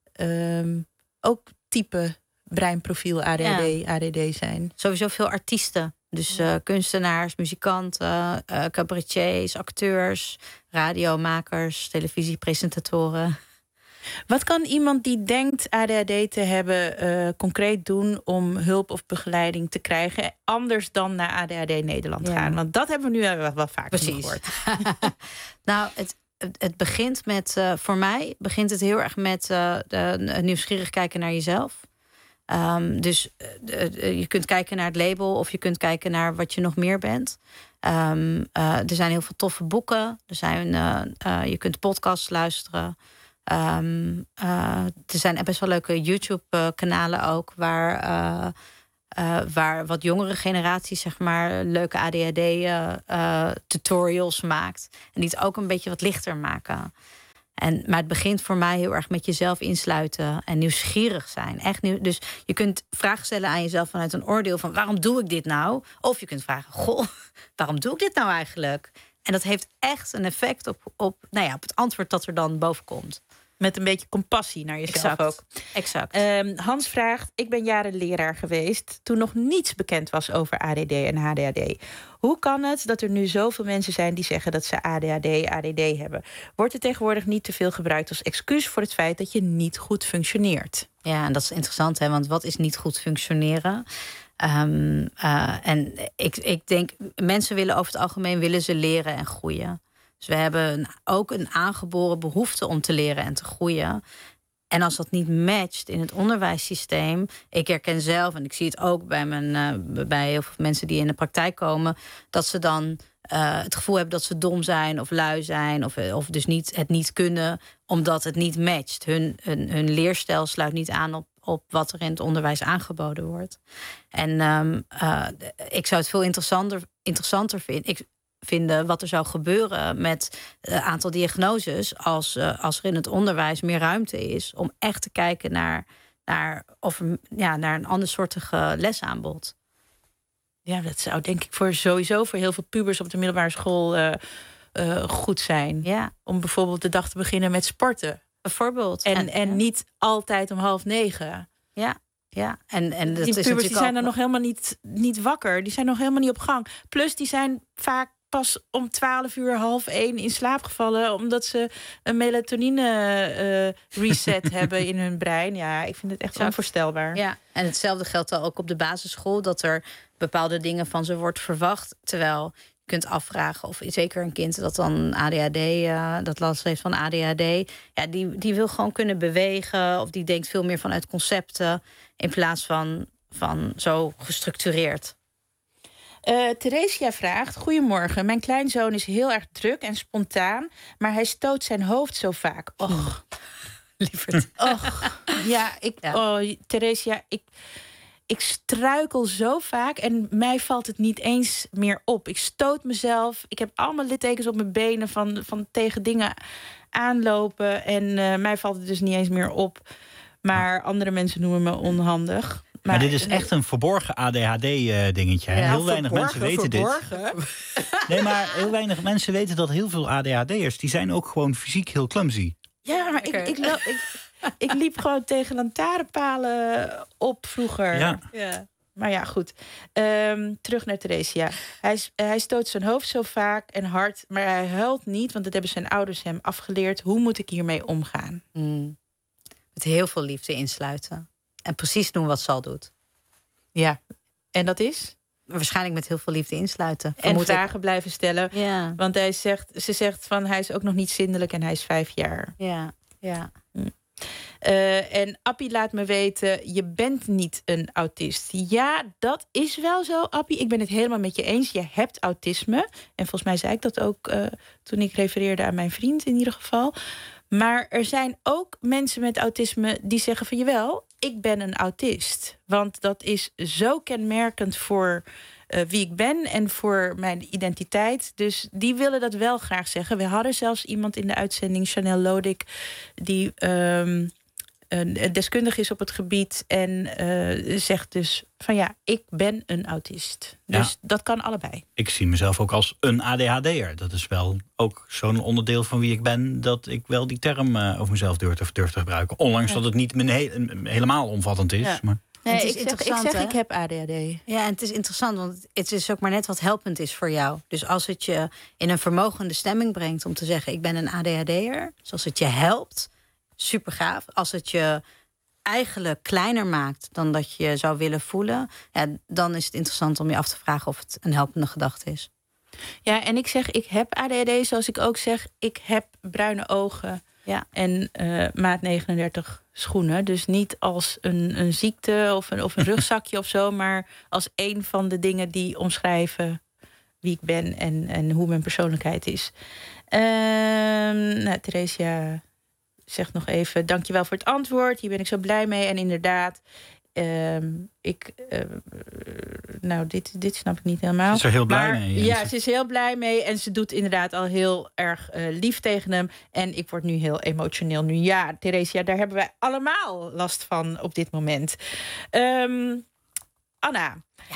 um, ook type breinprofiel A D H D, ja. A D D zijn. Sowieso veel artiesten. Dus uh, kunstenaars, muzikanten, uh, cabaretiers, acteurs, radiomakers, televisiepresentatoren. Wat kan iemand die denkt A D H D te hebben uh, concreet doen om hulp of begeleiding te krijgen, anders dan naar A D H D Nederland ja. gaan? Want dat hebben we nu wel, wel vaak gehoord. Nou, het, het begint met, uh, voor mij begint het heel erg met uh, de, nieuwsgierig kijken naar jezelf. Um, dus uh, uh, je kunt kijken naar het label of je kunt kijken naar wat je nog meer bent. Um, uh, er zijn heel veel toffe boeken. Er zijn, uh, uh, je kunt podcasts luisteren. Um, uh, er zijn best wel leuke YouTube-kanalen ook, waar, uh, uh, waar wat jongere generaties zeg maar leuke A D H D-tutorials uh, uh, maakt. En die het ook een beetje wat lichter maken. En, maar het begint voor mij heel erg met jezelf insluiten en nieuwsgierig zijn. Echt nieuw, dus je kunt vragen stellen aan jezelf vanuit een oordeel van waarom doe ik dit nou? Of je kunt vragen, goh, waarom doe ik dit nou eigenlijk? En dat heeft echt een effect op, op, nou ja, op het antwoord dat er dan boven komt. Met een beetje compassie naar jezelf exact. ook. Exact. Um, Hans vraagt, ik ben jaren leraar geweest toen nog niets bekend was over A D D en H D H D. Hoe kan het dat er nu zoveel mensen zijn die zeggen dat ze A D H D, A D D hebben? Wordt er tegenwoordig niet te veel gebruikt als excuus voor het feit dat je niet goed functioneert? Ja, en dat is interessant, hè? Want wat is niet goed functioneren? Um, uh, en ik, ik denk, mensen willen over het algemeen willen ze leren en groeien. Dus we hebben ook een aangeboren behoefte om te leren en te groeien. En als dat niet matcht in het onderwijssysteem, ik herken zelf, en ik zie het ook bij, mijn, uh, bij heel veel mensen die in de praktijk komen, dat ze dan uh, het gevoel hebben dat ze dom zijn of lui zijn, of, of dus niet, het niet kunnen, omdat het niet matcht. Hun, hun, hun leerstijl sluit niet aan op, op wat er in het onderwijs aangeboden wordt. En um, uh, ik zou het veel interessanter, interessanter vinden. Ik, vinden wat er zou gebeuren met het aantal diagnoses als, uh, als er in het onderwijs meer ruimte is om echt te kijken naar, naar, of, ja, naar een andersoortige lesaanbod. Ja, dat zou denk ik voor sowieso voor heel veel pubers op de middelbare school uh, uh, goed zijn. Ja. Om bijvoorbeeld de dag te beginnen met sporten. Bijvoorbeeld. En, en, en ja. niet altijd om half negen. Ja. Ja, en, en dat die is pubers die zijn ook... dan nog helemaal niet, niet wakker. Die zijn nog helemaal niet op gang. Plus die zijn vaak pas om twaalf uur, half één in slaap gevallen, omdat ze een melatonine uh, reset hebben in hun brein. Ja, ik vind het echt onvoorstelbaar. Ja, en hetzelfde geldt ook op de basisschool, dat er bepaalde dingen van ze wordt verwacht. Terwijl je kunt afvragen of zeker een kind dat dan A D H D, uh, dat last heeft van A D H D, ja, die, die wil gewoon kunnen bewegen, of die denkt veel meer vanuit concepten in plaats van, van zo gestructureerd. Uh, Theresia vraagt, goedemorgen, mijn kleinzoon is heel erg druk en spontaan, maar hij stoot zijn hoofd zo vaak. Och, lieverd. Och, ja, ik, ja. Oh, Theresia, ik, ik struikel zo vaak en mij valt het niet eens meer op. Ik stoot mezelf, ik heb allemaal littekens op mijn benen van, van tegen dingen aanlopen en uh, mij valt het dus niet eens meer op. Maar andere mensen noemen me onhandig. Maar, maar dit is echt een verborgen A D H D-dingetje. Ja, heel weinig mensen weten verborgen. dit. Nee, maar heel weinig mensen weten dat heel veel A D H D'ers... die zijn ook gewoon fysiek heel clumsy. Ja, maar ik, ik, ik, ik, ik liep gewoon tegen lantaarnpalen op vroeger. Ja. Ja. Maar ja, goed. Um, terug naar Theresia. Hij, hij stoot zijn hoofd zo vaak en hard, maar hij huilt niet, want dat hebben zijn ouders hem afgeleerd. Hoe moet ik hiermee omgaan? Mm. Met heel veel liefde insluiten. En precies doen wat Sal doet. Ja, en dat is? Waarschijnlijk met heel veel liefde insluiten. En vragen ik. blijven stellen. Ja. Want hij zegt, ze zegt van hij is ook nog niet zindelijk en hij is vijf jaar. Ja, ja. Hm. Uh, en Appie laat me weten, je bent niet een autist. Ja, dat is wel zo, Appie. Ik ben het helemaal met je eens. Je hebt autisme. En volgens mij zei ik dat ook uh, toen ik refereerde aan mijn vriend in ieder geval. Maar er zijn ook mensen met autisme die zeggen van jawel, ik ben een autist. Want dat is zo kenmerkend voor uh, wie ik ben en voor mijn identiteit. Dus die willen dat wel graag zeggen. We hadden zelfs iemand in de uitzending, Chanel Lodik, die um, uh, deskundig is op het gebied en uh, zegt dus van ja, ik ben een autist. Dus ja, dat kan allebei. Ik zie mezelf ook als een A D H D'er. Dat is wel ook zo'n onderdeel van wie ik ben, dat ik wel die term uh, over mezelf durf te, durf te gebruiken. Ondanks ja. dat het niet mijn he- helemaal omvattend is. Ja. Maar... Nee, het is ik, zeg, ik zeg, ik heb A D H D. Ja, en het is interessant, want het is ook maar net wat helpend is voor jou. Dus als het je in een vermogende stemming brengt om te zeggen, ik ben een A D H D'er. Dus als het je helpt, super gaaf. Als het je eigenlijk kleiner maakt dan dat je zou willen voelen, ja, dan is het interessant om je af te vragen of het een helpende gedachte is. Ja, en ik zeg, ik heb A D H D, zoals ik ook zeg, ik heb bruine ogen ja. en uh, maat negenendertig schoenen. Dus niet als een, een ziekte of een, of een rugzakje of zo, maar als een van de dingen die omschrijven wie ik ben en, en hoe mijn persoonlijkheid is. Uh, nou, Theresia zegt nog even, dankjewel voor het antwoord. Hier ben ik zo blij mee. En inderdaad, uh, ik, uh, nou, dit, dit snap ik niet helemaal. Ze is er heel blij maar, mee. Ja, ze is heel blij mee. En ze doet inderdaad al heel erg uh, lief tegen hem. En ik word nu heel emotioneel. Nu ja, Theresia, daar hebben wij allemaal last van op dit moment. Um, Anna, ja.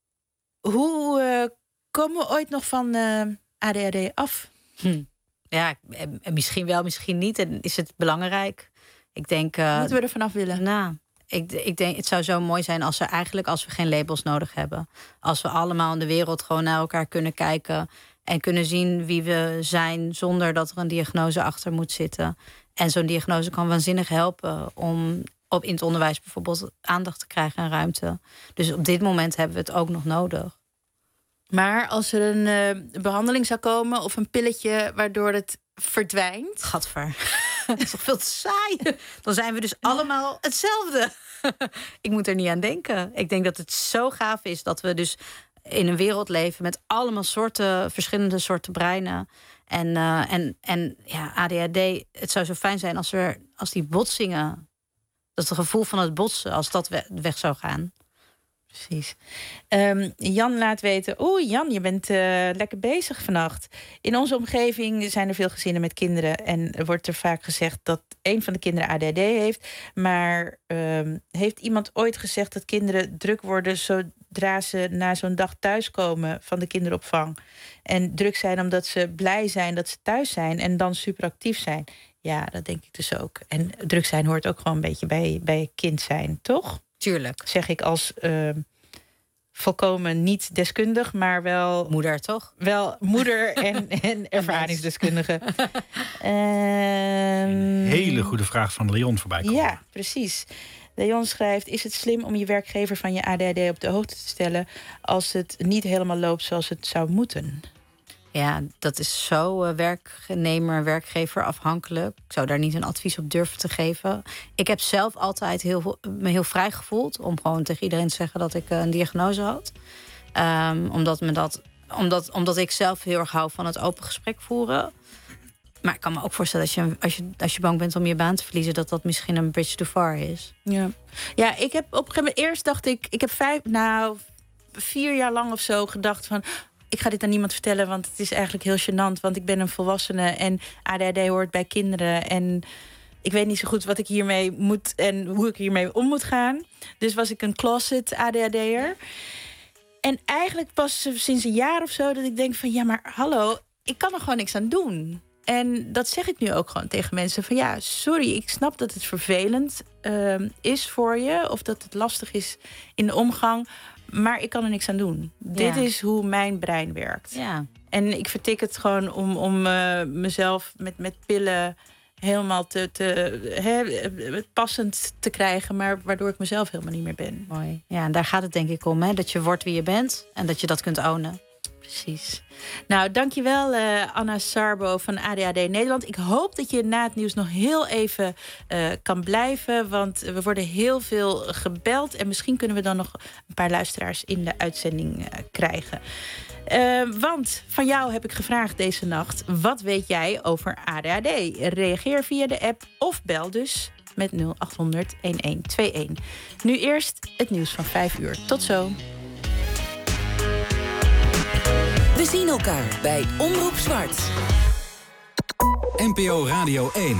hoe uh, komen we ooit nog van uh, A D H D af? Hm. Ja, misschien wel, misschien niet. En is het belangrijk? Ik denk. Uh, Moeten we er vanaf willen? Nou, ik, ik denk, het zou zo mooi zijn als er eigenlijk, als we geen labels nodig hebben. Als we allemaal in de wereld gewoon naar elkaar kunnen kijken en kunnen zien wie we zijn zonder dat er een diagnose achter moet zitten. En zo'n diagnose kan waanzinnig helpen om op in het onderwijs bijvoorbeeld aandacht te krijgen en ruimte. Dus op dit moment hebben we het ook nog nodig. Maar als er een uh, behandeling zou komen of een pilletje waardoor het verdwijnt. Gadver. Dat is toch veel te saai. Dan zijn we dus allemaal hetzelfde. Ik moet er niet aan denken. Ik denk dat het zo gaaf is dat we dus in een wereld leven met allemaal soorten, verschillende soorten breinen. En, uh, en, en ja, A D H D, het zou zo fijn zijn als, er, als die botsingen, dat het gevoel van het botsen, als dat weg, weg zou gaan. Precies. Um, Jan laat weten, oeh Jan, je bent uh, lekker bezig vannacht. In onze omgeving zijn er veel gezinnen met kinderen en er wordt er vaak gezegd dat een van de kinderen A D H D heeft. Maar um, heeft iemand ooit gezegd dat kinderen druk worden zodra ze na zo'n dag thuiskomen van de kinderopvang? En druk zijn omdat ze blij zijn dat ze thuis zijn en dan superactief zijn? Ja, dat denk ik dus ook. En druk zijn hoort ook gewoon een beetje bij, bij kind zijn, toch? Tuurlijk. Zeg ik als uh, volkomen niet deskundig, maar wel... Moeder, toch? Wel moeder en, en ervaringsdeskundige. um, Een hele goede vraag van Leon voorbij komen. Ja, precies. Leon schrijft, is het slim om je werkgever van je A D H D op de hoogte te stellen als het niet helemaal loopt zoals het zou moeten? Ja, dat is zo uh, werknemer, werkgever afhankelijk. Ik zou daar niet een advies op durven te geven. Ik heb zelf altijd heel, me heel vrij gevoeld om gewoon tegen iedereen te zeggen dat ik uh, een diagnose had. Um, omdat, me dat, omdat, omdat ik zelf heel erg hou van het open gesprek voeren. Maar ik kan me ook voorstellen dat je, als je, als je bang bent om je baan te verliezen, dat dat misschien een bridge too far is. Ja, ja, ik heb op een gegeven moment eerst dacht ik, ik heb vijf, nou vier jaar lang of zo gedacht van, ik ga dit aan niemand vertellen, want het is eigenlijk heel gênant. Want ik ben een volwassene en A D H D hoort bij kinderen. En ik weet niet zo goed wat ik hiermee moet en hoe ik hiermee om moet gaan. Dus was ik een closet A D H D'er. En eigenlijk pas sinds een jaar of zo dat ik denk van, ja, maar hallo, ik kan er gewoon niks aan doen. En dat zeg ik nu ook gewoon tegen mensen. Van ja, sorry, ik snap dat het vervelend uh, is voor je. Of dat het lastig is in de omgang. Maar ik kan er niks aan doen. Ja. Dit is hoe mijn brein werkt. Ja. En ik vertik het gewoon om, om uh, mezelf met, met pillen helemaal te, te he, passend te krijgen. Maar waardoor ik mezelf helemaal niet meer ben. Mooi. Ja, en daar gaat het denk ik om. Hè? Dat je wordt wie je bent en dat je dat kunt ownen. Precies. Nou, dankjewel uh, Anna Sarbo van A D H D Nederland. Ik hoop dat je na het nieuws nog heel even uh, kan blijven. Want we worden heel veel gebeld. En misschien kunnen we dan nog een paar luisteraars in de uitzending uh, krijgen. Uh, want van jou heb ik gevraagd deze nacht. Wat weet jij over A D H D? Reageer via de app of bel dus met nul acht honderd elf tweeëntig. Nu eerst het nieuws van vijf uur. Tot zo. We zien elkaar bij Omroep Zwart. N P O Radio één.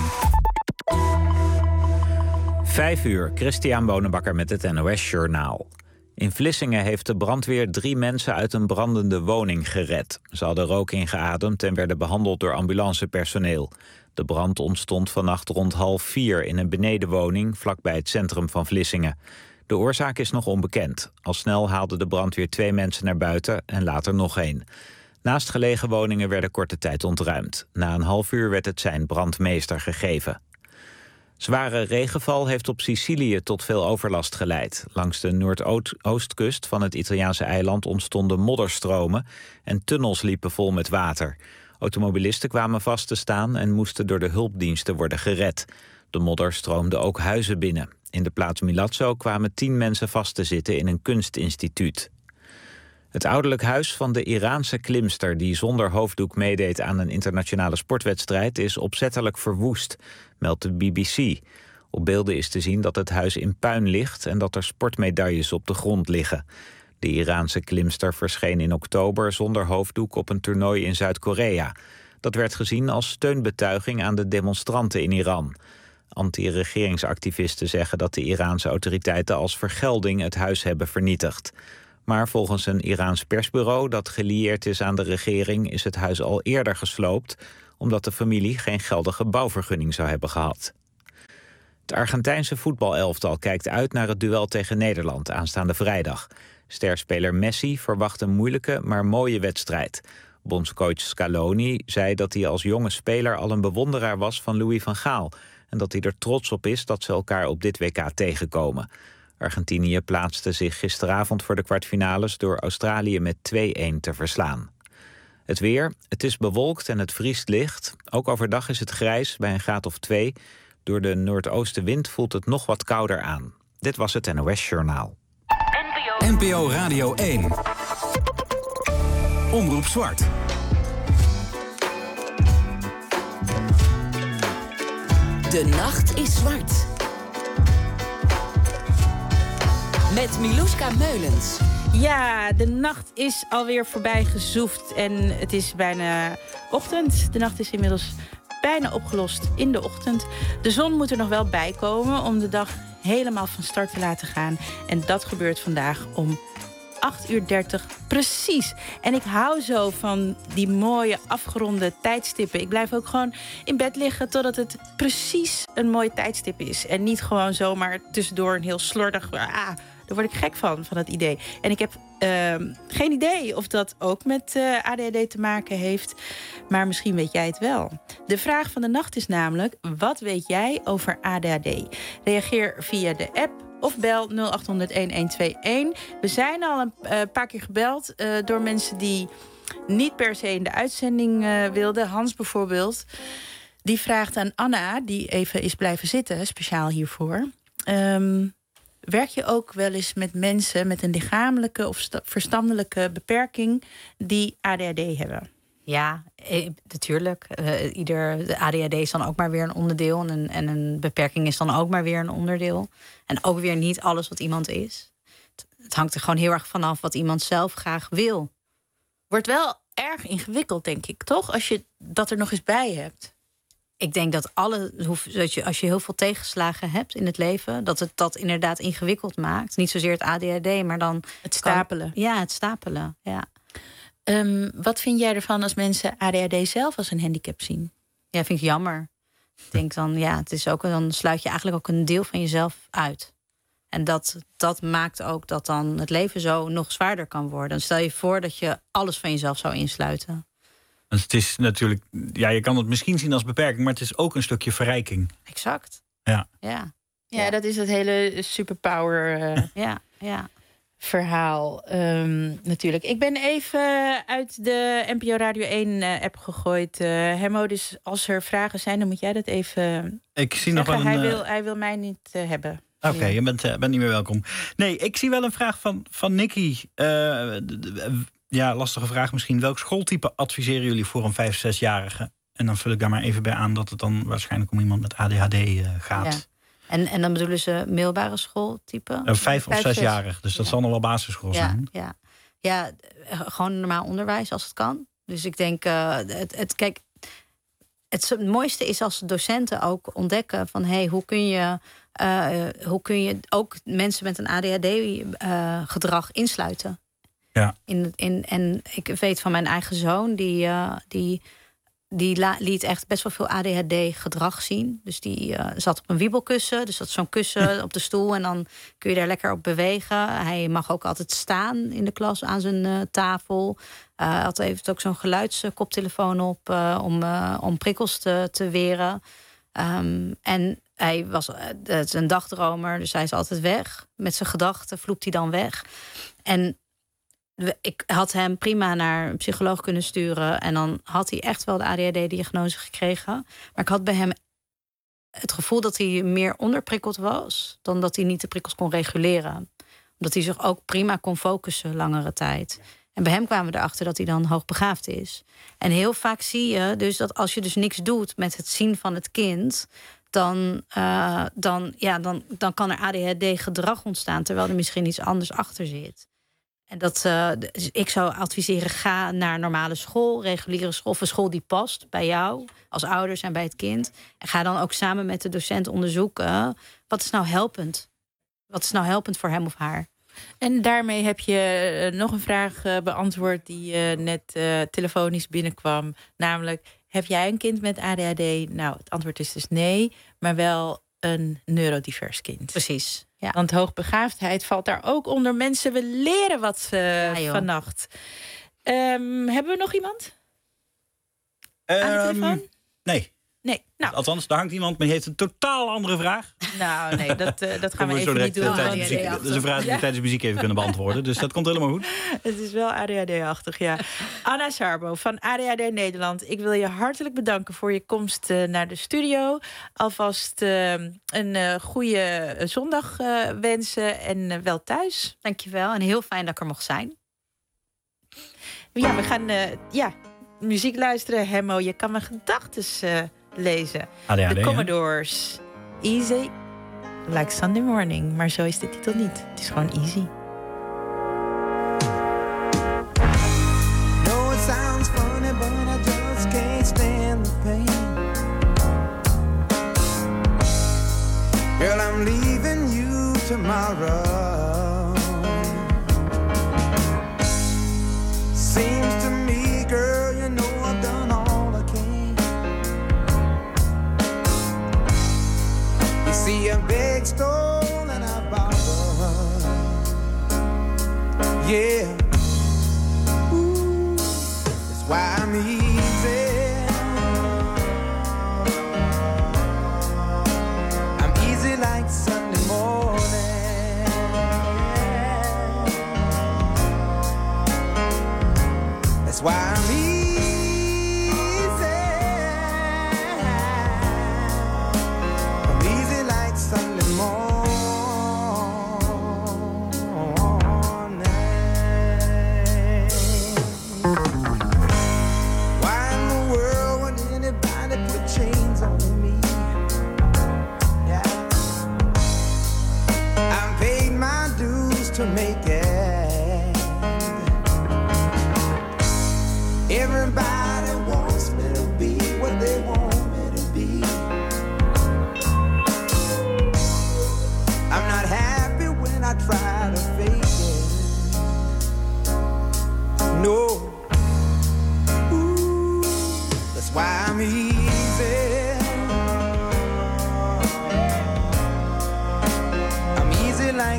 Vijf uur, Christian Bonenbakker met het N O S Journaal. In Vlissingen heeft de brandweer drie mensen uit een brandende woning gered. Ze hadden rook ingeademd en werden behandeld door ambulancepersoneel. De brand ontstond vannacht rond half vier in een benedenwoning vlakbij het centrum van Vlissingen. De oorzaak is nog onbekend. Al snel haalde de brandweer twee mensen naar buiten en later nog één. Naastgelegen woningen werden korte tijd ontruimd. Na een half uur werd het sein brandmeester gegeven. Zware regenval heeft op Sicilië tot veel overlast geleid. Langs de noordoostkust van het Italiaanse eiland ontstonden modderstromen en tunnels liepen vol met water. Automobilisten kwamen vast te staan en moesten door de hulpdiensten worden gered. De modder stroomde ook huizen binnen. In de plaats Milazzo kwamen tien mensen vast te zitten in een kunstinstituut. Het ouderlijk huis van de Iraanse klimster die zonder hoofddoek meedeed aan een internationale sportwedstrijd is opzettelijk verwoest, meldt de B B C. Op beelden is te zien dat het huis in puin ligt en dat er sportmedailles op de grond liggen. De Iraanse klimster verscheen in oktober zonder hoofddoek op een toernooi in Zuid-Korea. Dat werd gezien als steunbetuiging aan de demonstranten in Iran. Anti-regeringsactivisten zeggen dat de Iraanse autoriteiten als vergelding het huis hebben vernietigd. Maar volgens een Iraans persbureau dat gelieerd is aan de regering is het huis al eerder gesloopt, omdat de familie geen geldige bouwvergunning zou hebben gehad. Het Argentijnse voetbalelftal kijkt uit naar het duel tegen Nederland aanstaande vrijdag. Sterspeler Messi verwacht een moeilijke, maar mooie wedstrijd. Bondscoach Scaloni zei dat hij als jonge speler al een bewonderaar was van Louis van Gaal en dat hij er trots op is dat ze elkaar op dit W K tegenkomen. Argentinië plaatste zich gisteravond voor de kwartfinales door Australië met twee-een te verslaan. Het weer, het is bewolkt en het vriest licht. Ook overdag is het grijs bij een graad of twee. Door de noordoostenwind voelt het nog wat kouder aan. Dit was het N O S Journaal. N P O Radio één. Omroep Zwart. De nacht is zwart. Met Miluska Meulens. Ja, de nacht is alweer voorbij gezoefd en het is bijna ochtend. De nacht is inmiddels bijna opgelost in de ochtend. De zon moet er nog wel bij komen om de dag helemaal van start te laten gaan. En dat gebeurt vandaag om acht uur dertig precies. En ik hou zo van die mooie afgeronde tijdstippen. Ik blijf ook gewoon in bed liggen totdat het precies een mooi tijdstip is. En niet gewoon zomaar tussendoor een heel slordig... Ah, daar word ik gek van, van dat idee. En ik heb uh, geen idee of dat ook met uh, A D H D te maken heeft. Maar misschien weet jij het wel. De vraag van de nacht is namelijk: wat weet jij over A D H D? Reageer via de app of bel nul acht honderd elf tweeëntig. We zijn al een uh, paar keer gebeld uh, door mensen die niet per se in de uitzending uh, wilden. Hans bijvoorbeeld. Die vraagt aan Anna, die even is blijven zitten, speciaal hiervoor. Um, werk je ook wel eens met mensen met een lichamelijke of verstandelijke beperking die A D H D hebben? Ja, eh, natuurlijk. Uh, ieder, de A D H D is dan ook maar weer een onderdeel. En een, en een beperking is dan ook maar weer een onderdeel. En ook weer niet alles wat iemand is. Het, het hangt er gewoon heel erg vanaf wat iemand zelf graag wil. Wordt wel erg ingewikkeld, denk ik, toch? Als je dat er nog eens bij hebt. Ik denk dat alle, dat je, als je heel veel tegenslagen hebt in het leven, dat het dat inderdaad ingewikkeld maakt. Niet zozeer het A D H D, maar dan het stapelen. Kan, ja, het stapelen. Ja. Um, wat vind jij ervan als mensen A D H D zelf als een handicap zien? Ja, vind ik jammer. Ik denk dan, ja, het is ook, dan sluit je eigenlijk ook een deel van jezelf uit. En dat, dat maakt ook dat dan het leven zo nog zwaarder kan worden. Dan stel je voor dat je alles van jezelf zou insluiten. Dus het is natuurlijk, ja, je kan het misschien zien als beperking, maar het is ook een stukje verrijking. Exact. Ja. Ja, ja, ja. Dat is het hele superpower uh, ja, ja. verhaal um, natuurlijk. Ik ben even uit de N P O Radio één uh, app gegooid. Uh, Hemmo, dus als er vragen zijn, dan moet jij dat even Ik zie zeggen. nog wel een, hij, uh... wil, hij wil mij niet uh, hebben. Oké, okay, je bent, uh, bent niet meer welkom. Nee, ik zie wel een vraag van, van Nicky. Uh, ja, lastige vraag misschien. Welk schooltype adviseren jullie voor een vijf, zesjarige? En dan vul ik daar maar even bij aan dat het dan waarschijnlijk om iemand met A D H D uh, gaat. Ja. En, en dan bedoelen ze middelbare schooltype? Uh, vijf of zesjarig, dus dat ja. zal nog wel basisschool ja, zijn. Ja, ja, gewoon normaal onderwijs als het kan. Dus ik denk, uh, het, het, kijk, het, het mooiste is als docenten ook ontdekken van hé, hey, hoe kun je... Uh, hoe kun je ook mensen met een A D H D-gedrag uh, insluiten? Ja. In, in, en ik weet van mijn eigen zoon, die, uh, die, die la, liet echt best wel veel A D H D-gedrag zien. Dus die uh, zat op een wiebelkussen, dus dat is zo'n kussen op de stoel en dan kun je daar lekker op bewegen. Hij mag ook altijd staan in de klas aan zijn uh, tafel. Uh, had heeft ook zo'n geluidskoptelefoon op uh, om, uh, om prikkels te, te weren. Um, en hij was uh, een dagdromer, dus hij is altijd weg. Met zijn gedachten vloept hij dan weg. En we, ik had hem prima naar een psycholoog kunnen sturen. En dan had hij echt wel de A D H D-diagnose gekregen. Maar ik had bij hem het gevoel dat hij meer onderprikkeld was dan dat hij niet de prikkels kon reguleren. Omdat hij zich ook prima kon focussen langere tijd. En bij hem kwamen we erachter dat hij dan hoogbegaafd is. En heel vaak zie je dus dat als je dus niks doet met het zien van het kind, dan, uh, dan, ja, dan, dan kan er A D H D-gedrag ontstaan, terwijl er misschien iets anders achter zit. En dat, uh, dus ik zou adviseren, ga naar een normale school, reguliere school, of een school die past bij jou als ouders en bij het kind. En ga dan ook samen met de docent onderzoeken, wat is nou helpend? Wat is nou helpend voor hem of haar? En daarmee heb je uh, nog een vraag uh, beantwoord die uh, net uh, telefonisch binnenkwam. Namelijk, heb jij een kind met A D H D? Nou, het antwoord is dus nee, maar wel een neurodivers kind. Precies. Ja. Want hoogbegaafdheid valt daar ook onder. Mensen, we leren wat uh, ja, vannacht. Um, hebben we nog iemand? Um, Aan de telefoon? Nee. Nee, nou. Althans, daar hangt iemand, maar die heeft een totaal andere vraag. Nou, nee, dat, uh, dat gaan we, we even niet doen. Uh, tijdens muziek, dat is een vraag die we ja. tijdens muziek even kunnen beantwoorden. Dus dat komt helemaal goed. Het is wel A D H D-achtig, ja. Anna Sarbo van A D H D Nederland. Ik wil je hartelijk bedanken voor je komst uh, naar de studio. Alvast uh, een uh, goede zondag uh, wensen en uh, wel thuis. Dankjewel en heel fijn dat ik er mocht zijn. Ja, we gaan uh, ja, muziek luisteren. Hemmo, je kan mijn gedachten uh, lezen. A D H D, de Commodores. Ja. Easy like Sunday morning. Maar zo is de titel niet. Het is gewoon easy. No, it sounds funny, but I just can't stand the pain. Girl, I'm leaving you tomorrow. Seems to me, girl, you know I've done all I can. You see a big stone and I borrow. Yeah. Ooh, that's why I'm easy. I'm easy like Sunday morning. That's why I'm easy. I'm easy like Sunday morning. Why in the world would anybody put chains on me? Yeah, I paid my dues to make it. Everybody wants me to be what they want me to be. I'm not happy when I try to fake it. No. Ooh, that's why I'm easy.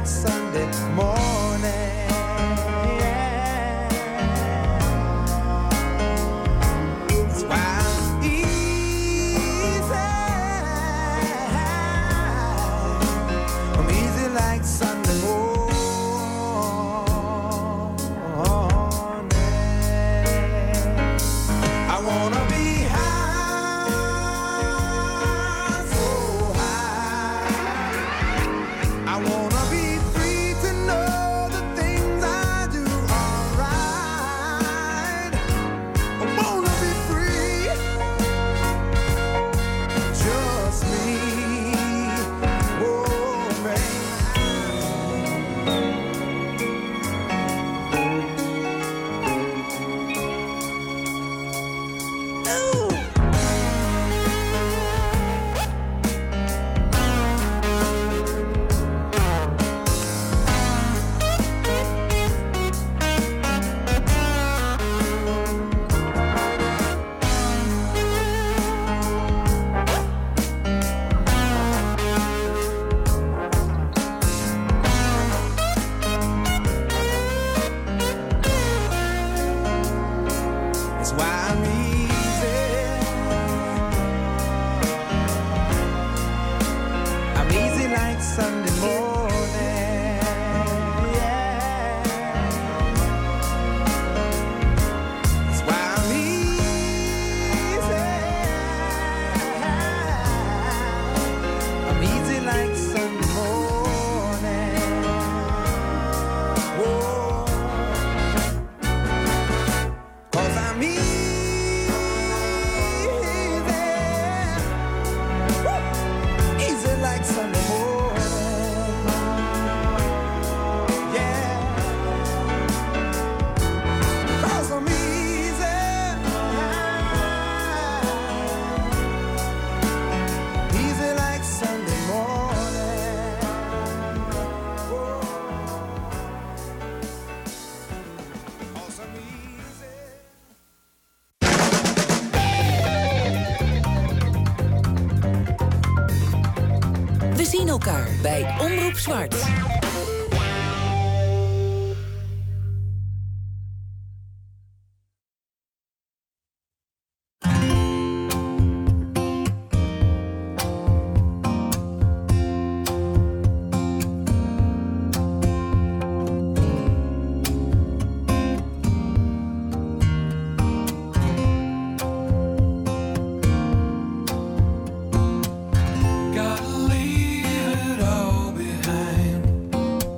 like Sunday morning. That's why I'm easy. I'm easy like Sunday morning. I wanna be high, so high. I wanna be free to know the things I do are right. I wanna be free, just me, oh man. That's why I'm easy. I'm easy like Sunday morning. Yeah. That's why I'm easy. I'm easy like Sunday morning. Whoa. 'Cause I'm easy. Woo. Easy like Sunday morning. Yeah. 'Cause I'm easy. Easy like Sunday morning. Whoa. 'Cause I'm easy. We zien elkaar bij Omroep Zwart. Gotta leave it all behind.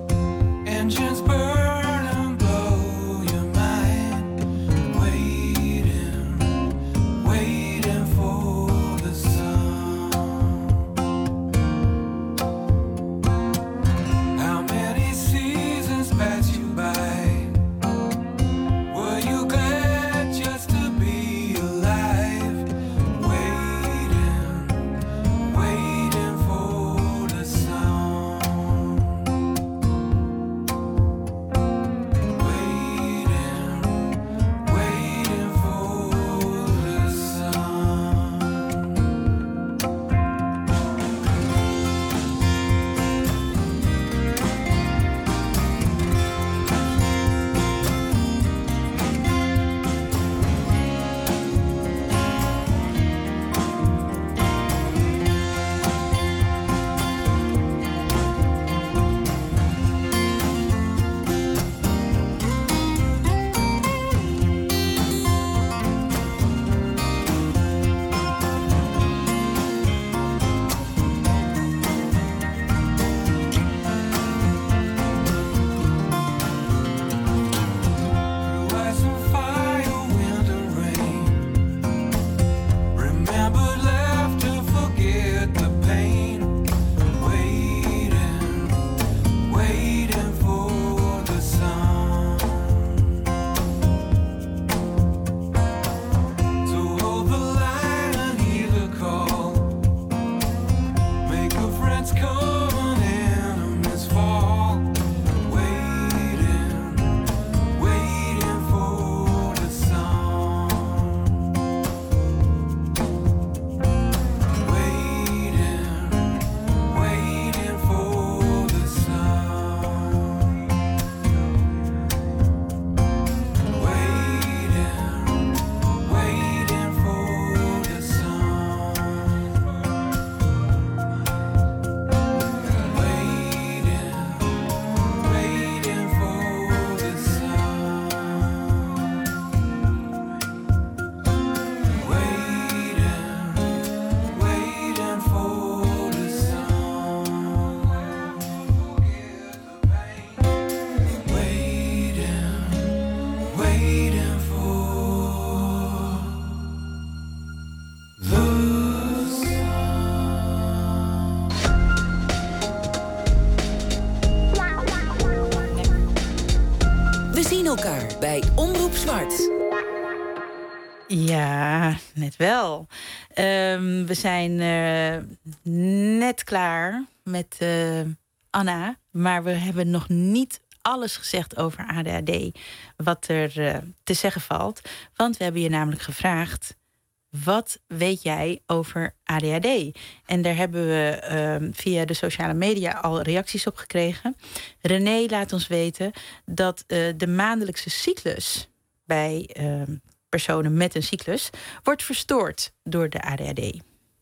elkaar bij Omroep Zwart. Ja, net wel. Um, we zijn uh, net klaar met uh, Anna, maar we hebben nog niet alles gezegd over A D H D wat er uh, te zeggen valt. Want we hebben je namelijk gevraagd: wat weet jij over A D H D? En daar hebben we uh, via de sociale media al reacties op gekregen. René laat ons weten dat uh, de maandelijkse cyclus bij uh, personen met een cyclus wordt verstoord door de A D H D.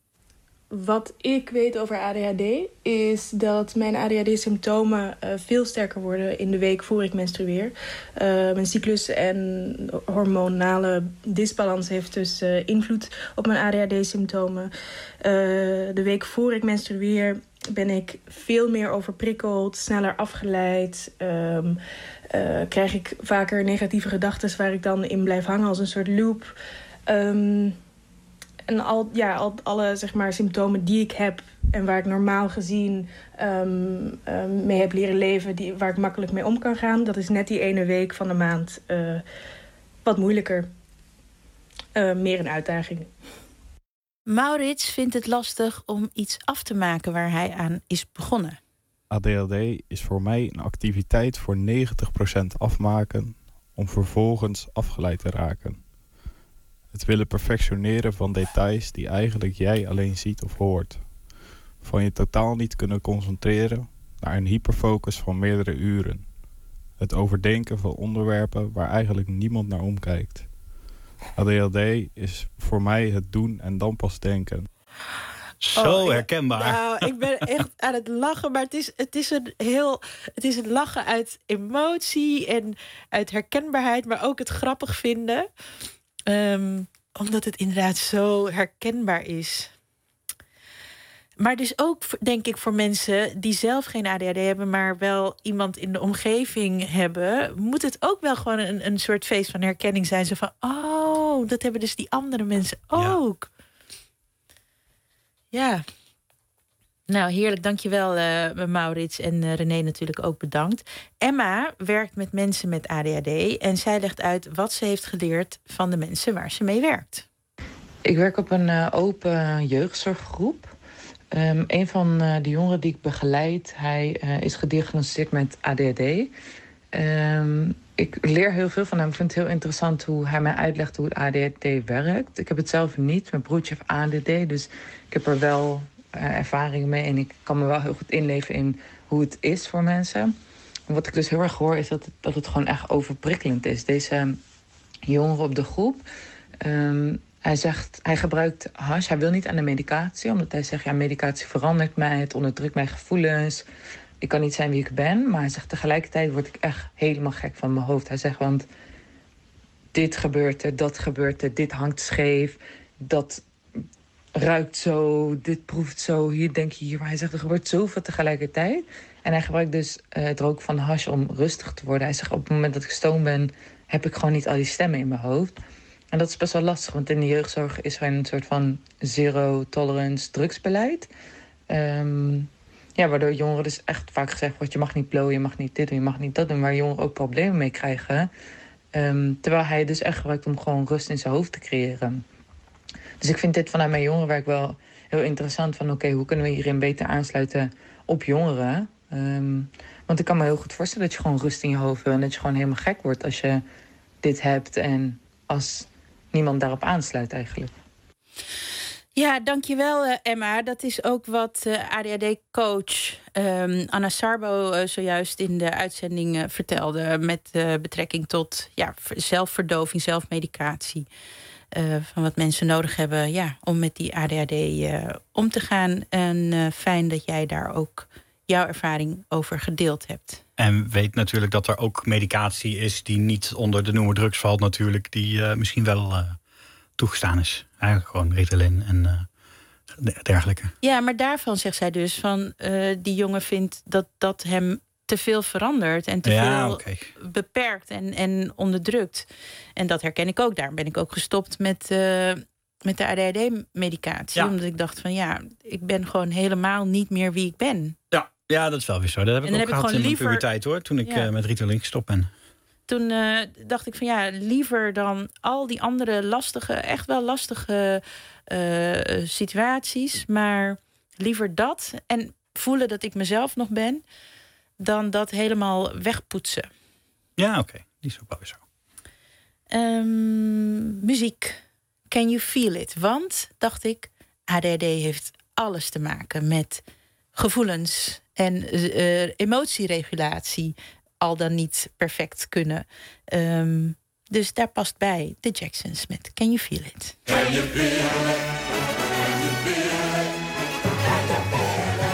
Wat ik weet over A D H D is dat mijn A D H D-symptomen uh, veel sterker worden in de week voor ik menstrueer. Uh, mijn cyclus en hormonale disbalans heeft dus uh, invloed op mijn A D H D-symptomen. Uh, de week voor ik menstrueer ben ik veel meer overprikkeld, sneller afgeleid. Um, uh, krijg ik vaker negatieve gedachten waar ik dan in blijf hangen als een soort loop. Um, En al, ja, al, alle zeg maar, symptomen die ik heb en waar ik normaal gezien um, um, mee heb leren leven, die, waar ik makkelijk mee om kan gaan, dat is net die ene week van de maand uh, wat moeilijker. Uh, meer een uitdaging. Maurits vindt het lastig om iets af te maken waar hij aan is begonnen. A D H D is voor mij een activiteit voor negentig procent afmaken om vervolgens afgeleid te raken. Het willen perfectioneren van details die eigenlijk jij alleen ziet of hoort. Van je totaal niet kunnen concentreren naar een hyperfocus van meerdere uren. Het overdenken van onderwerpen waar eigenlijk niemand naar omkijkt. A D H D is voor mij het doen en dan pas denken. Zo oh, herkenbaar. Nou, ik ben echt aan het lachen, maar het is, het is een heel, het is het lachen uit emotie en uit herkenbaarheid, maar ook het grappig vinden. Um, omdat het inderdaad zo herkenbaar is. Maar dus ook, denk ik, voor mensen die zelf geen A D H D hebben, maar wel iemand in de omgeving hebben, moet het ook wel gewoon een, een soort feest van herkenning zijn. Zo van, oh, dat hebben dus die andere mensen ook. Ja. ja. Nou, heerlijk. Dankjewel, uh, Maurits. En uh, René natuurlijk ook bedankt. Emma werkt met mensen met A D H D. En zij legt uit wat ze heeft geleerd van de mensen waar ze mee werkt. Ik werk op een uh, open jeugdzorggroep. Um, een van uh, de jongeren die ik begeleid, hij uh, is gediagnosticeerd met A D H D. Um, ik leer heel veel van hem. Ik vind het heel interessant hoe hij mij uitlegt hoe het A D H D werkt. Ik heb het zelf niet. Mijn broertje heeft A D H D, dus ik heb er wel Uh, ervaringen mee en ik kan me wel heel goed inleven in hoe het is voor mensen. En wat ik dus heel erg hoor is dat het, dat het gewoon echt overprikkelend is. Deze jongere op de groep, um, hij zegt, hij gebruikt hash, hij wil niet aan de medicatie, omdat hij zegt, ja, medicatie verandert mij, het onderdrukt mijn gevoelens, ik kan niet zijn wie ik ben, maar hij zegt, tegelijkertijd word ik echt helemaal gek van mijn hoofd. Hij zegt, want dit gebeurt er, dat gebeurt er, dit hangt scheef, dat ruikt zo, dit proeft zo, hier denk je hier. Maar hij zegt, er gebeurt zoveel tegelijkertijd. En hij gebruikt dus uh, het roken van de hash om rustig te worden. Hij zegt, op het moment dat ik stoned ben, heb ik gewoon niet al die stemmen in mijn hoofd. En dat is best wel lastig, want in de jeugdzorg is er een soort van zero tolerance drugsbeleid. Um, ja, waardoor jongeren dus echt vaak gezegd wordt, je mag niet blowen, je mag niet dit doen, je mag niet dat doen. Waar jongeren ook problemen mee krijgen. Um, terwijl hij dus echt gebruikt om gewoon rust in zijn hoofd te creëren. Dus ik vind dit vanuit mijn jongerenwerk wel heel interessant. Van oké, okay, hoe kunnen we hierin beter aansluiten op jongeren? Um, want ik kan me heel goed voorstellen dat je gewoon rust in je hoofd wil. En dat je gewoon helemaal gek wordt als je dit hebt. En als niemand daarop aansluit eigenlijk. Ja, dankjewel uh, Emma. Dat is ook wat uh, A D H D-coach um, Anna Sarbo uh, zojuist in de uitzending uh, vertelde. Met uh, betrekking tot ja, zelfverdoving, zelfmedicatie. Uh, van wat mensen nodig hebben ja, om met die A D H D uh, om te gaan. En uh, fijn dat jij daar ook jouw ervaring over gedeeld hebt. En weet natuurlijk dat er ook medicatie is die niet onder de noemer drugs valt natuurlijk. Die uh, misschien wel uh, toegestaan is. Eigenlijk gewoon Ritalin en uh, dergelijke. Ja, maar daarvan zegt zij dus van uh, die jongen vindt dat dat hem te veel verandert en te ja, veel okay. beperkt en, en onderdrukt. En dat herken ik ook. Daarom ben ik ook gestopt met, uh, met de A D H D-medicatie. Ja. Omdat ik dacht van ja, ik ben gewoon helemaal niet meer wie ik ben. Ja, ja dat is wel weer zo. Dat heb ik ook gehad in mijn liever... puberteit hoor. Toen ik ja. uh, met Ritalin gestopt ben. toen uh, dacht ik van ja, liever dan al die andere lastige, echt wel lastige uh, situaties, maar liever dat en voelen dat ik mezelf nog ben, dan dat helemaal wegpoetsen. Ja, oké. Okay. Die is ook wel weer zo. Um, muziek. Can you feel it? Want, dacht ik, A D H D heeft alles te maken met gevoelens en uh, emotieregulatie al dan niet perfect kunnen. Um, dus daar past bij de Jacksons met Can You Feel It? Can you feel it? Can you feel it? Can you feel it?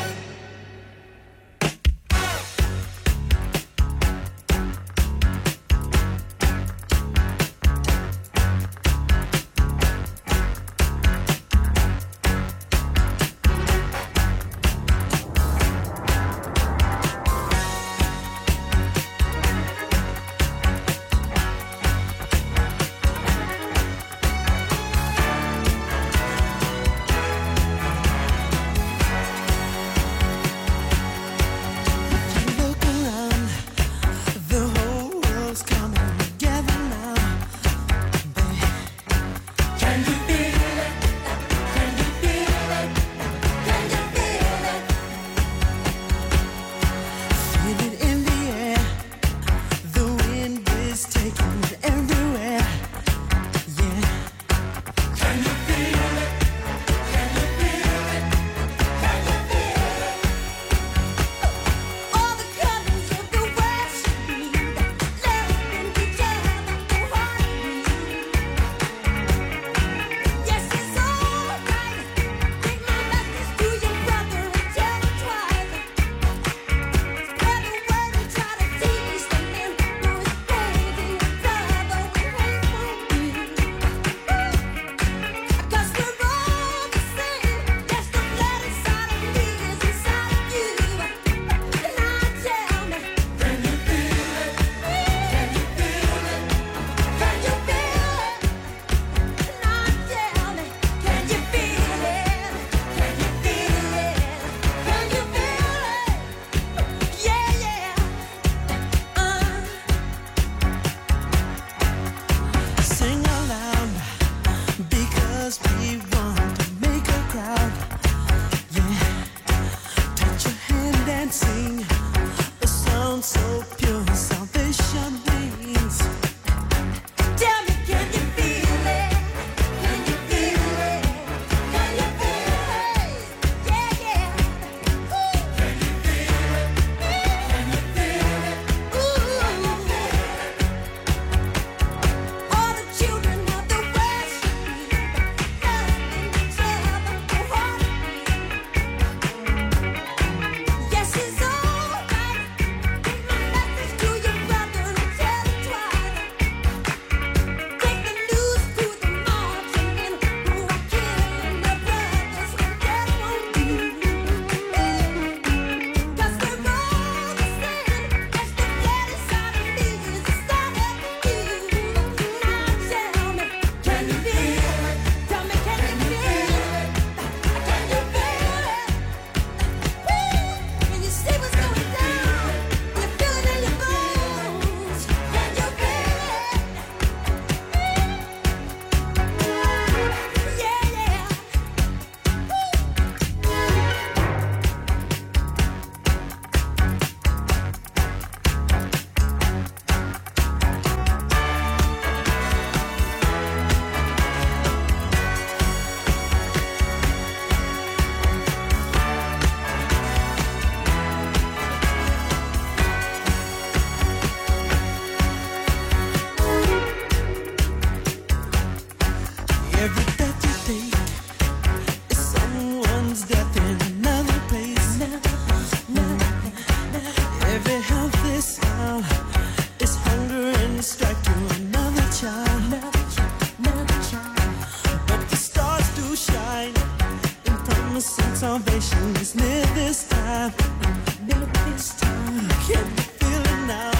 salvation is near this time. Near this time. Can you feel it now?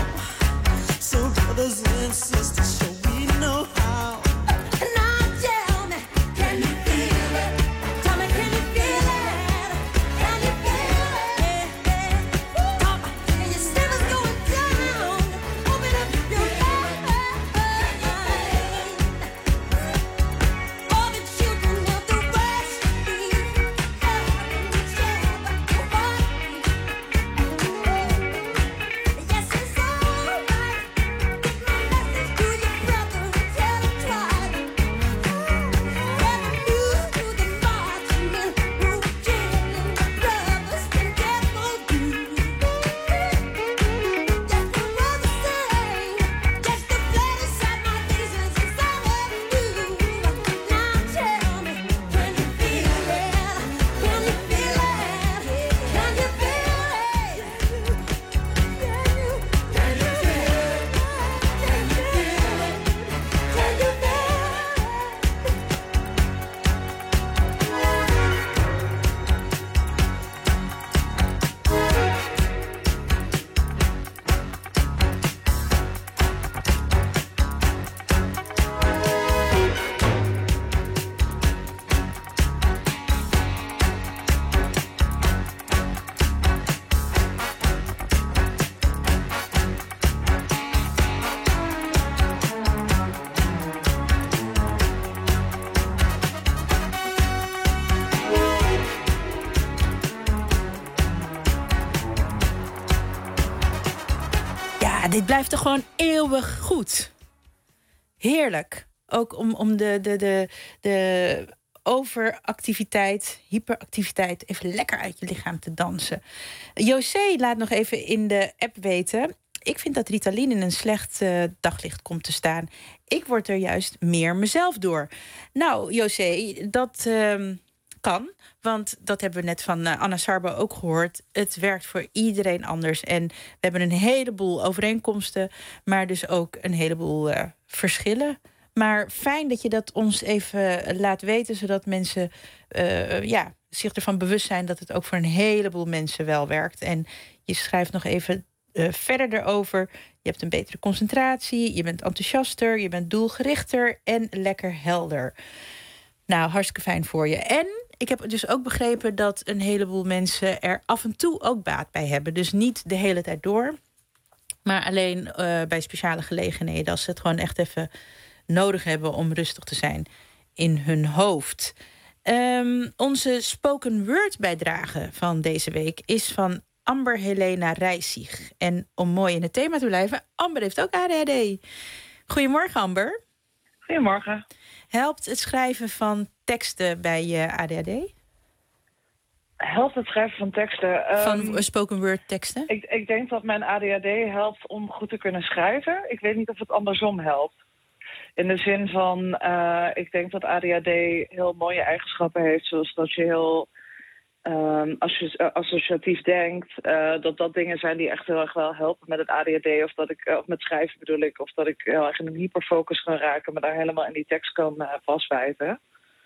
So brothers and sisters, so we know how. Now tell me, can you feel it? Tell me, can you feel it? Can you feel it? Can you feel Ja, dit blijft toch gewoon eeuwig goed. Heerlijk. Ook om, om de, de, de, de overactiviteit, hyperactiviteit even lekker uit je lichaam te dansen. José laat nog even in de app weten. Ik vind dat Ritalin in een slecht uh, daglicht komt te staan. Ik word er juist meer mezelf door. Nou, José, dat uh, kan. Want dat hebben we net van uh, Anna Sarbo ook gehoord. Het werkt voor iedereen anders. En we hebben een heleboel overeenkomsten, maar dus ook een heleboel uh, verschillen. Maar fijn dat je dat ons even laat weten, zodat mensen uh, ja, zich ervan bewust zijn dat het ook voor een heleboel mensen wel werkt. En je schrijft nog even uh, verder erover. Je hebt een betere concentratie, je bent enthousiaster, je bent doelgerichter en lekker helder. Nou, hartstikke fijn voor je. En ik heb dus ook begrepen dat een heleboel mensen er af en toe ook baat bij hebben. Dus niet de hele tijd door, maar alleen uh, bij speciale gelegenheden, als ze het gewoon echt even nodig hebben om rustig te zijn in hun hoofd. Um, onze spoken word bijdrage van deze week is van Amber Helena Rijsig. En om mooi in het thema te blijven, Amber heeft ook A D H D. Goedemorgen, Amber. Goedemorgen. Helpt het schrijven van teksten bij je A D H D? Helpt het schrijven van teksten? Van um, spoken word teksten? Ik, ik denk dat mijn A D H D helpt om goed te kunnen schrijven. Ik weet niet of het andersom helpt. In de zin van, uh, ik denk dat A D H D heel mooie eigenschappen heeft, zoals dat je heel um, associ- uh, associatief denkt. Uh, dat dat dingen zijn die echt heel erg wel helpen met het A D H D. Of, dat ik, uh, of met schrijven bedoel ik. Of dat ik heel erg in een hyperfocus kan raken, maar daar helemaal in die tekst kan uh, vastbijten.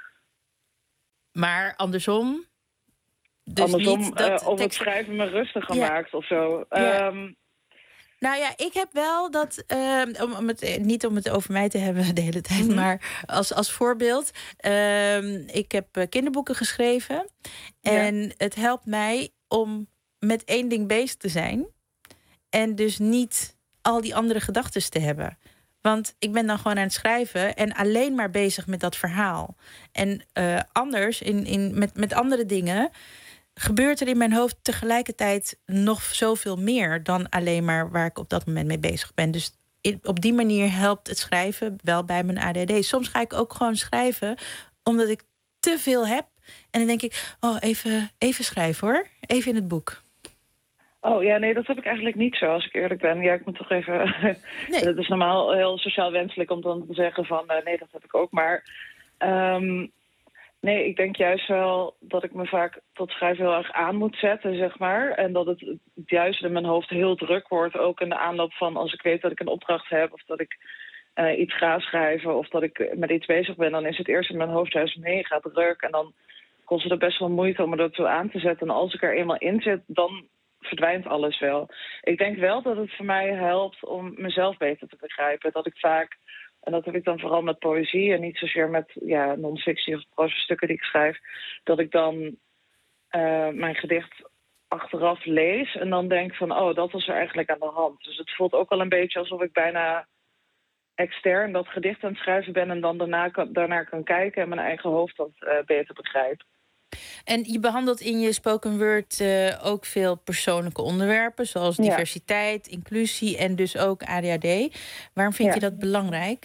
Maar andersom? Dus andersom, niet dat uh, of tekst... het schrijven me rustiger ja. maakt of zo. Ja. Um, Nou ja, ik heb wel dat, uh, om, om het, niet om het over mij te hebben de hele tijd, mm-hmm. maar als, als voorbeeld. Uh, ik heb uh, kinderboeken geschreven. En ja. het helpt mij om met één ding bezig te zijn. En dus niet al die andere gedachten te hebben. Want ik ben dan gewoon aan het schrijven en alleen maar bezig met dat verhaal. En uh, anders, in, in, met, met andere dingen, gebeurt er in mijn hoofd tegelijkertijd nog zoveel meer dan alleen maar waar ik op dat moment mee bezig ben. Dus in, op die manier helpt het schrijven wel bij mijn A D H D. Soms ga ik ook gewoon schrijven omdat ik te veel heb. En dan denk ik, oh, even, even schrijven hoor. Even in het boek. Oh ja, nee, dat heb ik eigenlijk niet zo, als ik eerlijk ben. Ja, ik moet toch even... Nee. Dat is normaal heel sociaal wenselijk om dan te zeggen van... Uh, nee, dat heb ik ook, maar... Um, nee, ik denk juist wel dat ik me vaak tot schrijven heel erg aan moet zetten, zeg maar. En dat het juist in mijn hoofd heel druk wordt. Ook in de aanloop van als ik weet dat ik een opdracht heb... of dat ik uh, iets ga schrijven of dat ik met iets bezig ben... dan is het eerst in mijn hoofd juist mega druk. En dan kost het best wel moeite om me er toe aan te zetten. En als ik er eenmaal in zit, dan verdwijnt alles wel. Ik denk wel dat het voor mij helpt om mezelf beter te begrijpen. Dat ik vaak... En dat heb ik dan vooral met poëzie en niet zozeer met ja, non-fictie of prozastukken die ik schrijf. Dat ik dan uh, mijn gedicht achteraf lees en dan denk van, oh, dat was er eigenlijk aan de hand. Dus het voelt ook wel een beetje alsof ik bijna extern dat gedicht aan het schrijven ben en dan daarna kan, daarnaar kan kijken en mijn eigen hoofd dat uh, beter begrijp. En je behandelt in je spoken word uh, ook veel persoonlijke onderwerpen, zoals ja. diversiteit, inclusie en dus ook A D H D. Waarom vind ja. je dat belangrijk?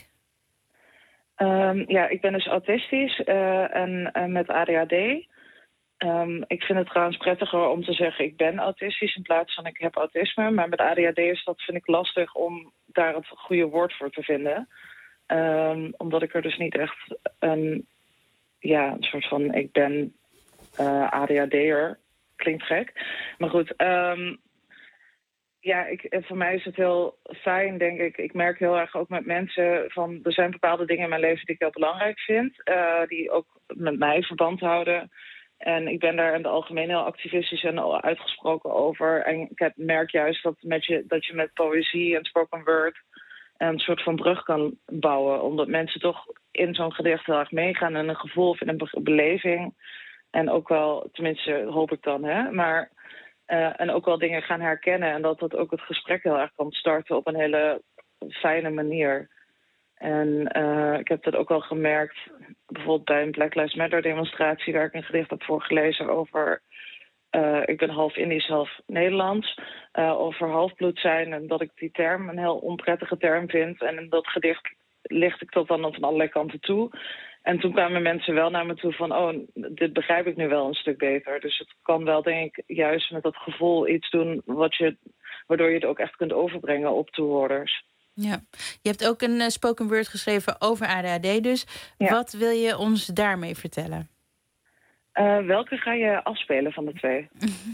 Um, ja, ik ben dus autistisch uh, en, en met A D H D. Um, ik vind het trouwens prettiger om te zeggen ik ben autistisch in plaats van ik heb autisme. Maar met A D H D is dat, vind ik, lastig om daar het goede woord voor te vinden. Um, omdat ik er dus niet echt een, ja, een soort van ik ben uh, A D H D'er. Klinkt gek. Maar goed, um, ja, ik, voor mij is het heel fijn, denk ik. Ik merk heel erg ook met mensen van... er zijn bepaalde dingen in mijn leven die ik heel belangrijk vind. Uh, die ook met mij verband houden. En ik ben daar in het algemeen heel activistisch en uitgesproken over. En ik heb, merk juist dat, met je, dat je met poëzie en spoken word... een soort van brug kan bouwen. Omdat mensen toch in zo'n gedicht heel erg meegaan... in een gevoel of in een be- beleving. En ook wel, tenminste hoop ik dan, hè. Maar... Uh, en ook wel dingen gaan herkennen. En dat dat ook het gesprek heel erg kan starten op een hele fijne manier. En uh, ik heb dat ook wel gemerkt, bijvoorbeeld bij een Black Lives Matter demonstratie... waar ik een gedicht heb voorgelezen over uh, ik ben half Indisch, half Nederlands, uh, over halfbloed zijn en dat ik die term een heel onprettige term vind. En in dat gedicht licht ik dat dan van allerlei kanten toe. En toen kwamen mensen wel naar me toe van, oh, dit begrijp ik nu wel een stuk beter. Dus het kan wel, denk ik, juist met dat gevoel iets doen wat je, waardoor je het ook echt kunt overbrengen op toehoorders. Ja, je hebt ook een uh, spoken word geschreven over A D H D dus. Ja. Wat wil je ons daarmee vertellen? Uh, welke ga je afspelen van de twee?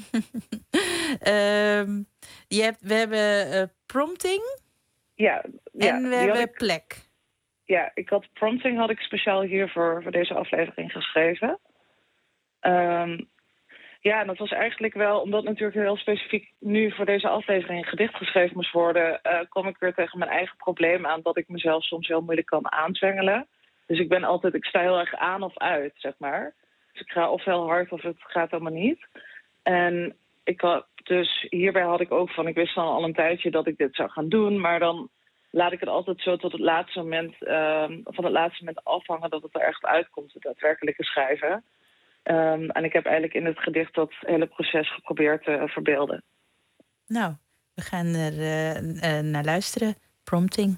um, je hebt, we hebben uh, prompting. Ja, ja. En we hebben ik, plek. Ja, ik had prompting had ik speciaal hier voor, voor deze aflevering geschreven. Um, ja, en dat was eigenlijk wel, omdat natuurlijk heel specifiek nu voor deze aflevering een gedicht geschreven moest worden, uh, kom ik weer tegen mijn eigen probleem aan dat ik mezelf soms heel moeilijk kan aanzwengelen. Dus ik ben altijd, ik sta heel erg aan of uit, zeg maar. Dus ik ga of heel hard of het gaat helemaal niet. En ik had, dus hierbij had ik ook van, ik wist dan al een tijdje dat ik dit zou gaan doen, maar dan laat ik het altijd zo tot het laatste moment, uh, van het laatste moment afhangen dat het er echt uitkomt, het daadwerkelijke schrijven. Um, en ik heb eigenlijk in het gedicht dat hele proces geprobeerd te uh, verbeelden. Nou, we gaan er uh, uh, naar luisteren. Prompting.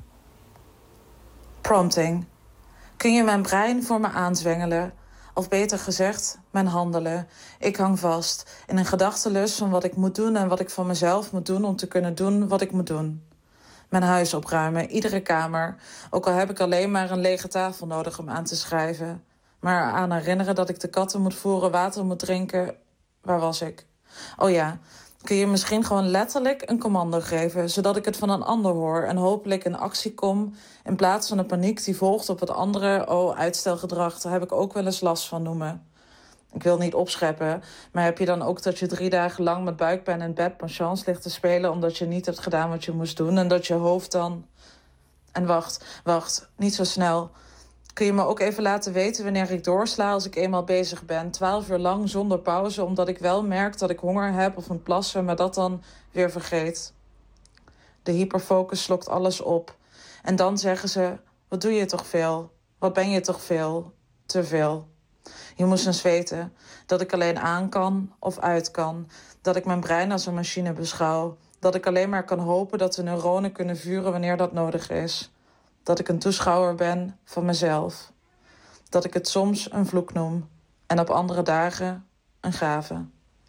Prompting. Kun je mijn brein voor me aanzwengelen? Of beter gezegd, mijn handelen. Ik hang vast in een gedachtenlus van wat ik moet doen en wat ik van mezelf moet doen om te kunnen doen wat ik moet doen. Mijn huis opruimen, iedere kamer. Ook al heb ik alleen maar een lege tafel nodig om aan te schrijven. Maar aan herinneren dat ik de katten moet voeren, water moet drinken. Waar was ik? Oh ja, kun je misschien gewoon letterlijk een commando geven, zodat ik het van een ander hoor en hopelijk in actie kom, in plaats van de paniek die volgt op het andere, oh, uitstelgedrag, daar heb ik ook wel eens last van noemen. Ik wil niet opscheppen, maar heb je dan ook dat je drie dagen lang met buikpijn in bed patience ligt te spelen omdat je niet hebt gedaan wat je moest doen en dat je hoofd dan... En wacht, wacht, niet zo snel. Kun je me ook even laten weten wanneer ik doorsla als ik eenmaal bezig ben? Twaalf uur lang zonder pauze, omdat ik wel merk dat ik honger heb of moet plassen, maar dat dan weer vergeet. De hyperfocus slokt alles op. En dan zeggen ze, wat doe je toch veel? Wat ben je toch veel? Te veel. Je moest eens weten dat ik alleen aan kan of uit kan. Dat ik mijn brein als een machine beschouw. Dat ik alleen maar kan hopen dat de neuronen kunnen vuren wanneer dat nodig is. Dat ik een toeschouwer ben van mezelf. Dat ik het soms een vloek noem en op andere dagen een gave.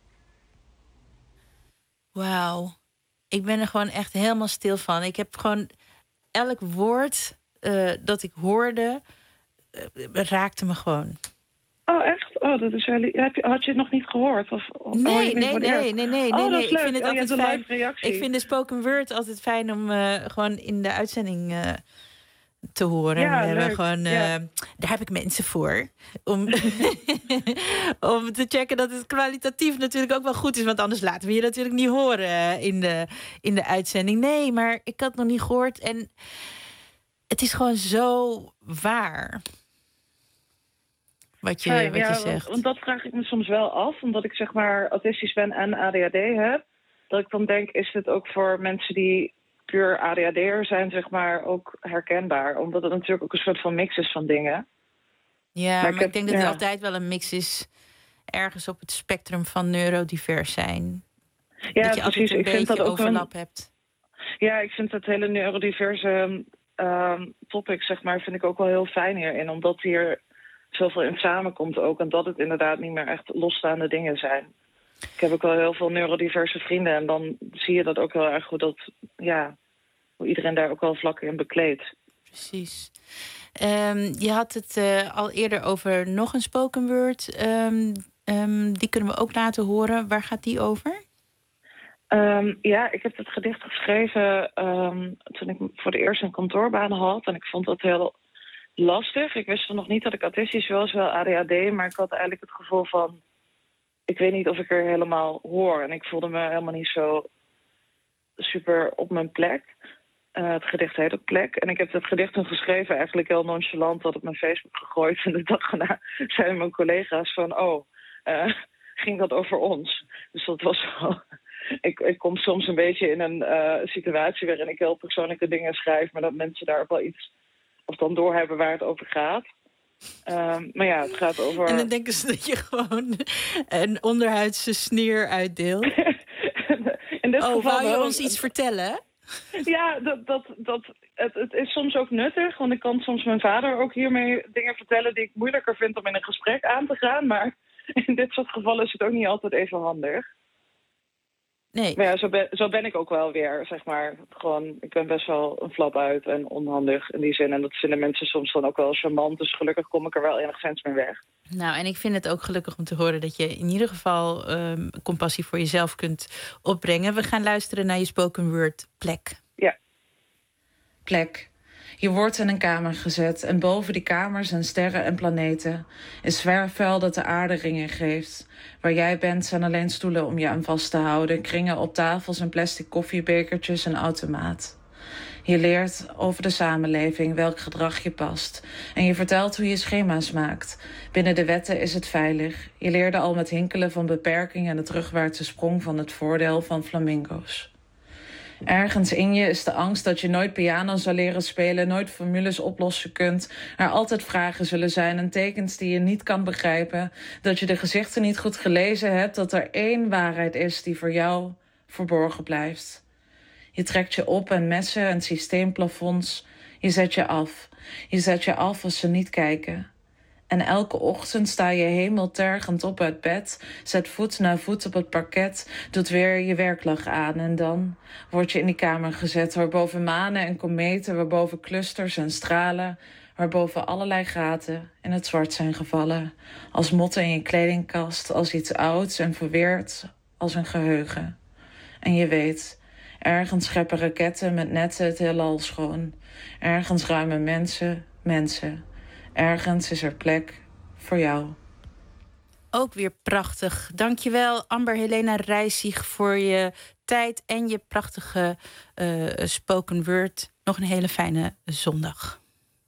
Wauw. Ik ben er gewoon echt helemaal stil van. Ik heb gewoon elk woord uh, dat ik hoorde, uh, raakte me gewoon. Oh, echt? Oh, dat is wel... Heb je, had je het nog niet gehoord? Of, of nee, nee, nee, nee, nee, nee, oh, nee. Ik vind het oh, altijd fijn. Ik vind de spoken word altijd fijn om uh, gewoon in de uitzending uh, te horen. Ja, we hebben leuk. gewoon, uh, ja. Daar heb ik mensen voor. Om, om te checken dat het kwalitatief natuurlijk ook wel goed is. Want anders laten we je natuurlijk niet horen in de, in de uitzending. Nee, maar ik had het nog niet gehoord. En het is gewoon zo waar. Wat je, Fijn, wat ja, je zegt. Want, want dat vraag ik me soms wel af. Omdat ik zeg maar autistisch ben en A D H D heb. Dat ik dan denk, is dit ook voor mensen die puur A D H D'er zijn, zeg maar, ook herkenbaar? Omdat het natuurlijk ook een soort van mix is van dingen. Ja, maar, maar ik, heb, ik denk dat ja. het altijd wel een mix is ergens op het spectrum van neurodivers zijn. Ja, dat je precies. altijd een ik beetje vind dat ook overlap een, hebt. Ja, ik vind het hele neurodiverse um, topic, zeg maar, vind ik ook wel heel fijn hierin. Omdat hier zoveel in samenkomt ook. En dat het inderdaad niet meer echt losstaande dingen zijn. Ik heb ook wel heel veel neurodiverse vrienden. En dan zie je dat ook heel erg goed. Dat, ja, hoe iedereen daar ook wel vlakken in bekleedt. Precies. Um, je had het uh, al eerder over nog een spoken word. Um, um, die kunnen we ook laten horen. Waar gaat die over? Um, ja, ik heb het gedicht geschreven um, toen ik voor de eerst een kantoorbaan had. En ik vond dat heel lastig. Ik wist nog niet dat ik autistisch was, wel A D H D. Maar ik had eigenlijk het gevoel van, ik weet niet of ik er helemaal hoor. En ik voelde me helemaal niet zo super op mijn plek. Uh, het gedicht heet ook Plek. En ik heb het gedicht toen geschreven, eigenlijk heel nonchalant, dat op mijn Facebook gegooid. En de dag daarna zeiden mijn collega's van, oh, uh, ging dat over ons? Dus dat was wel... Ik, ik kom soms een beetje in een uh, situatie waarin ik heel persoonlijke dingen schrijf, maar dat mensen daar ook wel iets of dan doorhebben waar het over gaat. Um, maar ja, het gaat over... En dan denken ze dat je gewoon een onderhuidse sneer uitdeelt. In dit oh, geval wou je wel. ons iets vertellen? Ja, dat, dat, dat, het, het is soms ook nuttig. Want ik kan soms mijn vader ook hiermee dingen vertellen... die ik moeilijker vind om in een gesprek aan te gaan. Maar in dit soort gevallen is het ook niet altijd even handig. Nee. Maar ja, zo ben, zo ben ik ook wel weer, zeg maar. Gewoon, ik ben best wel een flap uit en onhandig in die zin. En dat vinden mensen soms dan ook wel charmant. Dus gelukkig kom ik er wel enigszins mee weg. Nou, en ik vind het ook gelukkig om te horen... dat je in ieder geval um, compassie voor jezelf kunt opbrengen. We gaan luisteren naar je spoken word Plek. Ja. Plek. Je wordt in een kamer gezet en boven die kamer zijn sterren en planeten. Een zwerfvuil dat de aarde ringen geeft. Waar jij bent zijn alleen stoelen om je aan vast te houden. Kringen op tafels en plastic koffiebekertjes en automaat. Je leert over de samenleving, welk gedrag je past. En je vertelt hoe je schema's maakt. Binnen de wetten is het veilig. Je leerde al met hinkelen van beperking en de terugwaartse sprong van het voordeel van flamingo's. Ergens in je is de angst dat je nooit piano zal leren spelen, nooit formules oplossen kunt, er altijd vragen zullen zijn en tekens die je niet kan begrijpen, dat je de gezichten niet goed gelezen hebt, dat er één waarheid is die voor jou verborgen blijft. Je trekt je op en messen en systeemplafonds. Je zet je af. Je zet je af als ze niet kijken. En elke ochtend sta je hemeltergend op uit bed, zet voet na voet op het parket, doet weer je werklag aan en dan word je in die kamer gezet, waarboven manen en kometen, waarboven clusters en stralen, waarboven allerlei gaten in het zwart zijn gevallen, als motten in je kledingkast, als iets ouds en verweerd, als een geheugen. En je weet, ergens scheppen raketten met netten het heelal schoon, ergens ruimen mensen, mensen. Ergens is er plek voor jou. Ook weer prachtig. Dankjewel, Amber Helena Rijsig, voor je tijd en je prachtige uh, spoken word. Nog een hele fijne zondag.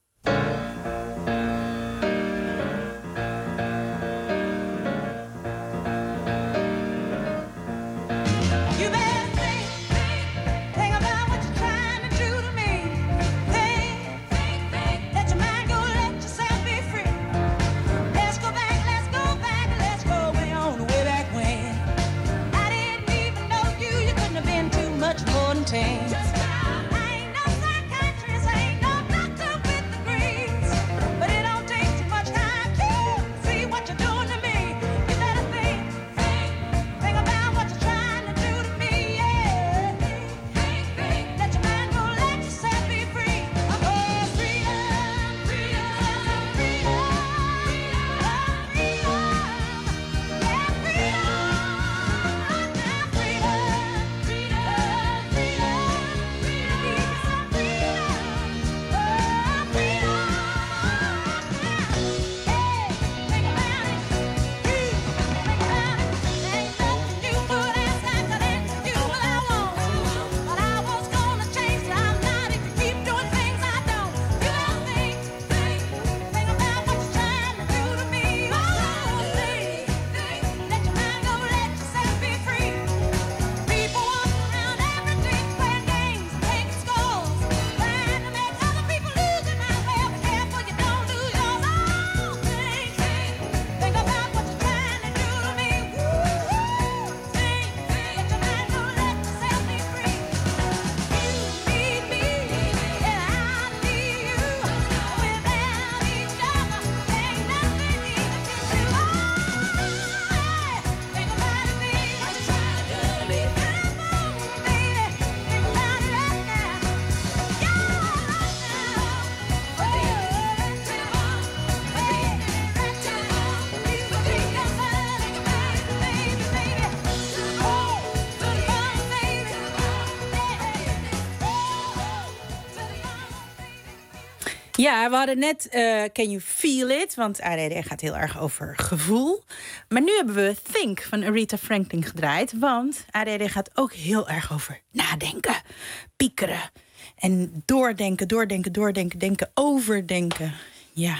Ja, we hadden net uh, Can You Feel It? Want A D D gaat heel erg over gevoel. Maar nu hebben we Think van Aretha Franklin gedraaid. Want A D D gaat ook heel erg over nadenken, piekeren. En doordenken, doordenken, doordenken, denken, overdenken. Ja,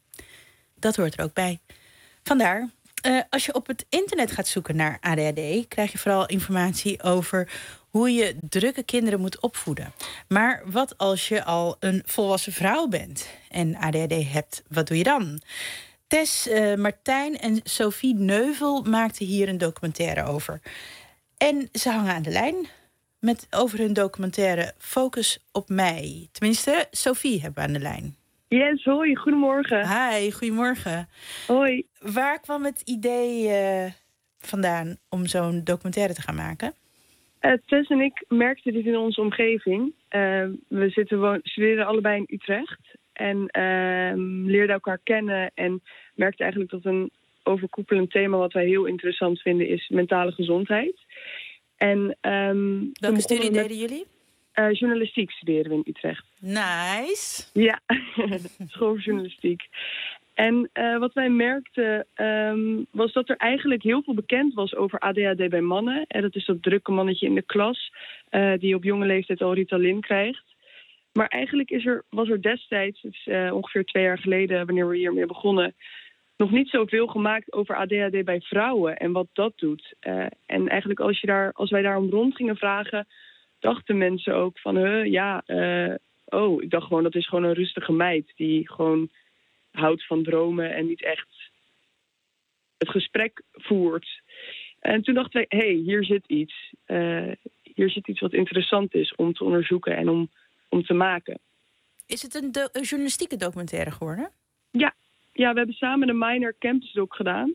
dat hoort er ook bij. Vandaar, uh, als je op het internet gaat zoeken naar A D H D... krijg je vooral informatie over hoe je drukke kinderen moet opvoeden. Maar wat als je al een volwassen vrouw bent en A D H D hebt, wat doe je dan? Tess uh, Martijn en Sophie Neuvel maakten hier een documentaire over. En ze hangen aan de lijn met over hun documentaire Focus op mij. Tenminste, Sophie hebben we aan de lijn. Yes, hoi, goedemorgen. Hi, goedemorgen. Hoi. Waar kwam het idee uh, vandaan om zo'n documentaire te gaan maken? Uh, Tess en ik merkten dit in onze omgeving. Uh, we zitten woon- studeren allebei in Utrecht. En uh, leerden elkaar kennen en merkten eigenlijk dat een overkoepelend thema wat wij heel interessant vinden is mentale gezondheid. En, um, welke studie deden met, jullie? Uh, journalistiek studeren we in Utrecht. Nice. Ja, school voor journalistiek. En uh, wat wij merkten um, was dat er eigenlijk heel veel bekend was over A D H D bij mannen. En dat is dat drukke mannetje in de klas uh, die op jonge leeftijd al Ritalin krijgt. Maar eigenlijk is er, was er destijds, het is, uh, ongeveer twee jaar geleden wanneer we hiermee begonnen, nog niet zoveel gemaakt over A D H D bij vrouwen en wat dat doet. Uh, en eigenlijk als, je daar, als wij daarom rond gingen vragen, dachten mensen ook van, huh, ja, uh, oh, ik dacht gewoon dat is gewoon een rustige meid die gewoon houdt van dromen en niet echt het gesprek voert. En toen dachten wij, hé, hey, hier zit iets. Uh, hier zit iets wat interessant is om te onderzoeken en om, om te maken. Is het een, do- een journalistieke documentaire geworden? Ja. Ja, we hebben samen de minor campus doc gedaan.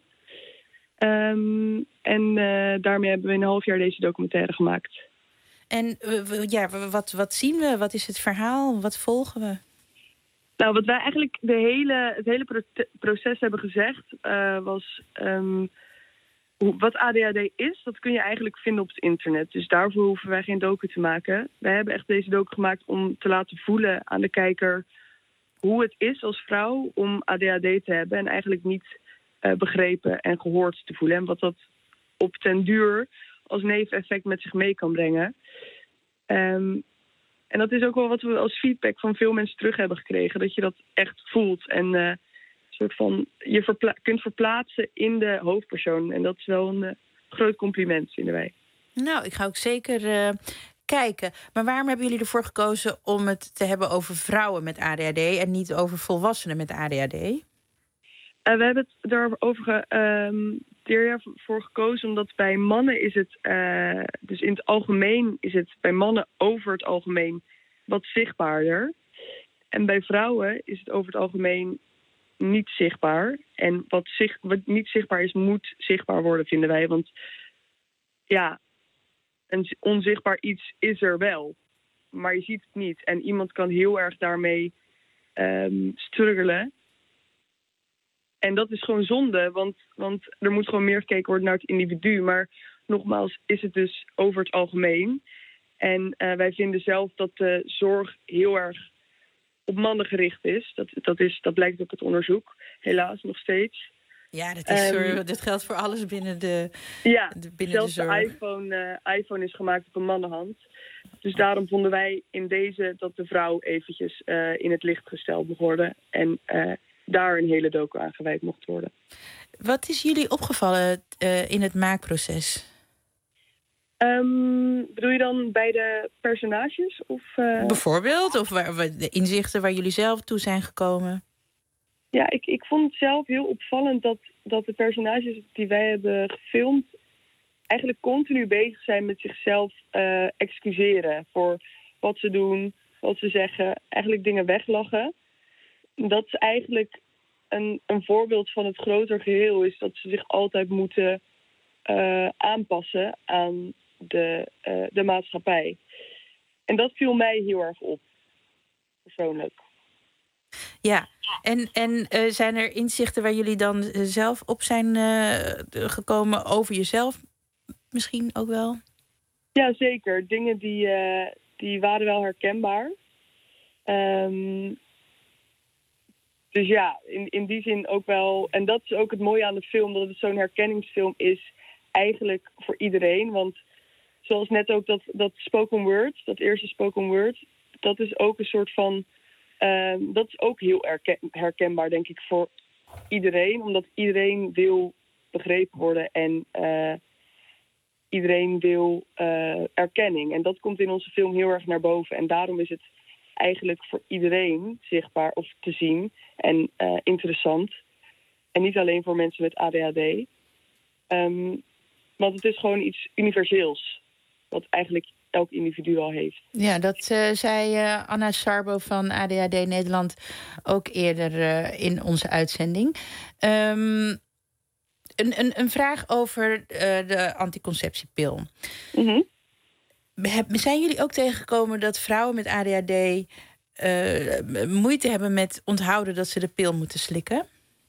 Um, en uh, daarmee hebben we in een half jaar deze documentaire gemaakt. En uh, ja, wat, wat zien we? Wat is het verhaal? Wat volgen we? Nou, wat wij eigenlijk de hele, het hele pro- proces hebben gezegd uh, was... Um, hoe, wat A D H D is, dat kun je eigenlijk vinden op het internet. Dus daarvoor hoeven wij geen docu te maken. Wij hebben echt deze docu gemaakt om te laten voelen aan de kijker hoe het is als vrouw om A D H D te hebben en eigenlijk niet uh, begrepen en gehoord te voelen. En wat dat op den duur als neveneffect met zich mee kan brengen. Um, en dat is ook wel wat we als feedback van veel mensen terug hebben gekregen. Dat je dat echt voelt en uh, soort van je verpla- kunt verplaatsen in de hoofdpersoon. En dat is wel een uh, groot compliment, vinden wij. Nou, ik ga ook zeker uh, kijken. Maar waarom hebben jullie ervoor gekozen om het te hebben over vrouwen met A D H D en niet over volwassenen met A D H D? Uh, we hebben het daarover ge, um, voor gekozen omdat bij mannen is het, uh, dus in het algemeen is het bij mannen over het algemeen wat zichtbaarder. En bij vrouwen is het over het algemeen niet zichtbaar. En wat, zich, wat niet zichtbaar is, moet zichtbaar worden, vinden wij. Want ja, een onzichtbaar iets is er wel. Maar je ziet het niet. En iemand kan heel erg daarmee um, struggelen. En dat is gewoon zonde, want, want er moet gewoon meer gekeken worden naar het individu. Maar nogmaals is het dus over het algemeen. En uh, wij vinden zelf dat de zorg heel erg op mannen gericht is. Dat, dat, is. dat blijkt ook uit onderzoek, helaas nog steeds. Ja, dat, is um, voor, dat geldt voor alles binnen de, ja, de, binnen zelfs de zorg. de iPhone, uh, iPhone is gemaakt op een mannenhand. Dus daarom vonden wij in deze dat de vrouw eventjes uh, in het licht gesteld mocht worden. En uh, daar een hele docu aan gewijd mocht worden. Wat is jullie opgevallen uh, in het maakproces? Um, bedoel je dan bij de personages? Of, uh... Bijvoorbeeld? Of waar, de inzichten waar jullie zelf toe zijn gekomen? Ja, ik, ik vond het zelf heel opvallend dat, dat de personages die wij hebben gefilmd eigenlijk continu bezig zijn met zichzelf uh, excuseren voor wat ze doen, wat ze zeggen, eigenlijk dingen weglachen. Dat is eigenlijk een, een voorbeeld van het groter geheel, is dat ze zich altijd moeten uh, aanpassen aan de, uh, de maatschappij. En dat viel mij heel erg op, persoonlijk. Ja, en, en uh, zijn er inzichten waar jullie dan zelf op zijn uh, gekomen over jezelf misschien ook wel? Ja, zeker. Dingen die, uh, die waren wel herkenbaar. Um, dus ja, in, in die zin ook wel. En dat is ook het mooie aan de film, dat het zo'n herkenningsfilm is eigenlijk voor iedereen. Want zoals net ook dat, dat spoken word, dat eerste spoken word, dat is ook een soort van... Uh, dat is ook heel herken, herkenbaar, denk ik, voor iedereen. Omdat iedereen wil begrepen worden en uh, iedereen wil uh, erkenning. En dat komt in onze film heel erg naar boven. En daarom is het eigenlijk voor iedereen zichtbaar of te zien en uh, interessant. En niet alleen voor mensen met A D H D. Um, want het is gewoon iets universeels. Wat eigenlijk elk individu al heeft. Ja, dat uh, zei uh, Anna Sarbo van A D H D Nederland ook eerder uh, in onze uitzending. Um, een, een, een vraag over uh, de anticonceptiepil. Mm-hmm. Zijn jullie ook tegengekomen dat vrouwen met A D H D uh, moeite hebben met onthouden dat ze de pil moeten slikken?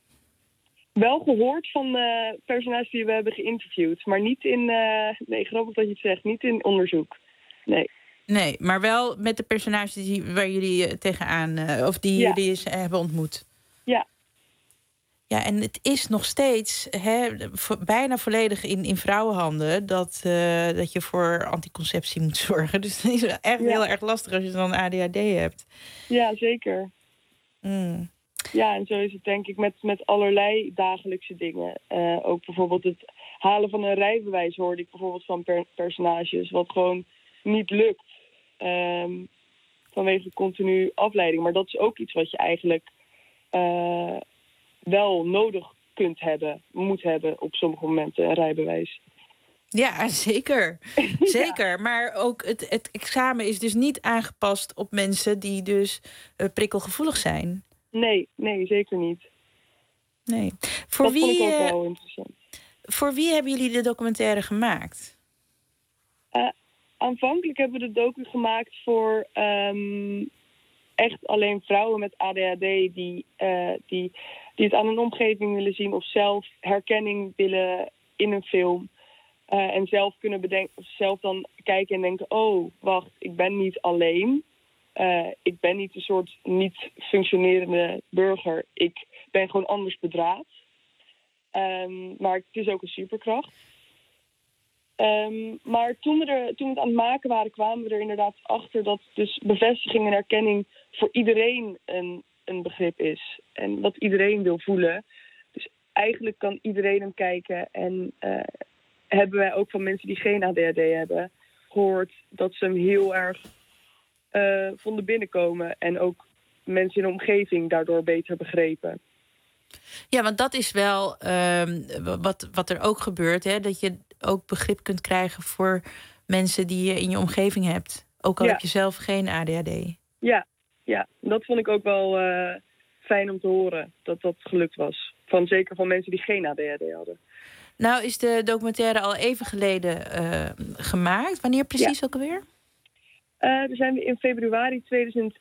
Wel gehoord van uh, personages die we hebben geïnterviewd. Maar niet in, uh, nee, grappig dat je het zegt, niet in onderzoek. Nee. Nee, maar wel met de personages die, waar jullie uh, tegenaan, uh, of die ja. jullie eens hebben ontmoet. Ja. Ja, en het is nog steeds hè, vo- bijna volledig in, in vrouwenhanden dat, uh, dat je voor anticonceptie moet zorgen. Dus het is echt ja. heel erg lastig als je dan A D H D hebt. Ja, zeker. Mm. Ja, en zo is het denk ik met, met allerlei dagelijkse dingen. Uh, ook bijvoorbeeld het halen van een rijbewijs hoorde ik bijvoorbeeld van per- personages. Wat gewoon niet lukt um, vanwege continu afleiding. Maar dat is ook iets wat je eigenlijk uh, wel nodig kunt hebben, moet hebben op sommige momenten, een rijbewijs. Ja, zeker. Zeker. Ja. Maar ook het, het examen is dus niet aangepast op mensen die dus uh, prikkelgevoelig zijn. Nee, nee, zeker niet. Nee. Voor dat wie, vond ik ook uh, wel interessant. Voor wie hebben jullie de documentaire gemaakt? Uh, aanvankelijk hebben we de docu gemaakt voor um, echt alleen vrouwen met A D H D die, uh, die, die het aan hun omgeving willen zien of zelf herkenning willen in een film. Uh, en zelf kunnen bedenken, zelf dan kijken en denken, oh, wacht, ik ben niet alleen. Uh, ik ben niet een soort niet functionerende burger. Ik ben gewoon anders bedraad. Um, maar het is ook een superkracht. Um, maar toen we, er, toen we het aan het maken waren, kwamen we er inderdaad achter dat dus bevestiging en erkenning voor iedereen een, een begrip is. En wat iedereen wil voelen. Dus eigenlijk kan iedereen hem kijken. En uh, hebben wij ook van mensen die geen A D H D hebben gehoord dat ze hem heel erg uh, vonden binnenkomen. En ook mensen in de omgeving daardoor beter begrepen. Ja, want dat is wel um, wat, wat er ook gebeurt. Hè? Dat je ook begrip kunt krijgen voor mensen die je in je omgeving hebt. Ook al ja. heb je zelf geen A D H D. Ja, ja, dat vond ik ook wel uh, fijn om te horen. Dat dat gelukt was. Van, zeker van mensen die geen A D H D hadden. Nou is de documentaire al even geleden uh, gemaakt. Wanneer precies ja. ook alweer? Uh, er zijn we in februari tweeduizend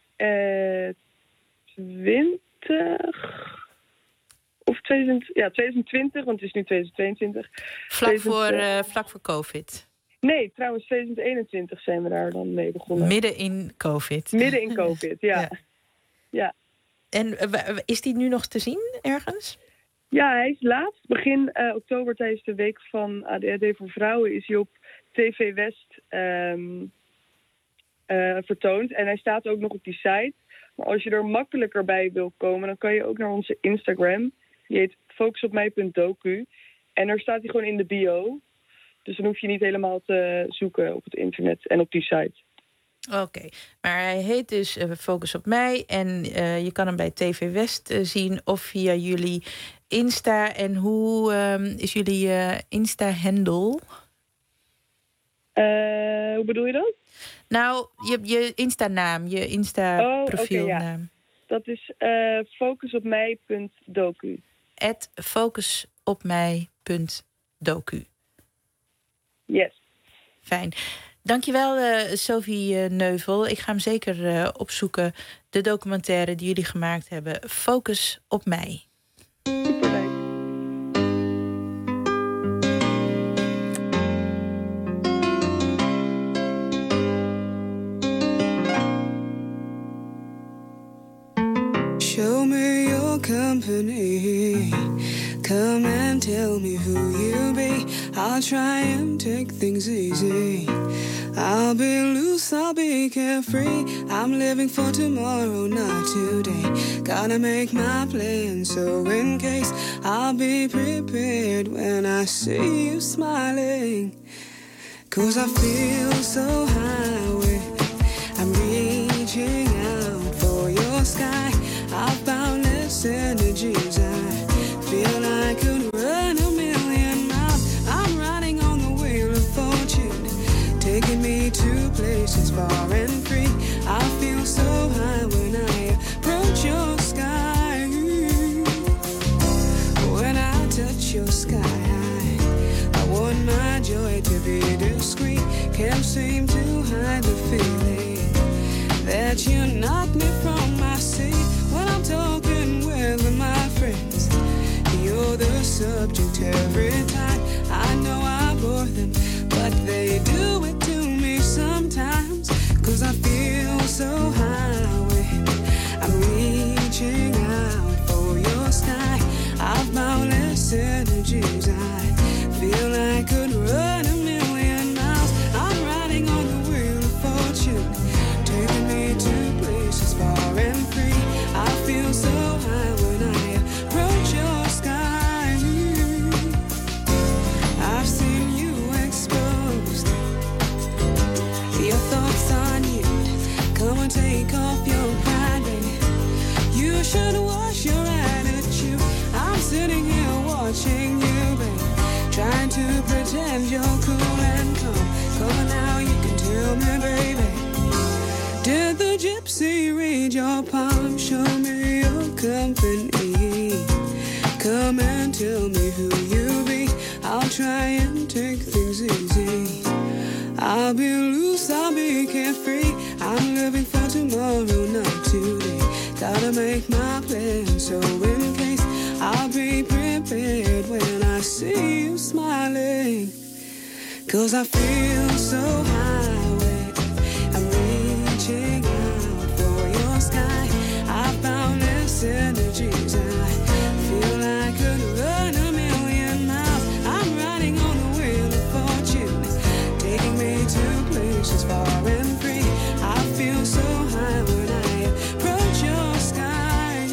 twintig... Of tweeduizend, ja, tweeduizend twintig, want het is nu tweeduizend tweeëntwintig. Vlak voor, uh, vlak voor COVID? Nee, trouwens tweeduizend eenentwintig zijn we daar dan mee begonnen. Midden in COVID? Midden in COVID, ja. ja. ja. En uh, is die nu nog te zien ergens? Ja, hij is laatst. Begin uh, oktober tijdens de week van A D H D voor vrouwen is hij op T V West um, uh, vertoond. En hij staat ook nog op die site. Maar als je er makkelijker bij wil komen, dan kan je ook naar onze Instagram. Die heet focus op mij punt docu. En daar staat hij gewoon in de bio. Dus dan hoef je niet helemaal te zoeken op het internet en op die site. Oké, okay. Maar hij heet dus uh, Focus op mij. En uh, je kan hem bij T V West uh, zien of via jullie Insta. En hoe um, is jullie uh, Insta-handle? Uh, hoe bedoel je dat? Nou, je, je Insta-naam, je Insta-profielnaam. Oh, okay, ja. Dat is uh, focus op mij punt docu. At focus op mij punt docu. Yes. Fijn. Dankjewel, uh, Sophie uh, Neuvel. Ik ga hem zeker uh, opzoeken. De documentaire die jullie gemaakt hebben. Focus op mij. Superleuk. Show me your company. Come and tell me who you be. I'll try and take things easy. I'll be loose, I'll be carefree. I'm living for tomorrow, not today. Gotta make my plan, so in case I'll be prepared when I see you smiling. Cause I feel so high with, I'm reaching out for your sky. I've boundless energies. I feel I could run a million miles. I'm riding on the wheel of fortune, taking me to places far and free. I feel so high when I approach your sky. When I touch your sky, I, I want my joy to be discreet. Can't seem to hide the feeling that you knock me from my seat. When I'm talking with my friends, you're the subject every time. I know I bore them, but they do it to me sometimes. Cause I feel so high, I'm reaching out for your sky. I've boundless energies. I feel I could run a million miles. I'm riding on the wheel of fortune, taking me to places far and free. I feel so high when I approach your sky. I've seen you exposed, your thoughts on you. Come and take off your pride, baby. You should wash your attitude. I'm sitting here watching you, baby, trying to pretend you're cool and calm. Come on now, you can tell me, baby. Did the gypsy read your palm? Show me your company. Come and tell me who you be. I'll try and take things easy. I'll be loose, I'll be carefree. I'm living for tomorrow, not today. Gotta make my plan, so in case I'll be prepared when I see you smiling. Cause I feel so high, I'm reaching out for your sky. I've boundless energies. I feel I could run a million miles. I'm riding on the wheel of fortune, taking me to places far and free. I feel so high when I approach your sky.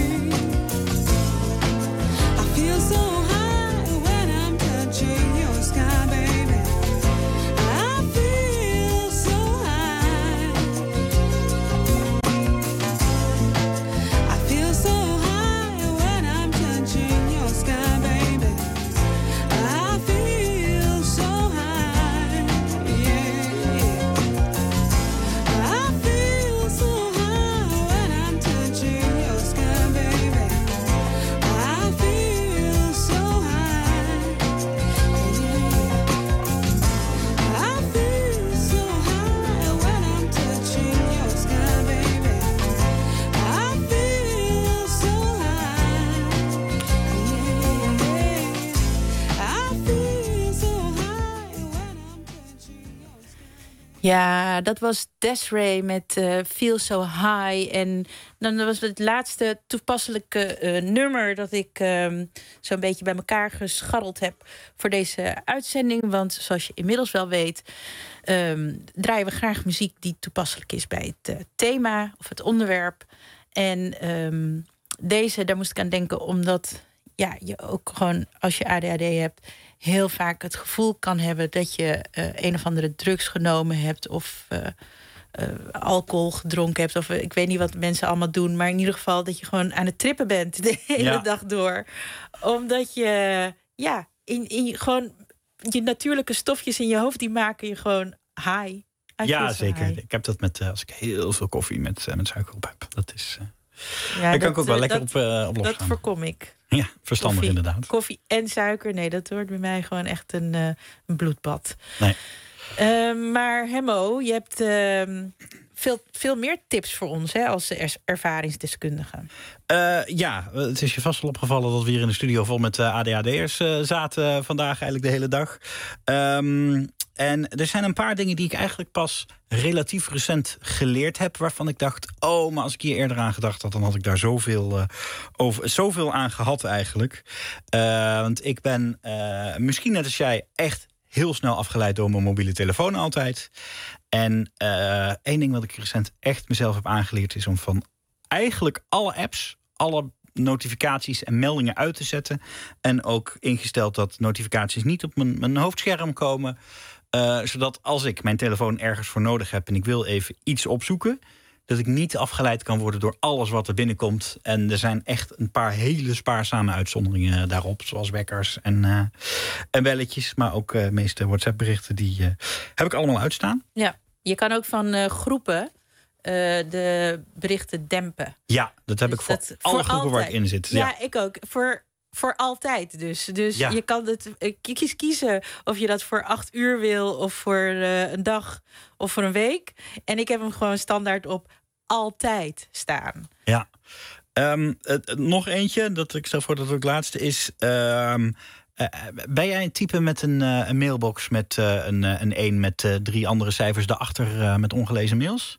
I feel so high when I'm touching your sky, baby. I feel so high. I feel so high when I'm touching your sky, baby. I feel so high, yeah. I feel so high when I'm touching your sky, baby. I feel so high, yeah. I feel so high when I'm touching your sky, baby. I feel so high, yeah. I feel so high when I'm touching your sky. Ja, dat was Des'ree met uh, Feel So High. En dan was het laatste toepasselijke uh, nummer dat ik um, zo'n beetje bij elkaar gescharreld heb voor deze uitzending. Want zoals je inmiddels wel weet, um, draaien we graag muziek die toepasselijk is bij het uh, thema of het onderwerp. En um, deze, daar moest ik aan denken, omdat ja, je ook gewoon, als je A D H D hebt, heel vaak het gevoel kan hebben dat je uh, een of andere drugs genomen hebt of uh, uh, alcohol gedronken hebt. Of uh, ik weet niet wat mensen allemaal doen, maar in ieder geval dat je gewoon aan het trippen bent de hele Ja. dag door. Omdat je, ja, in, in gewoon je natuurlijke stofjes in je hoofd, die maken je gewoon high. I Ja, feel so zeker. high. Ik heb dat met uh, als ik heel veel koffie met, uh, met suiker op heb. Dat is. Uh, Ja, daar kan dat, ik ook wel uh, lekker dat, op, uh, op Dat losgaan. voorkom ik. Ja, verstandig Koffie, inderdaad. Koffie en suiker, nee, dat wordt bij mij gewoon echt een, uh, een bloedbad. Nee. Uh, maar Hemmo, je hebt uh, veel, veel meer tips voor ons, hè, als er- ervaringsdeskundige. Uh, ja, het is je vast wel opgevallen dat we hier in de studio vol met uh, A D H D'ers uh, zaten vandaag eigenlijk de hele dag. Um, En er zijn een paar dingen die ik eigenlijk pas relatief recent geleerd heb, waarvan ik dacht, oh, maar als ik hier eerder aan gedacht had, dan had ik daar zoveel, uh, over, zoveel aan gehad eigenlijk. Uh, want ik ben, uh, misschien net als jij, echt heel snel afgeleid door mijn mobiele telefoon altijd. En uh, één ding wat ik recent echt mezelf heb aangeleerd is om van eigenlijk alle apps, alle notificaties en meldingen uit te zetten. En ook ingesteld dat notificaties niet op mijn, mijn hoofdscherm komen. Uh, zodat als ik mijn telefoon ergens voor nodig heb en ik wil even iets opzoeken, dat ik niet afgeleid kan worden door alles wat er binnenkomt. En er zijn echt een paar hele spaarzame uitzonderingen daarop, zoals wekkers en, uh, en belletjes. Maar ook uh, de meeste WhatsApp-berichten, die uh, heb ik allemaal uitstaan. Ja, je kan ook van uh, groepen Uh, de berichten dempen. Ja, dat heb dus ik voor alle voor groepen altijd. Waar ik in zit. Ja, ja. ik ook. Voor, voor altijd dus. Dus ja. je kan het uh, kies kiezen of je dat voor acht uur wil, of voor uh, een dag, of voor een week. En ik heb hem gewoon standaard op altijd staan. Ja. Um, het, nog eentje, dat ik stel voor dat het ook laatste is. Um, Uh, ben jij een type met een, uh, een mailbox met uh, een, uh, een één met uh, drie andere cijfers daarachter uh, met ongelezen mails?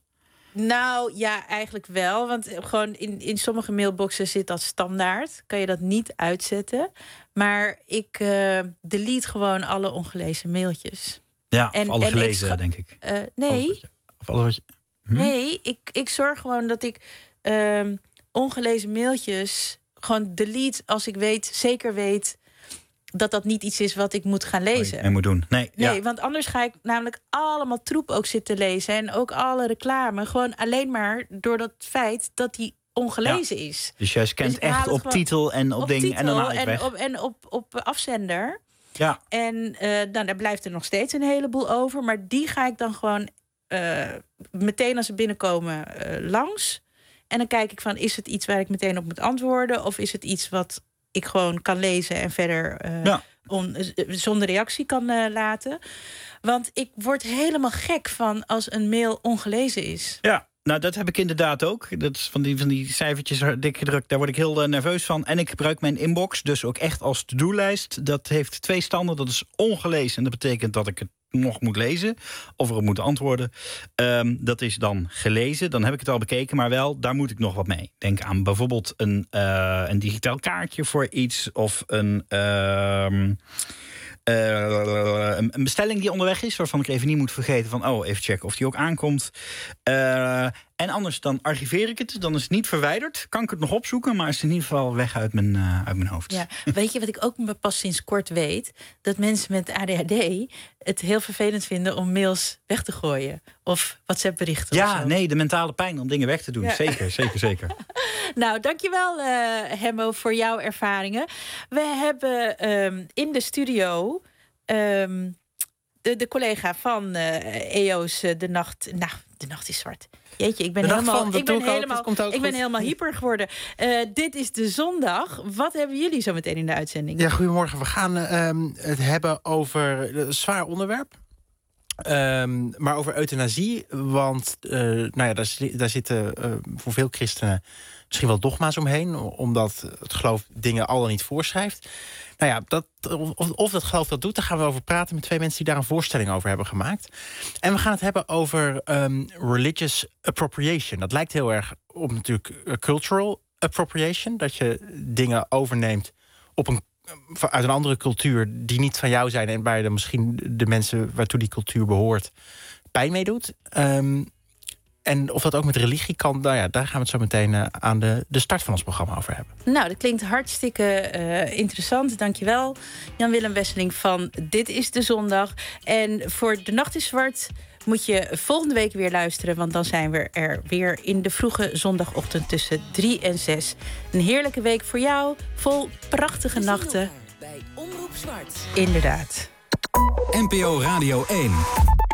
Nou ja, eigenlijk wel. Want gewoon in, in sommige mailboxen zit dat standaard. Kan je dat niet uitzetten. Maar ik uh, delete gewoon alle ongelezen mailtjes. Ja, en, of alle gelezen, ik denk ik. Uh, nee. Of, of alles wat je, hm? Nee, ik, ik zorg gewoon dat ik uh, ongelezen mailtjes gewoon delete als ik weet, zeker weet dat dat niet iets is wat ik moet gaan lezen. En moet doen. Nee, nee ja. Want anders ga ik namelijk allemaal troep ook zitten lezen. En ook alle reclame. Gewoon alleen maar door dat feit dat die ongelezen ja. is. Dus jij scant dus echt op titel en op, op ding en dan haal je het en weg. Op, en op, op afzender. Ja. En uh, nou, daar blijft er nog steeds een heleboel over. Maar die ga ik dan gewoon uh, meteen als ze binnenkomen uh, langs. En dan kijk ik van, is het iets waar ik meteen op moet antwoorden? Of is het iets wat ik gewoon kan lezen en verder uh, ja. on, zonder reactie kan uh, laten. Want ik word helemaal gek van als een mail ongelezen is. Ja, nou dat heb ik inderdaad ook. Dat is van die, van die cijfertjes dik gedrukt, daar word ik heel uh, nerveus van. En ik gebruik mijn inbox dus ook echt als to-do-lijst. Dat heeft twee standen, dat is ongelezen. En dat betekent dat ik het nog moet lezen of erop moet antwoorden. Um, dat is dan gelezen, dan heb ik het al bekeken, maar wel, daar moet ik nog wat mee. Denk aan bijvoorbeeld een, uh, een digitaal kaartje voor iets of een, uh, uh, een bestelling die onderweg is, waarvan ik even niet moet vergeten van, oh, even checken of die ook aankomt. Uh, en anders dan archiveer ik het, dan is het niet verwijderd. Kan ik het nog opzoeken, maar is het in ieder geval weg uit mijn, uh, uit mijn hoofd. Ja, weet je wat ik ook pas sinds kort weet? Dat mensen met A D H D het heel vervelend vinden om mails weg te gooien. Of WhatsApp-berichten. Ja, of zo. nee, de mentale pijn om dingen weg te doen. Ja. Zeker, zeker, zeker. Nou, dankjewel uh, Hemmo voor jouw ervaringen. We hebben um, in de studio Um, de, de collega van uh, E O's uh, De Nacht. Nou, De Nacht is Zwart. Jeetje, ik ben helemaal, ik ben helemaal, ik ben helemaal hyper geworden. Uh, dit is de zondag. Wat hebben jullie zo meteen in de uitzending? Ja, goedemorgen. We gaan uh, het hebben over een zwaar onderwerp. Um, maar over euthanasie. Want uh, nou ja, daar, daar zitten uh, voor veel christenen misschien wel dogma's omheen. Omdat het geloof dingen al dan niet voorschrijft. Nou ja, dat, of, of dat geloof dat doet, daar gaan we over praten met twee mensen die daar een voorstelling over hebben gemaakt. En we gaan het hebben over um, religious appropriation. Dat lijkt heel erg op natuurlijk uh, cultural appropriation. Dat je dingen overneemt op een, uit een andere cultuur die niet van jou zijn en waar je dan misschien de mensen waartoe die cultuur behoort pijn mee doet. Um, En of dat ook met religie kan, nou ja, daar gaan we het zo meteen uh, aan de, de start van ons programma over hebben. Nou, dat klinkt hartstikke uh, interessant. Dankjewel, Jan-Willem Wesseling van Dit is de Zondag. En voor De Nacht is Zwart moet je volgende week weer luisteren, want dan zijn we er weer in de vroege zondagochtend tussen drie en zes. Een heerlijke week voor jou, vol prachtige nachten. Bij Omroep Zwart. Inderdaad. N P O Radio één.